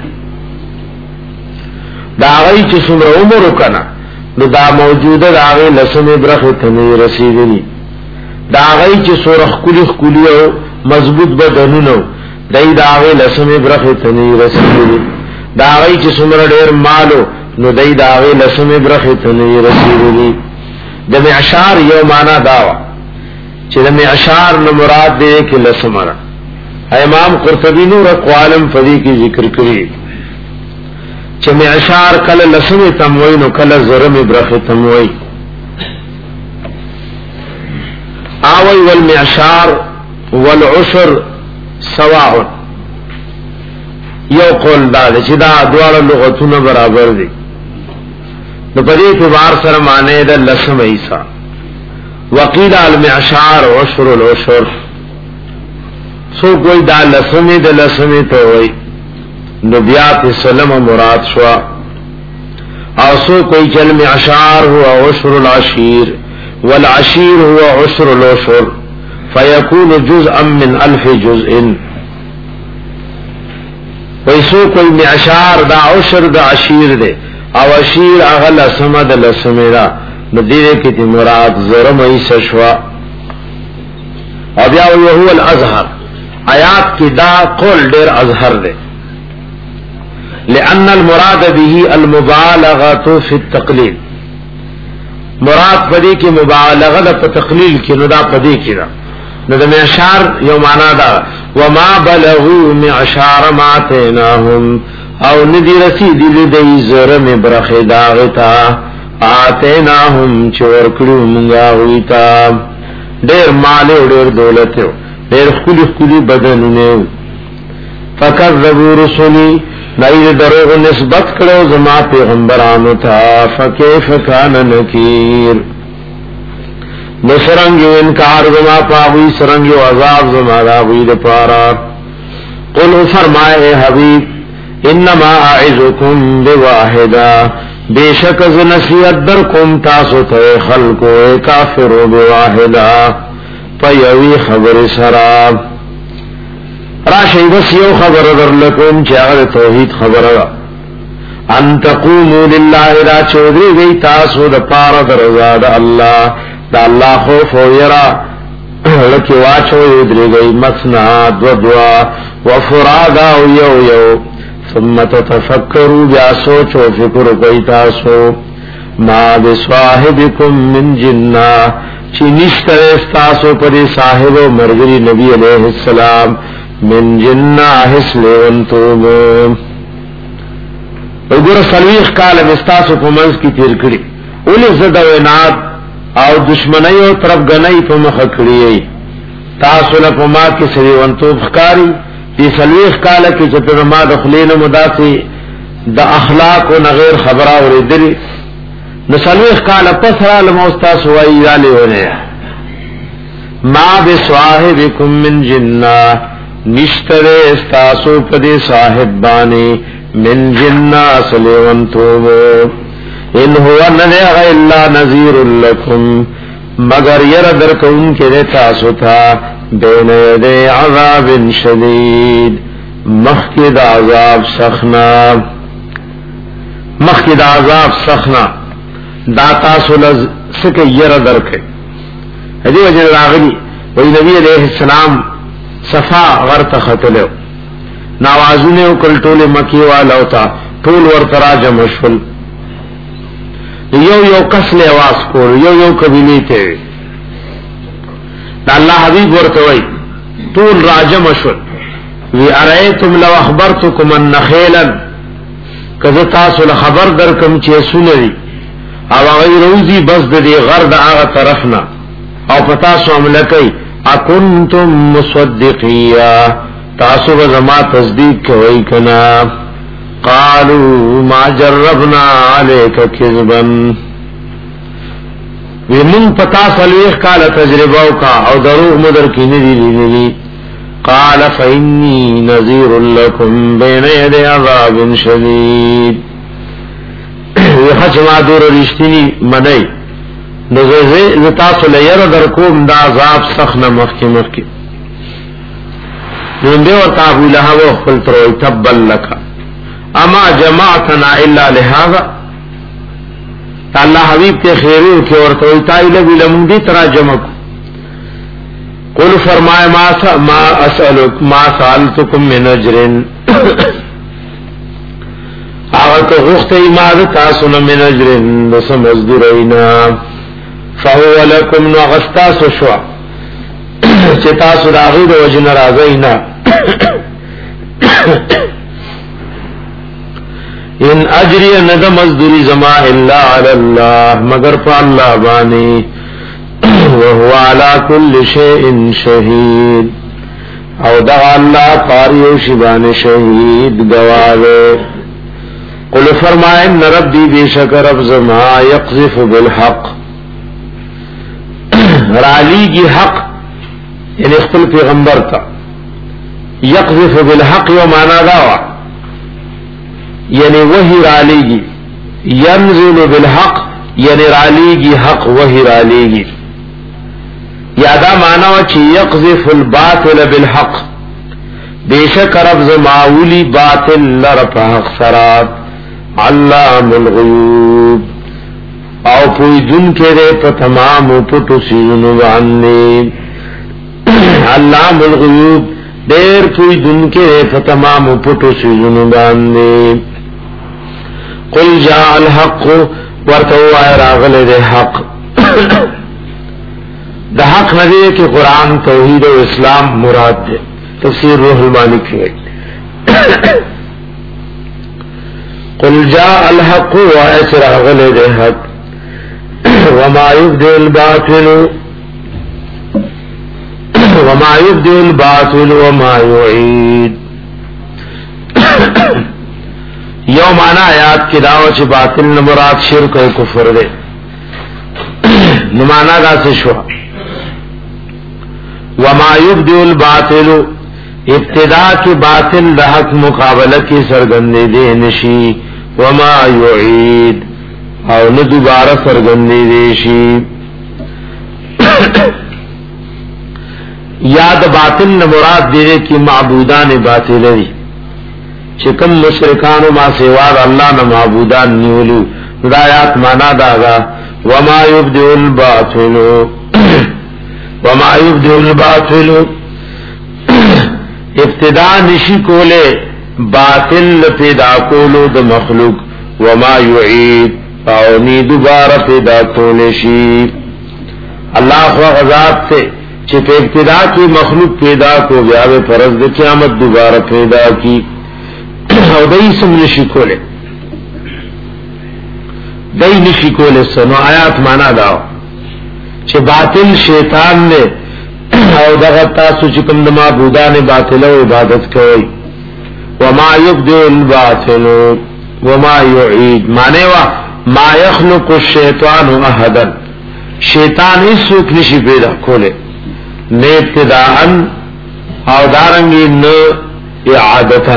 دا غی چه سمر عمرو کنا نو دا موجود دا غی لسم برخی تنی رسیدنی دا غی چې سورخ کلی خکلی او مضبوط بدنونو دای دا غی لسم برخی تنی رسیدلی دا غی چې سمر ډیر مالو نو دای دا غی لسم برخی تنی رسیدلی د معشار یو معنا داوا چې د معشار نو مراد دې کې لسمره. امام قرطبی نور اقوالم فدی کی ذکر کړی چې معشار کله لسمه تموي نو کله زرم برخه تموي. اوي والمعشار والعشر سواء یو قول دا چې دا دواړه لغتونه برابر دي. نو په دې اعتبار سره معنی د لسم ایسا وقیل المعشار عشر العشر سو کوئی دا لسمه د لسمه ته وای نو بیا په سلام مراد شو او سو کوئی چل معشار هو عشر العشیر والعشیر هو عشر العشر فيكون جزءا من الف جزء. ویسو کوئی معشار دا عشر دا عشیر دے او عشیر اغل اسمد لسمیرا ندیره کتی مراد زرم ایسا شوا. او بیاوی هو الازهر آیات کی دا قول دیر ازهر دے لأن المراد به المبالغة في التقلیل. مراد پدی کی مبالغه دا پا تقلیل کی ندا پدی کی دا ندا معشار یو معنا دا وما بلغوا معشار ما آتیناهم او ندی رسیدی دی زرم برخ داغتا آتیناهم چور کرو منگا ہویتا دیر مال او دیر دولتو دیر خلی خلی بدنونیو فکذبوا رسولی ناید دروغ نسبت کرو زما پیغمبرانو تا فکیف کان نکیر نسرنگیو انکار زما پاوی سرنگیو عذاب زما داوی دپارا. قل فرمائے حبیب انما اعظکم بواحدا بیشک از نصیحت در کم تاسو تے خلقو کافرو بواحدا پیوی خبر سراب راشی بس یو خبر در لکم چاگر توحید خبر ان تقومو للہ را چودری گئی تاسو دا پارا در ازاد اللہ دا اللہ خوف و یرا لکی واچو یدری گئی مسنا دو دعا وفرادا یو یو ثم تتفکروا بیا سوچو فکر گئی تاسو ما بصاحبکم من جنہ چی نشتر استاسو پری صاحب و مرگری نبی علیہ السلام من جنہ حسل انتوبو اگر سلویخ کال مستاسو پمنز کی تیر کری اولی زد و اناد او دشمنی و طرف گنی پا مخکری تاسو لپما کی سری انتوب خکاری دی سلویخ کال کی چطر ما دخلین مداسی دا اخلاق و نغیر خبرہ وردری نسلویخ کال پس را لموستاسو وائی یالی ہونے ما بصاحبکم من جنہ نشتر استاسو پدی صاحب بانی من جنہ سلیون توبو ان ہوا ندیغ الا نذیر لکم مگر یردرکم کے تاسو تھا بین یدی عذاب شدید مخکد عذاب سخنا مخکد عذاب سخنا دا تاسو لسک یردرکے حدی وجہ راغلی وی نبی علیہ السلام صفا غرط خطلو نوازونه وکړ ټول مکی والو تا ټول ورته راجم شول یو یو کس له आवाज کول یو یو قبیله ته الله حبیب ورته وای ټول راجم شول وی ارایتم لو اخبرتکم ان خیلا کذا تاسو له خبر درکم چې سنري او غیر روزي بس د دې غرد هغه طرفنا او پتا سو عملکای اکنتم مصدقیا تاسو زما تصدیق کوي کنا قالوا ما جربنا عليك كذبا ومن پتا سلوخ کال تجربه کا او دروغ مدر کی ندی دی قال فإني نذير لكم بين يدي عذاب شديد وحجما دور رشتنی منی نزوزه تاسو لیر در کوم دا عذاب سخنا مخی مخی ننده و تابو لها و اخفل تروی تبل لکا اما جماعتنا الا لهذا اللہ حبیب تے خیرون کے ورطوی تائی لگی لمندی ترا جمع کو قل فرمائے ما ما اسألک ما سالتکم من اجرن آغا تو غخت ایماد تاسونا من اجرن دس مزدورینا فهو لكم نغستاس شوا چې تاسو راغی د وجن راغینا ان اجری ندم مزدوری زما الا علی الله مگر په الله باندې وهو على كل شيء شهيد او دا الله پاریو شیبان شهید گواهه قل فرمائے ان ربی بیشک رب زما یقذف بالحق رالی کی حق یعنی خپل پیغمبر تا یقذف بالحق یو معنی داوا یعنی وحی رالی کی ینزل بالحق یعنی رالی کی حق وحی رالی کی یادا معنی و چی یقذف الباطل بالحق بیشک رب زماولی باطل لرپ حق سرات علام الغیوب او پوی دن کے دے پا تمام پتو سیزنو باننے علام الغیوب دیر پوی دن کے دے پا تمام پتو سیزنو باننے قل جاء الحق ورتو آئے راغل دے حق دا حق ندے کہ قرآن توحید و اسلام مراد دے تفسیر روح المانی کی قل جاء الحق وائس راغل دے حق وما يبدئ الباطل وما يبدئ الباطل وما يعيد یو معنی آیات کی دعوت چی باطل نمراد شرک و کفر دے نمانا دا سے شوا وما يبدئ الباطل ابتداء کی باطل دا حق مقابلہ کی سرگندے دے نشی وما يعيد او نہ دوبارہ سرگندے دے شی یاد باطل نہ مراد دے کی معبودان باطل دی چکم مشرکان ما سوا اللہ نہ معبودان نیولو ہدایات مانا داغا وما يبدئ الباطل وما يبدئ الباطل ابتداء نشی کولے باطل پیدا کولو د مخلوق وما يعيد او نی دوبارہ پیدا کولے شی اللہ خوا غذاب سے چھپ ابتدا کی مخلوق پیدا کو بیاب فرض د قیامت دوبارہ پیدا کی او دای سم نشی کولے دای نشی کولے سنو آیات مانا داو چھ باطل شیطان نے او دغه تاسو چې کوم د معبودان باطل او عبادت کوي وما يبدئ الباطل وما يعيد معنی وا ما يخلق الشیطان احدا شیطان اس سوک نشی پیدا کولے نے ابتداء او دارنگی نو اعادتا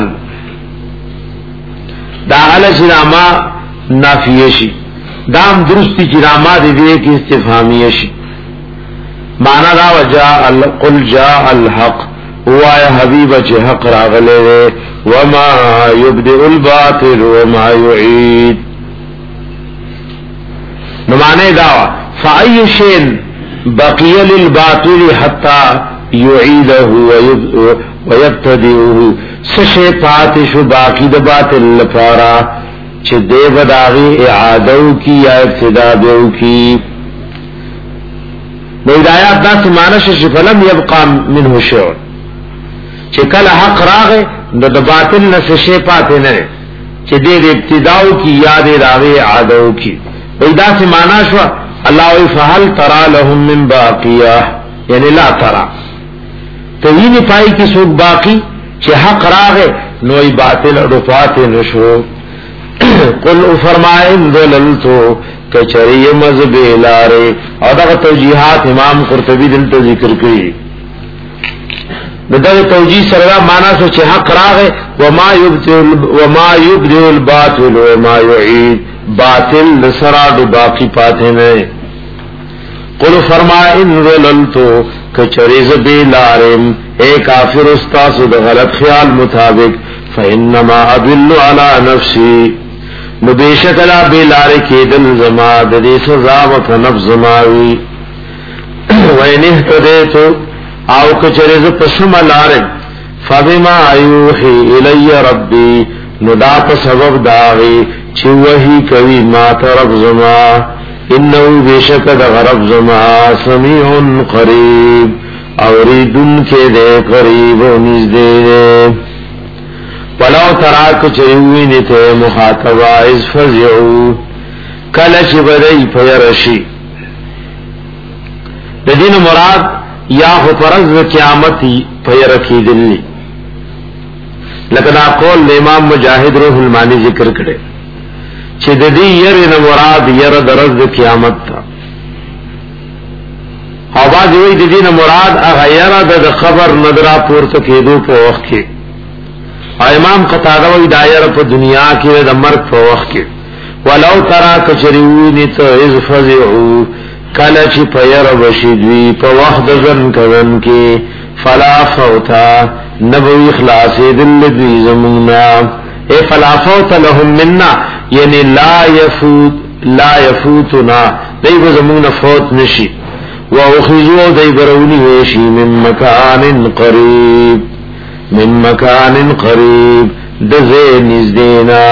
دا علا چراما نافیشی دام درستی چراما دی دیئے کی استفامیشی معنی دا وجاء قل جاء الحق ہوا یا حبیب چی حق راغلے دے وما يبدئ الباطل وما يعيد نمانے دعوی فأي شيء بقي للباطل حتى يعيده ويبتدئه سشے پاتش باقی دا باطل لپارا چھ دے بداغی اعادو کی یا ابتدابو کی نویدایات دا سمانش فلم یبقى منه شعر چھ کل حق راغے دا باطل نسشے پاتے نرے چھ دے دے ابتداو کی یا دے داغی اعادو کی ویدا سمانا شوا اللہ فہل ترا لهم من باقیہ یعنی لا ترا تو یہ نہیں پائی کہ سوک باقی چھ حق راغے نوئی باطل رفات نشو قل فرمائے ذللتو کچری مذہب لارے اور دا توجیحات امام قرطبی دلتا ذکر کری دا توجیح سرگا مانا سو چھ حق راغے وما یبدئ الباطل وما یعید باطل لسراد باقی پاتے میں قل فرمائے ان ذللتو کچریز بے لارم اے کافر استاس دا غلط خیال مطابق فإنما أدل على نفسی نبیشک لا بے لارے کی دل زما دے سزا و نفس زماوی وین اہتدیتو آو کچریز پسم لارم فبما ایوحی الی ربی ندا پا سبب داغی چی وحی کوي ما طرف زما انه بشکد غرب زما سمیع قریب اوریدن کے دے قریب و نزدے دے ولو تراک چریوی نتے مخاطبہ از فزعو کلچ بدئی پیرشی دین مراد یا خو پرز قیامتی پیرکی دلی لیکن قول امام مجاہد روح المانی ذکر کرے چې د دې یره نه مراد یره درز قیامت تا او باز وی د دې نه مراد هغه یره د خبر نظر پورته کېدو په وخت کې امام قتاده وی دایره په دنیا کې د مرګ په وخت کې ولو ترى کچریونی ته از فزعو کله چې پیر بشدوی په وخت ځن کون کې فلا فوتا نبو اخلاص دل دوی زمونا اے فلا فوت لهم منا یعنی لا يفوت لا يفوتنا دیو زمون فوت نشی واخذوا دی برونی ویشی من مکان قریب من مکان قریب دزے نزدینا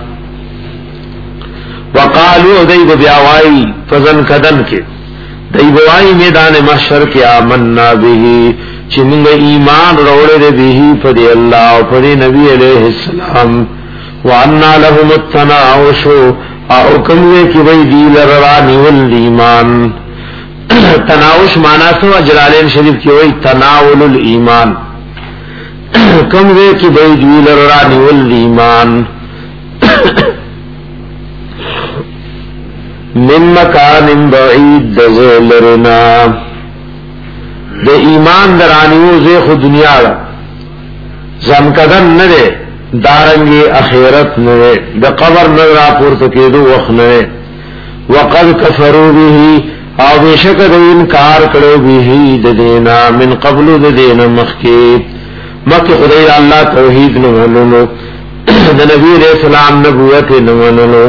وقالو دیو بیاوائی فزن کدن کے دیو آئی میدان محشر کے آمنا بھی چی منگ ایمان روڑے دے بھی پدی اللہ و پدی نبی علیہ السلام وَأَنَّا لَهُمُ التَّنَاوُشُ او کموے کی بھئی دیل ررانی والایمان تناوش مانا سوا جلالین شریف کی ہوئی تناول الایمان کموے کی بھئی دیل ررانی والایمان من مکان بعید دزلرنا دے ایمان درانیو زیخ دنیا زمکدن ندے دارنگی اخیرت نوے دا قبر نظرہ پورتا کیدو وقت نوے وقد کفرو بیہی او بیشکد انکار کرو بیہی ددینا من قبلو ددینا مخی مکی خدای اللہ توحید نماننو دا نبی علیہ السلام نبوت نماننو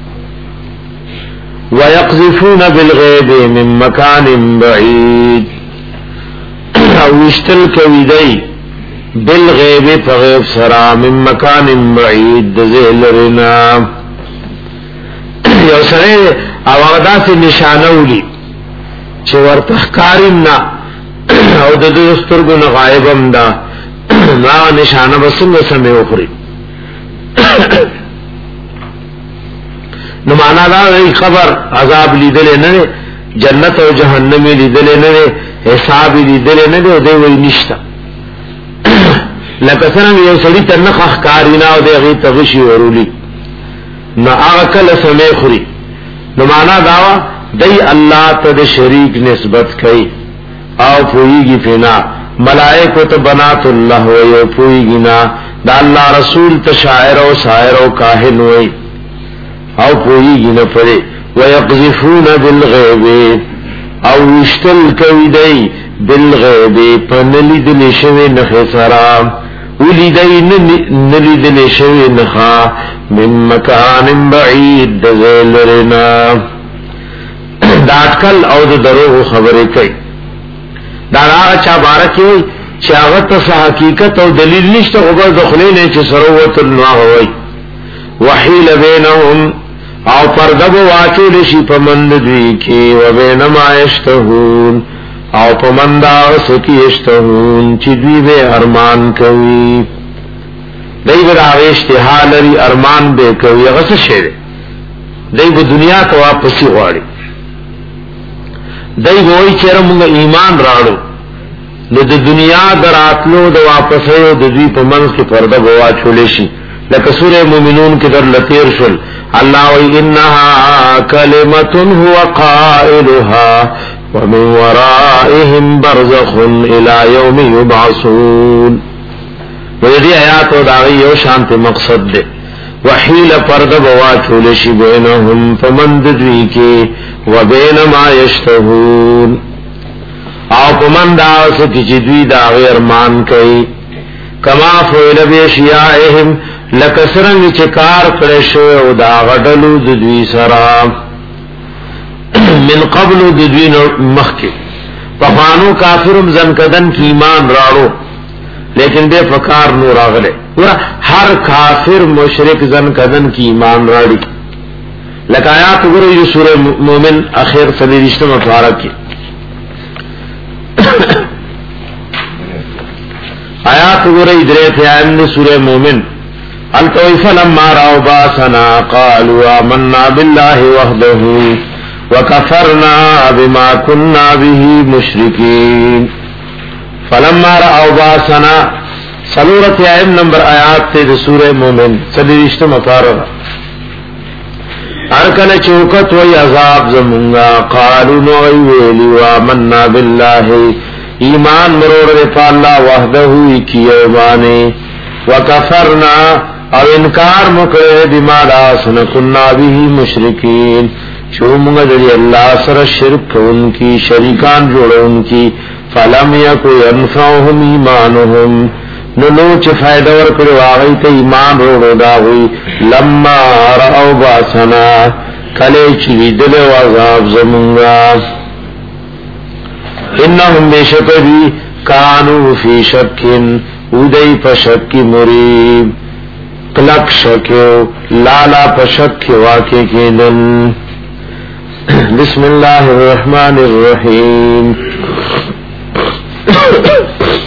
ویقذفون بالغیب من مکان بعید او اشتل کویدئی بالغیب فغیب سرا من مکان بعید دزیلرنا یو سرے اوغدا سے نشانولی چه ورتخکاریم نا او د دسترگو نغائبم دا نا نشانه بسنگ سمی اخری نمانا دا ای خبر عذاب لیدلے ننے جنت و جہنمی لیدلے ننے حسابی لیدلے ننے دے وی نشتا لکه څنګه یو سړی ته نخ ښکارینا او دغه تغشي ورولی نو هغه کله سمې خوري نو معنا داوا دای الله ته د شریک نسبت کوي او پویږي فنا ملائکه ته بنات الله او پویږي نا دا الله رسول ته شاعر او شاعر او کاهن وای او پویږي نه پره ويقذفون بالغیب او وشتل کوي دی بالغیب پنلی دل شوی نخ سرام ولیدئی نلیدل شوی نخا من مکان بعید دزیلرنا داٹکل او دا دروغ خبری کئی داراغ چا بارکی ہوئی چاغت سا حقیقت او دلیل نشتا غبر دخلین چی سروت النواغ ہوئی وحیل بینهم او پردب واچو لشی پمند دوی کی و بینما اشتہون او پمندا سکی اشتہون چی دوی بے ارمان کوي دی بدا اشتہا لری ارمان بے کوي غس شیر دی با دنیا تا واپسی غواری دی بوئی چیر منگا ایمان راڑو نو دا دنیا در آتلو دا واپسی و دا دوی پمنز کی پردہ بوا چھولیشی لکہ سورہ مومنون کی در لطیر شل اللہ وی انہا کلمت ہوا قائلها ومن ورائهم برزخ الى يوم يبعثون ویدی آیات و داغی یو شانت مقصد دے وحیل پرد بواچولشی بینهم فمند دوی کے وبین ما یشتہون او پمند آسکی چی دوی داغی ارمان کئی کما فویل بیشیائهم لکسرنگ چکار کرشو او داغدلو دوی سرام من قبل ددوین مخی پخانو کافرم زنکدن کی ایمان راڑو لیکن دے فکار نو راغلے ہر کافر مشرک زنکدن کی ایمان راڑی لکه آیات وګورئ سورہ مومن اخر سلیریشتم اپارا کی آیات وګورئ درې ته د سورہ مومن التوی فلما راو باسنا قالوا آمنا بالله وحده وكفرنا بما كنا به مشركين فلما راو باسنا سلورت آیت نمبر آیات تے سورہ مومن سلیریشتم اپارا ارکل چوکت وی عذاب زمونگا قالو نوی ویلی وآمنا باللہ ایمان مرور رفا اللہ وحدہوی کی ایمانے وکفرنا او انکار مکرے بما لاسن کننا بھی مشرکین چومگا دلی اللہ سر شرک ان کی شریکان جوڑ ان کی فلم یکو ینفعهم ایمانهم نلو چه فائدہ ورکڑو آغی تا ایمان روڑو داوی لما رأو باسنا کلے چوی دل و عذاب زمونگا انہم بے شک بھی کانو فی شکن ادئی پا شک مریب کلک شکو لالا پا شک واقع کے دن بسم اللہ الرحمن الرحیم